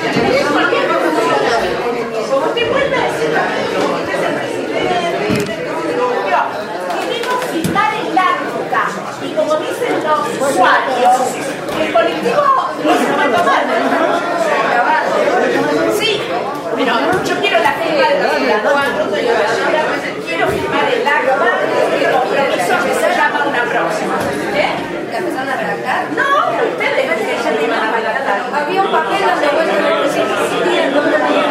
Como usted cuenta decir que es el presidente, queremos citar el acta. Y como dicen los usuarios, el colectivo no se puede tomar. Sí, pero yo quiero la firma de los ciudadanos. Quiero firmar el acta de compromiso que se llama una próxima. ¿Eh? ¿La empezaron a redactar? No, ustedes que ya te iban a redactar. Había un papel donde vos no sé si sí, el nombre de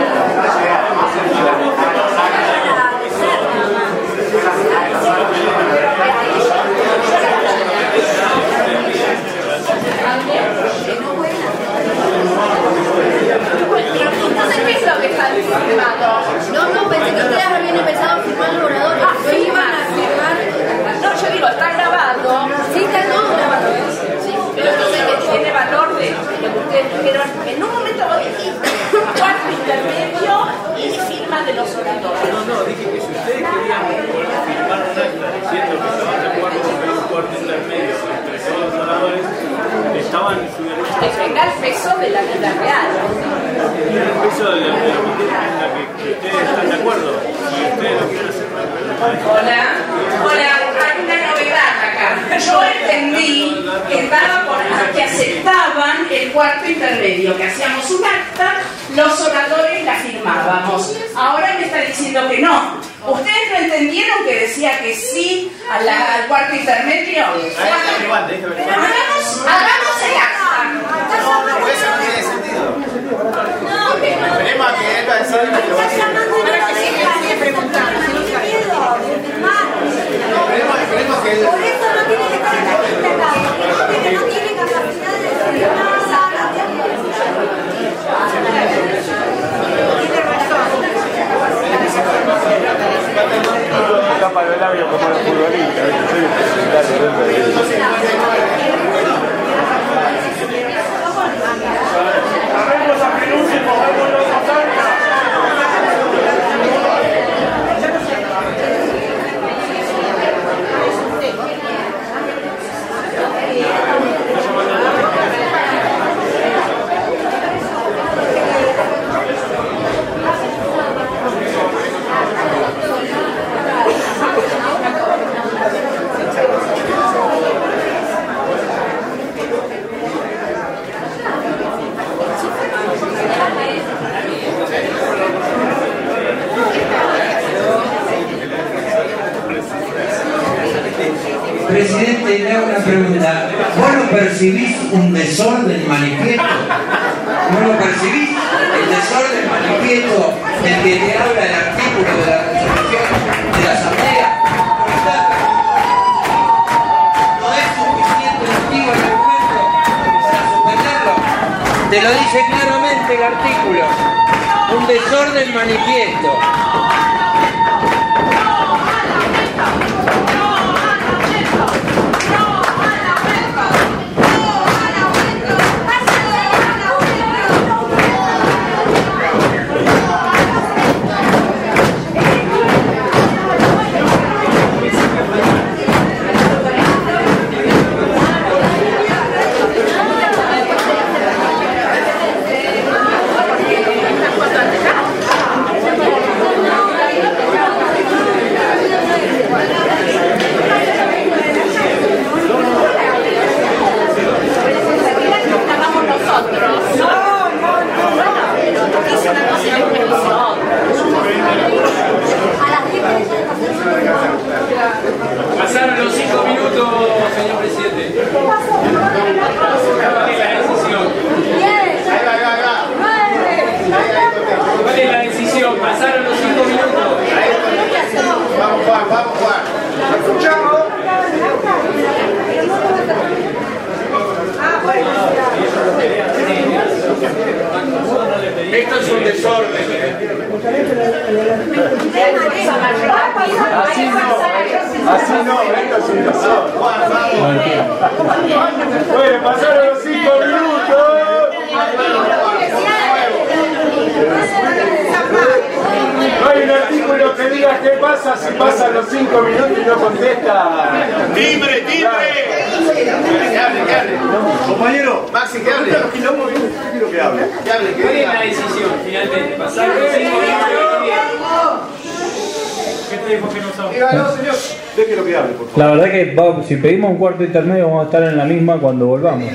entonces, ¿qué es lo que están firmando? No, no, pensé que ustedes habían empezado a firmar los oradores. Ah, no iban a firmar. No, yo digo, está grabado. Sí, está todo grabado. Sí, pero entonces que tiene valor de lo que ustedes dijeron. En un momento vos dijiste cuarto intermedio y firma de los oradores. No, no, dije que si ustedes querían firmar un acta diciendo que estaban de acuerdo con un cuarto intermedio entre todos los oradores, estaban en su derecho. Que tenga el peso de la vida real. Tiene el peso de la vida en la que ustedes están de acuerdo. Si ustedes lo quieren hacer. Hola, hola. cuarto intermedio, que hacíamos un acta, los oradores la firmábamos. Ahora me está diciendo que no. ¿Ustedes no entendieron que decía que sí a la- al cuarto intermedio? Hagamos, hagamos el acta. No, no, eso no tiene sentido. Esperemos a que él va a decir lo que va a decir. Para que siga preguntando. Esperemos, esperemos que él... Por eso no tiene que estar en la quinta acá, porque no tiene capacidad de decir nada. Tapa los labios como los futbolistas. Sabemos a penúltimo, vámonos a Salta. Presidente, le hago una pregunta. ¿Vos no percibís un desorden manifiesto? ¿No lo percibís? El desorden manifiesto del que te habla el artículo de la resolución de la Asamblea. ¿No es suficiente motivo el argumento para suspenderlo? Te lo dice claramente el artículo. Un desorden manifiesto. Pasaron los cinco minutos, señor presidente. ¿Cuál es la decisión? ¿Cuál es la decisión? Pasaron los cinco minutos. Vamos, Juan, vamos, Juan. ¿Escuchamos? Esto es un desorden. Así no, así no, esto es un desorden. Bueno, pasaron los cinco minutos. No hay un artículo que diga qué pasa si pasan los cinco minutos y no contesta. ¡Timbre, timbre! Que hable, que hable. Compañero, Maxi, que hable. los quilombos, quiero que hable. Que hable, que ¿Cuál es la hable. decisión finalmente? Pasaron los cinco minutos. ¿Qué te dijo que no sabe? Dígalo, señor. Déjelo que hable, por favor. La verdad que va- si pedimos un cuarto intermedio vamos a estar en la misma cuando volvamos.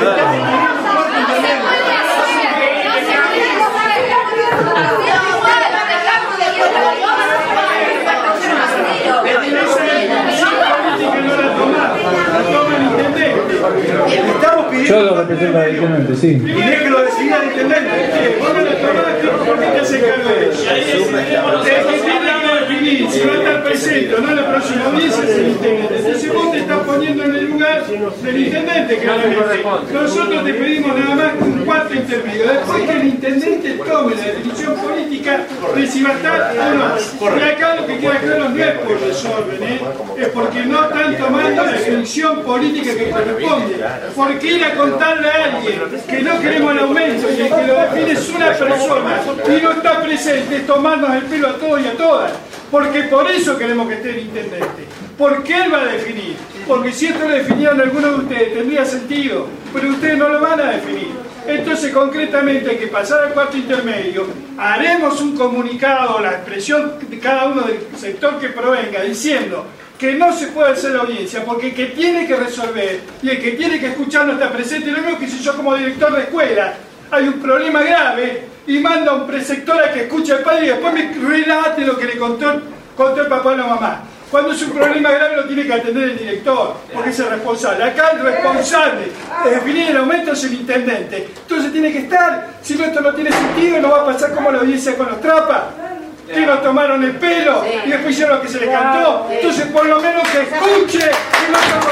Estamos pidiendo. Yo lo represento radicalmente, sí. Y déjelo decidir al intendente. Vos no lo tomaste, ¿por qué te hace cargo de eso? El que tiene que definir si va a estar presente o no en la próxima audiencia es el intendente. Entonces vos te estás poniendo en el lugar del intendente, claramente. Nosotros te pedimos nada más un cuarto intermedio. Después que el intendente tome la definición política de si va a estar o no. Y acá lo que queda claro no es por desorden, ¿eh? Es porque no están tomando la definición política que corresponde. Porque ir a contarle a alguien que no queremos el aumento y el que lo define es una persona y no está presente, es tomarnos el pelo a todos y a todas. Porque por eso queremos que esté el intendente. Porque él va a definir. Porque si esto lo definieron algunos de ustedes tendría sentido, pero ustedes no lo van a definir. Entonces concretamente hay que pasar al cuarto intermedio, haremos un comunicado, la expresión de cada uno del sector que provenga, diciendo que no se puede hacer la audiencia, porque el que tiene que resolver y el que tiene que escuchar no está presente. Lo mismo que si yo como director de escuela hay un problema grave y manda a un preceptor a que escuche al padre y después me relate lo que le contó, contó el papá o la mamá. Cuando es un problema grave lo tiene que atender el director, porque es el responsable. Acá el responsable de definir el aumento es el intendente. Entonces tiene que estar, si no esto no tiene sentido, no va a pasar como la audiencia con los trapas, que nos tomaron el pelo y después hicieron lo que se les cantó. Entonces por lo menos que escuche y no se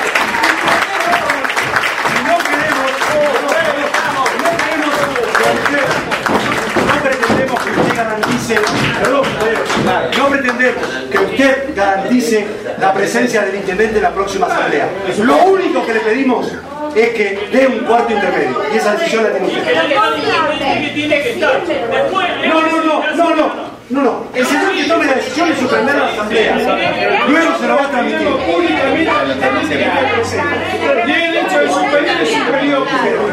no queremos, no pretendemos que usted garantice, perdón, no pretendemos que usted garantice la presencia del intendente en la próxima asamblea. Lo único que le pedimos es que dé un cuarto intermedio y esa decisión la tiene usted. No, no, no, no, no. No, no, el señor que tome la decisión de suspender la asamblea, luego se lo va a transmitir. Únicamente al intendente que esté presente. Y el hecho de suspender es un periodo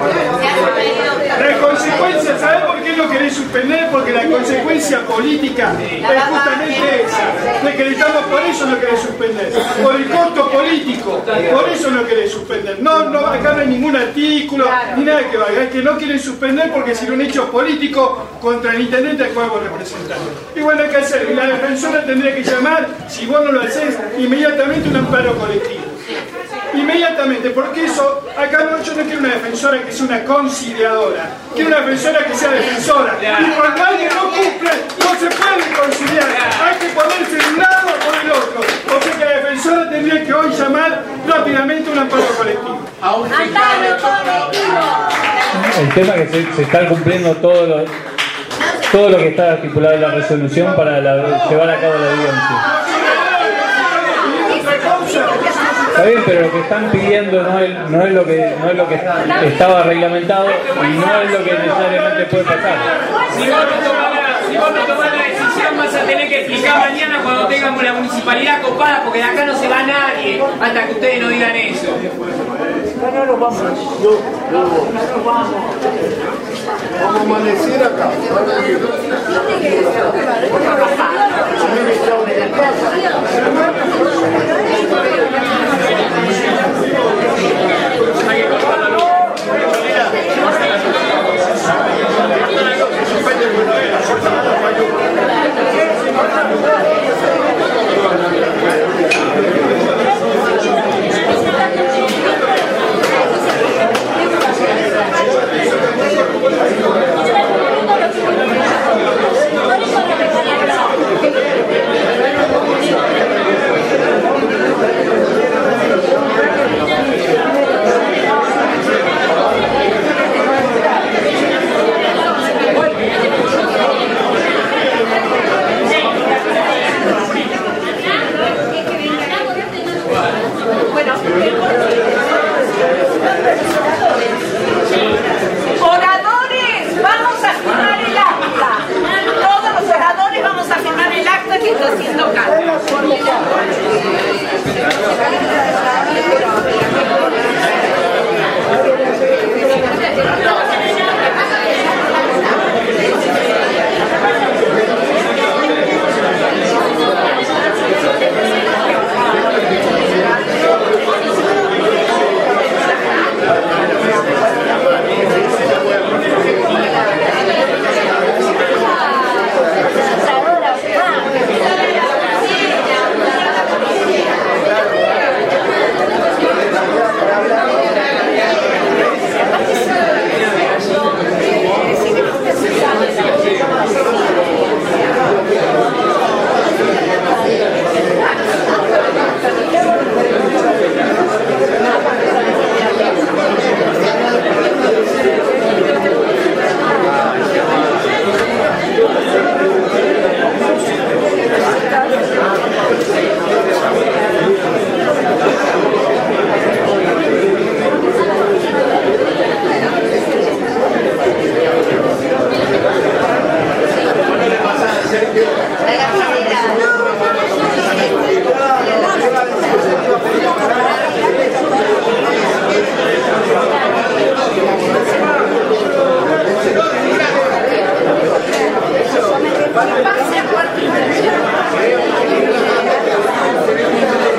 La consecuencia, ¿sabes por qué lo querés suspender? Porque la consecuencia política es justamente esa. Decretamos, por eso lo querés suspender. Por el costo político, por eso lo querés suspender. No, no, acá no hay ningún artículo, ni nada que valga. Es que no quieren suspender porque sería un hecho político contra el intendente al cual vos representás. Y bueno, hay que hacer, y la defensora tendría que llamar, si vos no lo hacés, inmediatamente un amparo colectivo. Inmediatamente, porque eso, acá no, yo no quiero una defensora que sea una conciliadora, quiero una defensora que sea defensora. Y cuando alguien no cumple, no se puede conciliar, hay que ponerse de un lado o por el otro. O sea que la defensora tendría que hoy llamar rápidamente un amparo colectivo. El tema es que se, se está cumpliendo todo lo, todo lo que está estipulado en la resolución para la, llevar a cabo la audiencia. Está bien, pero lo que están pidiendo no es, no es lo que no es lo que estaba reglamentado y no es lo que necesariamente puede pasar. Si vos no tomás la, si vos no tomás la decisión vas a tener que explicar mañana cuando tengamos la municipalidad copada, porque de acá no se va nadie hasta que ustedes no digan eso. No nos vamos, no, no, no vamos. Vamos a amanecer acá. Oradores, vamos a firmar el acta. Todos los oradores vamos a firmar el acta que está haciendo Carlos. Pase a cuarto.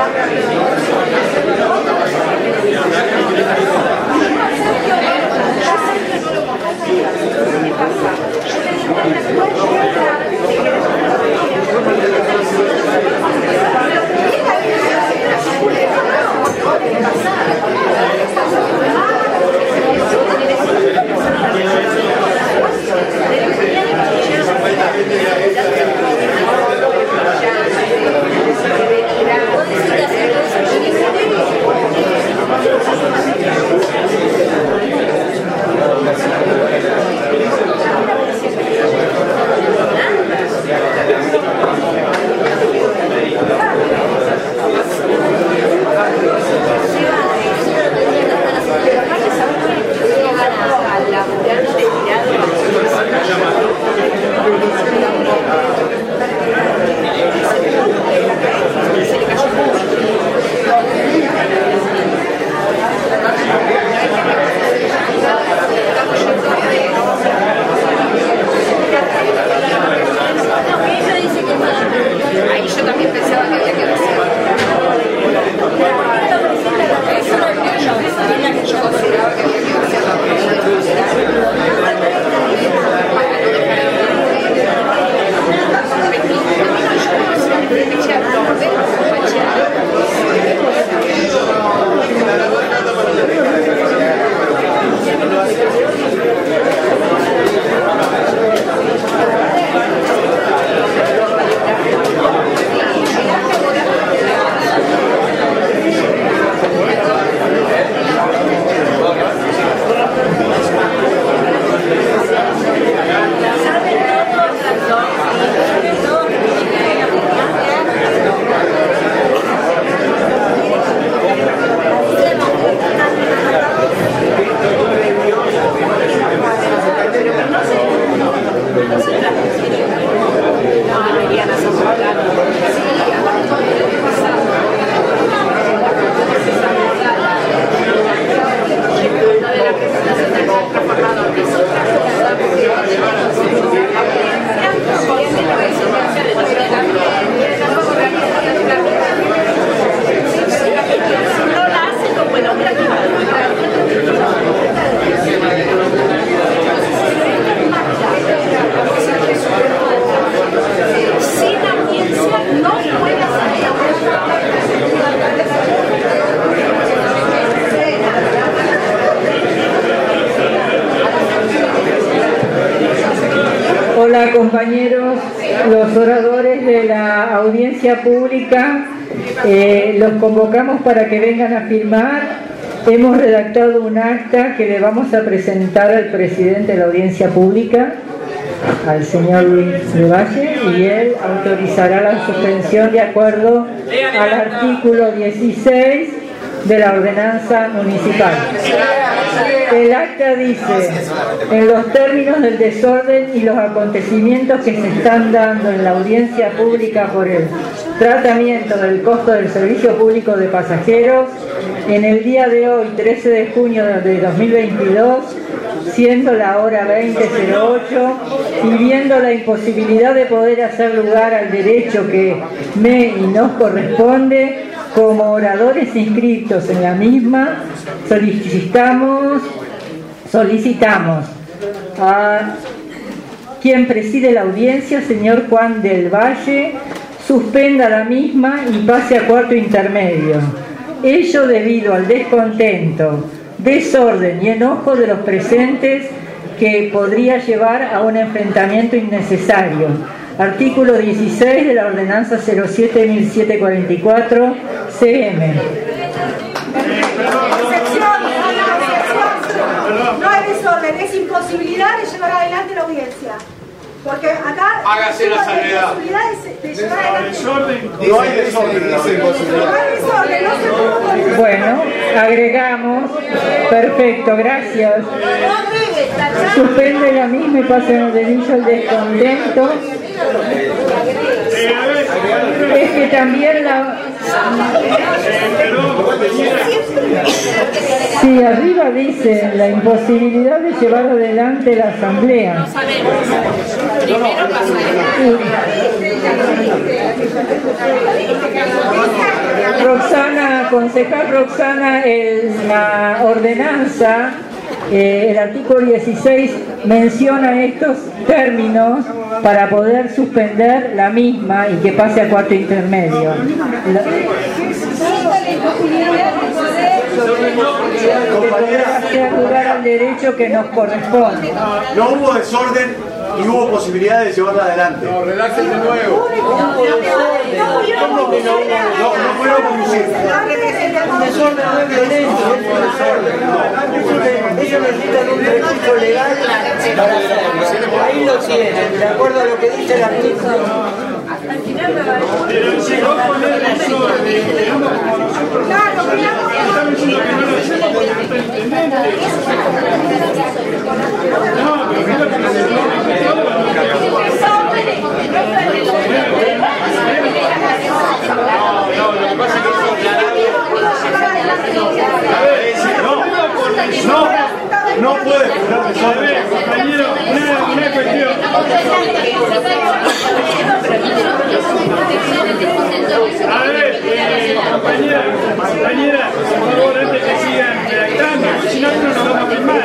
Hola compañeros, los oradores de la audiencia pública, eh, los convocamos para que vengan a firmar. Hemos redactado un acta que le vamos a presentar al presidente de la audiencia pública, al señor Luis de Valle, y él autorizará la suspensión de acuerdo al artículo dieciséis de la ordenanza municipal. El acta dice: en los términos del desorden y los acontecimientos que se están dando en la audiencia pública por el tratamiento del costo del servicio público de pasajeros, en el día de hoy, trece de junio de dos mil veintidós, siendo la hora veinte cero ocho, y viendo la imposibilidad de poder hacer lugar al derecho que me y nos corresponde, como oradores inscritos en la misma, solicitamos, solicitamos a quien preside la audiencia, señor Juan del Valle, suspenda la misma y pase a cuarto intermedio. Ello debido al descontento, desorden y enojo de los presentes, que podría llevar a un enfrentamiento innecesario. Artículo dieciséis de la ordenanza cero siete mil setecientos cuarenta y cuatro C M. No hay desorden, es imposibilidad de llevar adelante la audiencia. Porque acá hágase la salvedad. De llevar adelante. No hay desorden, no hay imposibilidad. No hay desorden, no se puede. Bueno, agregamos. Perfecto, gracias. Suspende la misma y pasa en el dedillo el descontento. Es que también la... Sí, arriba dice la imposibilidad de llevar adelante la asamblea. Sí. Roxana, concejal Roxana, el, la ordenanza, eh, el artículo dieciséis menciona estos términos para poder suspender la misma y que pase a cuarto intermedio. La, hacer lugar al derecho que nos corresponde. No hubo desorden y hubo posibilidad de llevarla adelante. No, redacten de nuevo. No, no fueron conducir. Desorden no es violencia, es un desorden. Ellos necesitan un recurso legal para hacerlo. Ahí lo tienen, de acuerdo a lo que dice el artículo. Pero si vos ponés desorden, digamos como nosotros estamos diciendo que no lo hacemos porque no está intendente. No, pero mira que se pone No, lo que pasa es que no, no, no puede jurar desorden. compañero, una, una cuestión. A ver, eh, compañera, compañera, por favor, antes que sigan redactando, si no, no nos vamos a filmar.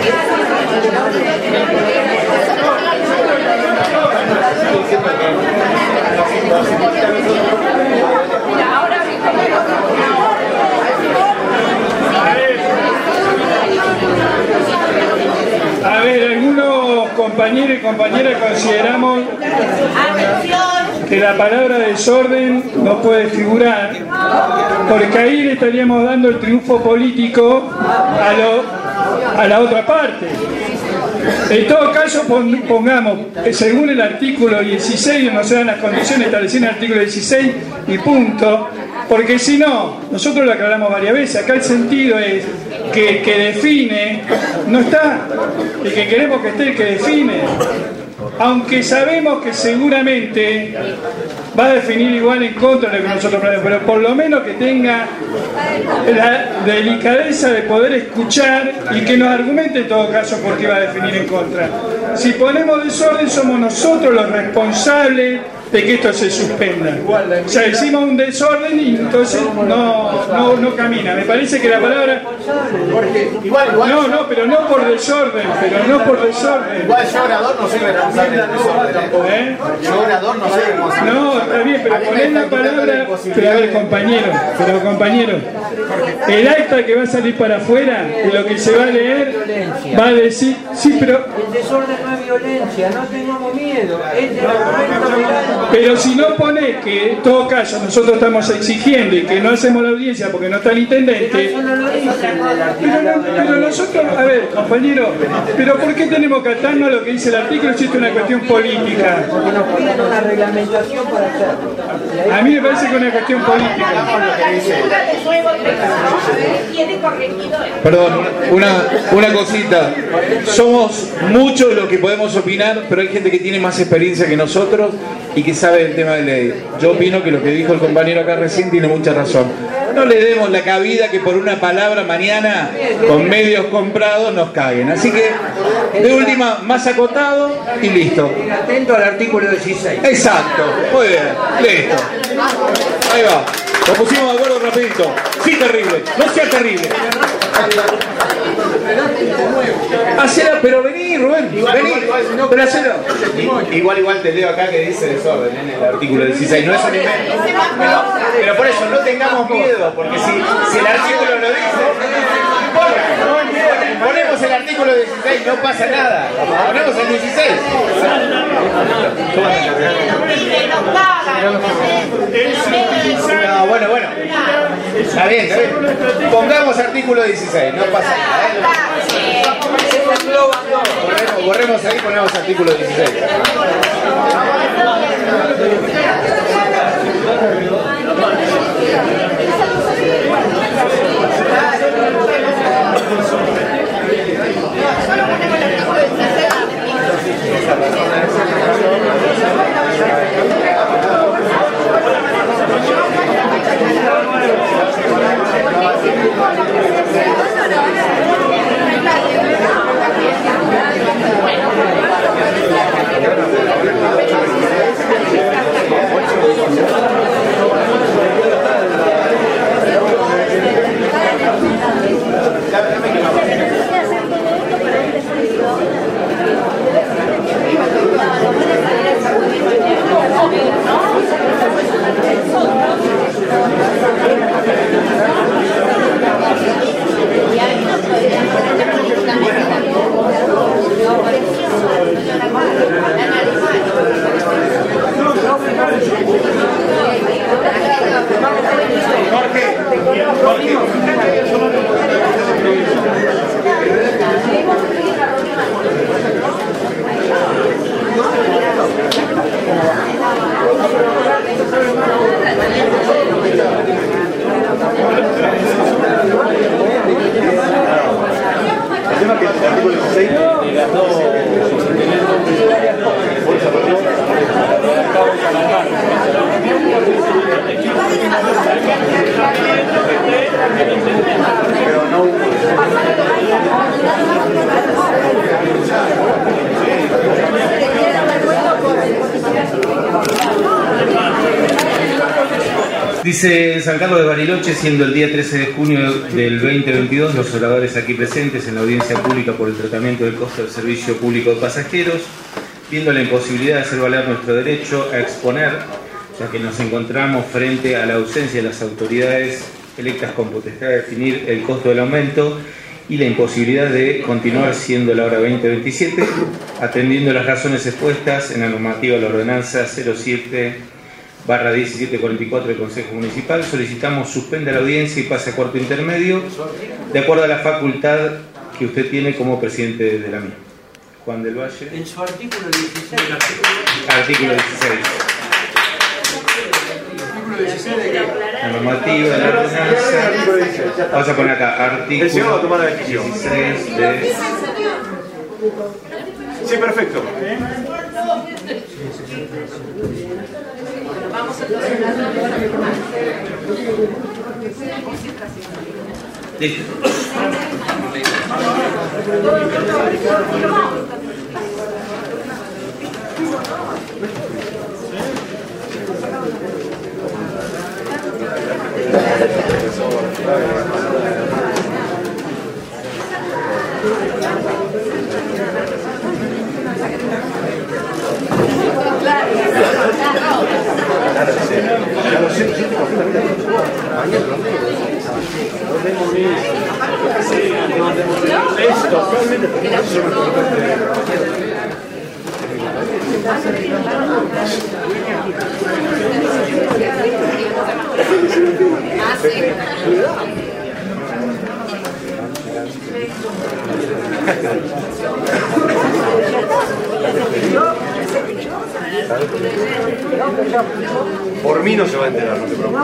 A ver, algunos compañeros y compañeras consideramos que la palabra desorden no puede figurar, porque ahí le estaríamos dando el triunfo político a, lo, a la otra parte. En todo caso, pongamos, según el artículo dieciséis, no se dan las condiciones establecidas en el artículo dieciséis y punto, porque si no, nosotros lo aclaramos varias veces, acá el sentido es que el que define no está, el que queremos que esté el que define, aunque sabemos que seguramente va a definir igual en contra de lo que nosotros planteamos, pero por lo menos que tenga la delicadeza de poder escuchar y que nos argumente en todo caso por qué va a definir en contra. Si ponemos desorden, somos nosotros los responsables de que esto se suspenda. O sea, hicimos un desorden y entonces no, no, no camina. Me parece que la palabra... No, no, pero no por desorden, pero no por desorden. Igual yo orador no soy responsable del desorden. ¿Eh? Yo orador no soy responsable. No, está bien, pero poner la palabra... Pero a ver, compañero, pero compañero, el acta que va a salir para afuera, de lo que se va a leer, va a decir... Sí, pero... El desorden no es violencia, no tengamos miedo. Este es el momento legal. Pero si no pone que en todo caso nosotros estamos exigiendo y que no hacemos la audiencia porque no está el intendente, pero, no pero, pero nosotros, a ver, compañero, pero ¿por qué tenemos que atarnos a lo que dice el artículo si esto es una cuestión política? Porque nos piden una reglamentación para hacerlo. A mí me parece que es una cuestión política. Perdón, una, una cosita. Somos muchos los que podemos opinar, pero hay gente que tiene más experiencia que nosotros y que sabe el tema de ley. Yo opino que lo que dijo el compañero acá recién tiene mucha razón. No le demos la cabida que por una palabra mañana con medios comprados nos caguen. Así que, de última, más acotado y listo. Atento al artículo dieciséis. Exacto. Muy bien. Listo. Ahí va. Lo pusimos de acuerdo rapidito. Sí, terrible. No sea terrible. Hacela, pero vení, Rubén. Igual, vení. igual, igual, No, pero hacela. Igual, igual te leo acá que dice desorden en el artículo dieciséis, no es un invento. Pero, pero por eso no tengamos miedo, porque si, si el artículo lo dice, ponga, ponemos el artículo dieciséis, no pasa nada. Ponemos el dieciséis. No, bueno, bueno. Está bien, está bien. Pongamos artículo dieciséis, no pasa nada. Borremos, borremos ahí, ponemos artículo dieciséis. Dice en San Carlos de Bariloche, siendo el día trece de junio del veinte veintidós, los oradores aquí presentes en la audiencia pública por el tratamiento del costo del servicio público de pasajeros, viendo la imposibilidad de hacer valer nuestro derecho a exponer, ya que nos encontramos frente a la ausencia de las autoridades electas con potestad de definir el costo del aumento y la imposibilidad de continuar siendo la hora veinte veintisiete, atendiendo las razones expuestas en la normativa de la ordenanza cero siete barra diecisiete cuarenta y cuatro del Consejo Municipal, solicitamos suspenda la audiencia y pase a cuarto intermedio, de acuerdo a la facultad que usted tiene como presidente de la misma. Juan del Valle. En su artículo dieciséis. Artículo dieciséis. La normativa de la ordenanza. Vamos a poner acá, artículo dieciséis de... Sí, perfecto. Vamos a hacer Listo. Por mí no se va a enterar, no te preocupes.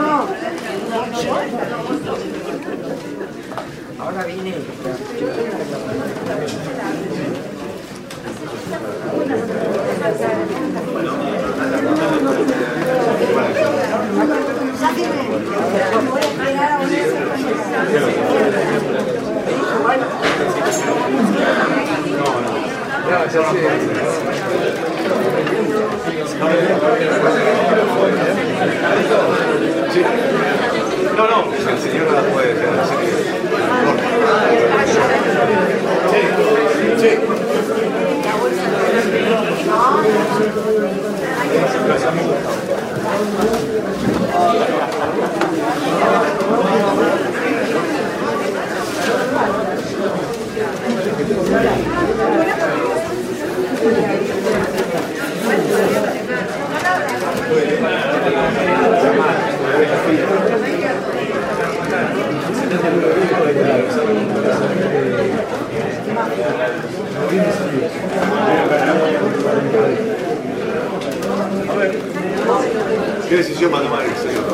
Ahora viene. Sí. No, no, el señor no la puede hacer. Sí, sí. ¿Qué decisión va a tomar el señor?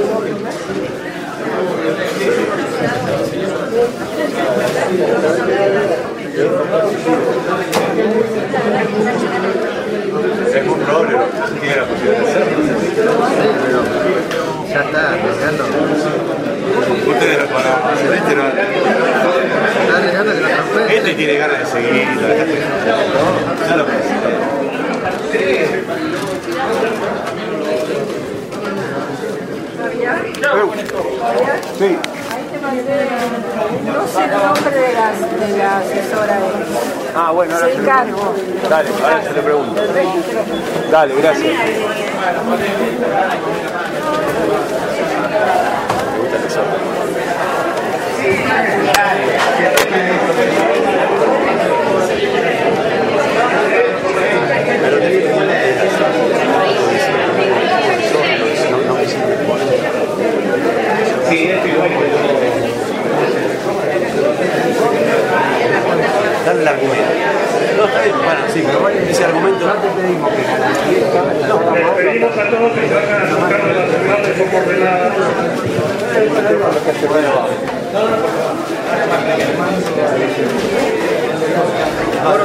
Es muy probable que tiene la posibilidad de hacerlo. Ya está, arriesgando. Ustedes lo para. Este no. Está arriesgando que lo transfiere. Este tiene ganas de seguir. Ya lo pensé. Sí. No sé el nombre de la, de la asesora. Ah, bueno, ahora se encargo. Dale, ahora se le pregunto. Dale, gracias. Sí, esto igual. Dale el argumento. No, está bien. Bueno, sí, pero ese argumento. No te pedimos que. No, Les pedimos a todos que se vayan a buscar la ciudad de forma ordenada. Bueno, va. Ahora,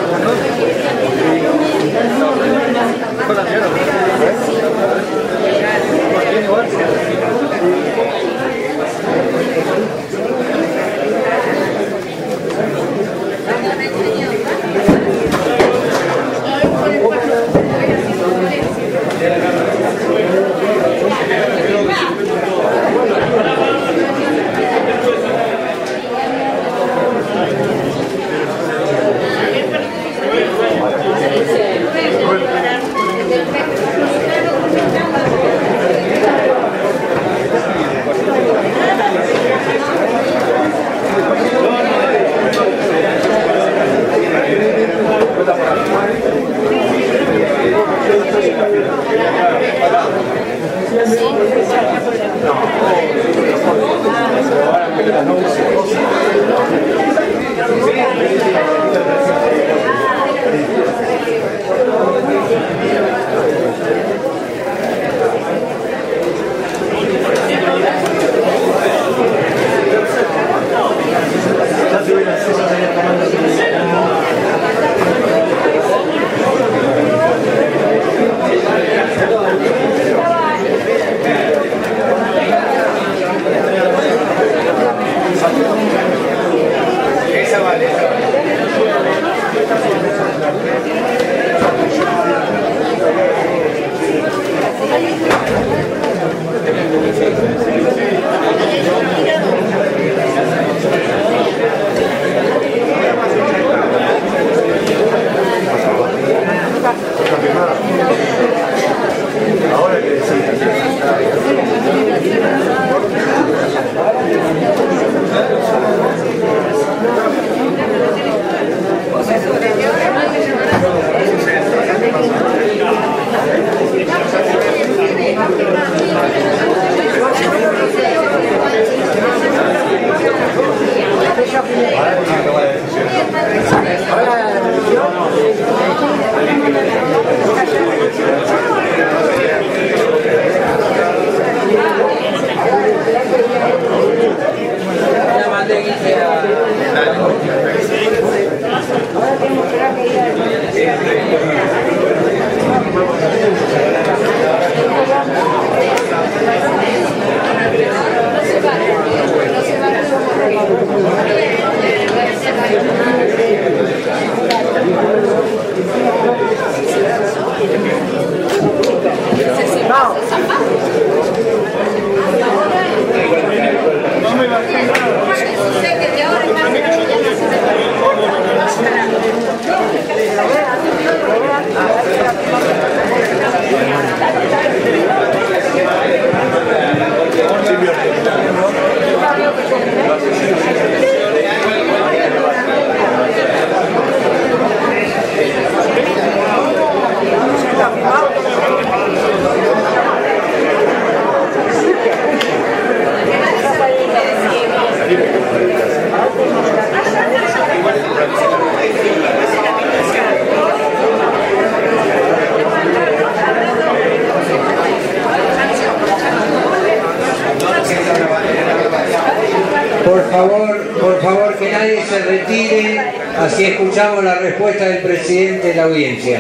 Por favor, por favor, que nadie se retire, así escuchamos la respuesta del presidente de la audiencia.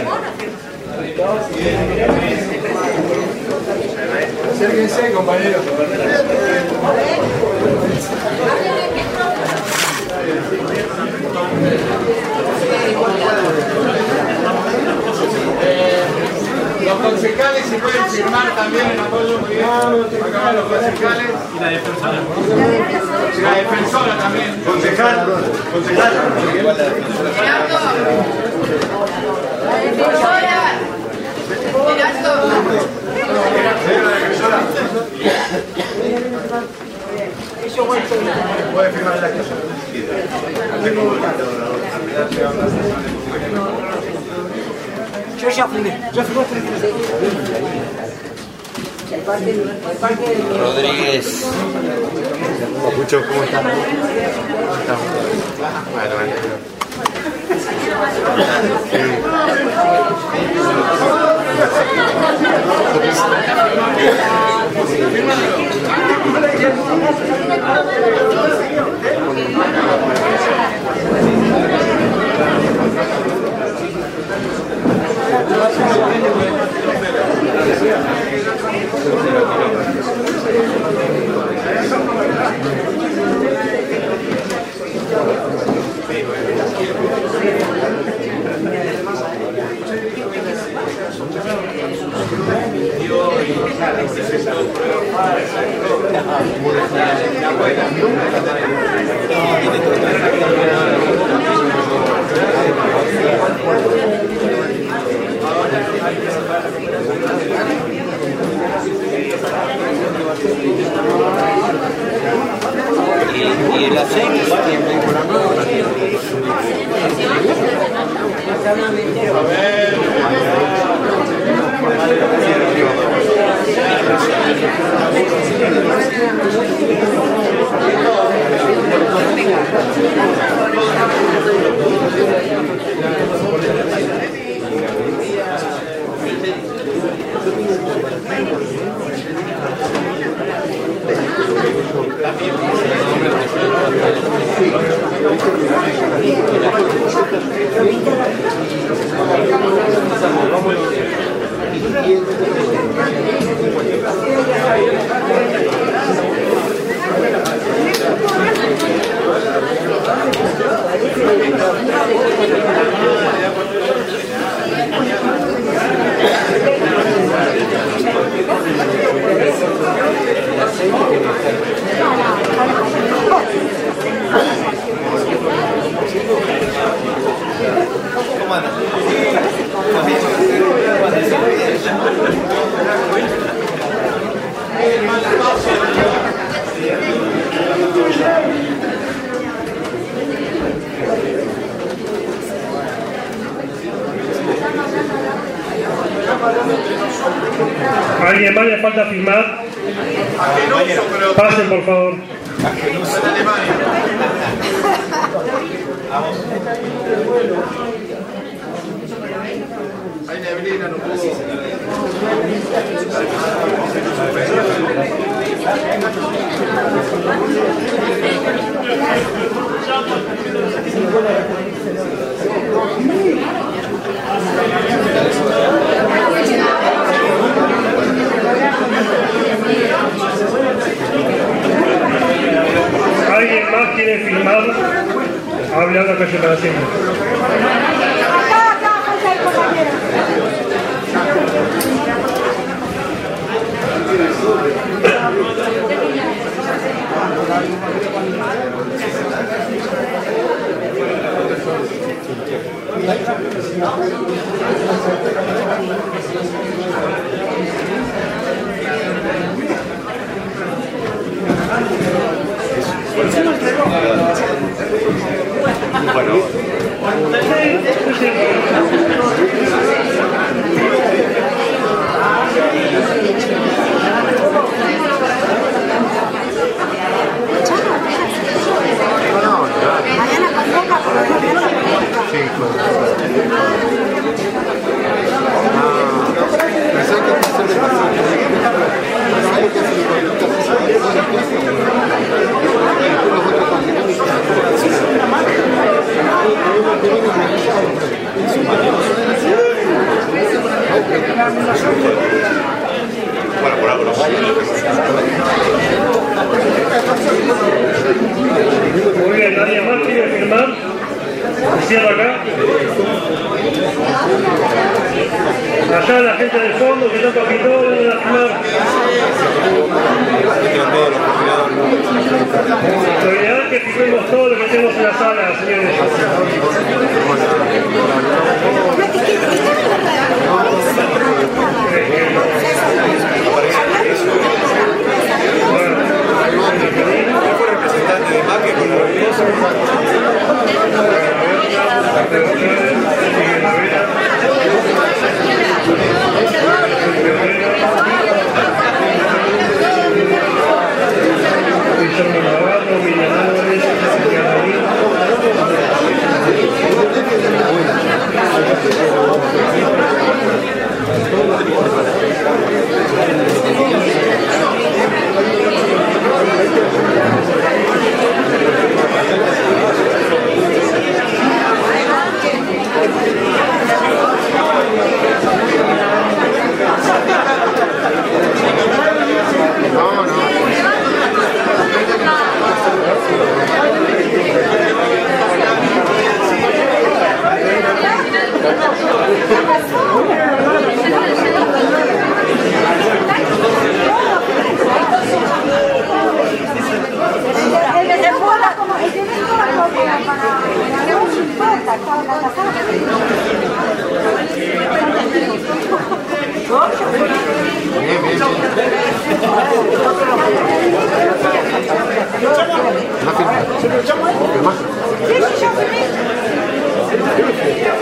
Acérquense, compañeros. Los concejales se pueden firmar también en apoyo, muy bien. Acá van los concejales. Y la defensora. La defensora también. Concejal, concejal. La defensora. Puede firmar el acta. Yo ya firmé, ya firmé. Rodríguez. Papucho, ¿cómo estás? ¿Cómo estás? Bueno, bueno. Y el aceite A ver. ¿Alguien más le falta firmar? Pasen, por favor. Hay neblina, no puedo. ¿Alguien más quiere filmar? Hable a la calle para siempre. Bueno. Bueno, por algo no. Muy bien, ¿nadie más quiere firmar? Cierro acá. Allá la gente del fondo que está capitón de la firmar. Lo ideal es que firmemos todo lo que tenemos en la sala, señores. Fue representante de Macri con Guillermo Navarro, Miriam Álvarez,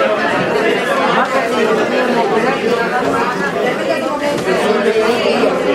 Sí, sí, yo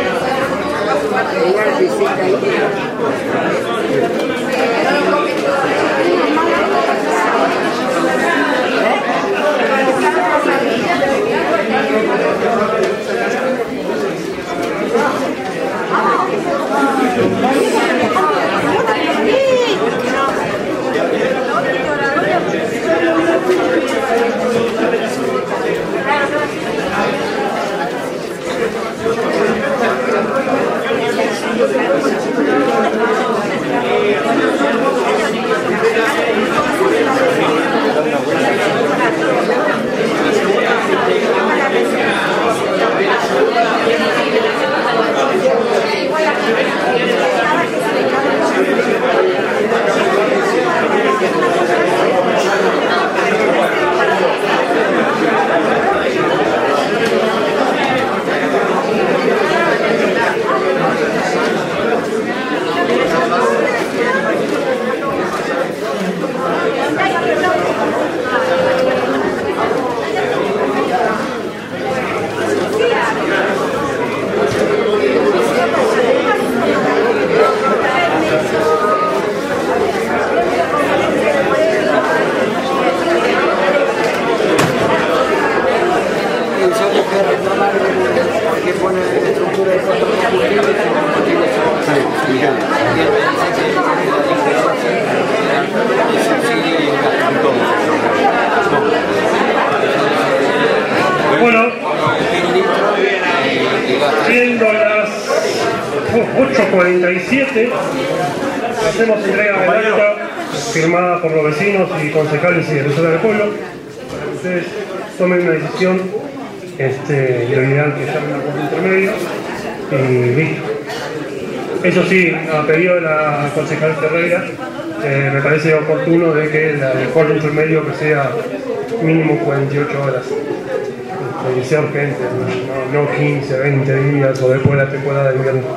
el acta firmada por los vecinos y concejales y defensores del pueblo, para que ustedes tomen una decisión, este, lo ideal que llamen a corte intermedio y listo. Eso sí, a pedido de la concejal Ferreira, eh, me parece oportuno de que la, el corte intermedio que sea mínimo cuarenta y ocho horas, este, y sea urgente, no, no quince, veinte días o después de la temporada de invierno.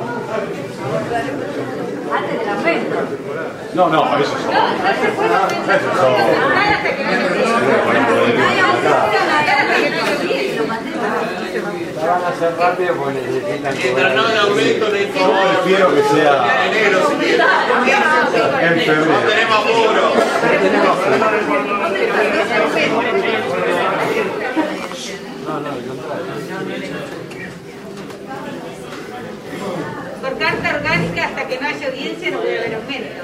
Antes de la venta. No, no, eso es. No, no se puede vender. Hasta que no van a hacer rápido porque necesitan. Mientras no haya aumento de Yo prefiero que sea en febrero. No tenemos apuro. No, no, al contrario. Por carta orgánica, hasta que no haya audiencia, no puede haber aumento.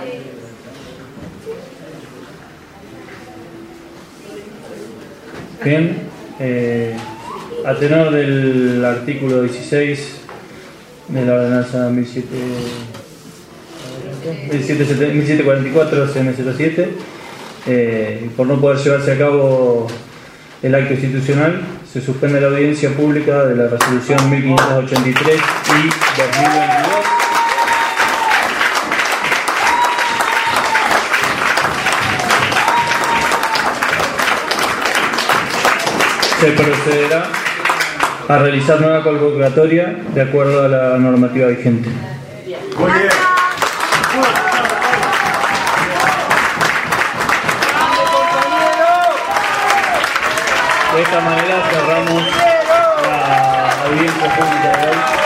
Bien, eh, a tenor del artículo dieciséis de la ordenanza mil setecientos cuarenta y cuatro C M cero siete, eh, por no poder llevarse a cabo el acto institucional, se suspende la audiencia pública de la resolución mil quinientos ochenta y tres y dos mil veintidós. Se procederá a realizar nueva convocatoria de acuerdo a la normativa vigente. Muy bien. De esta manera cerramos la audiencia pública de hoy.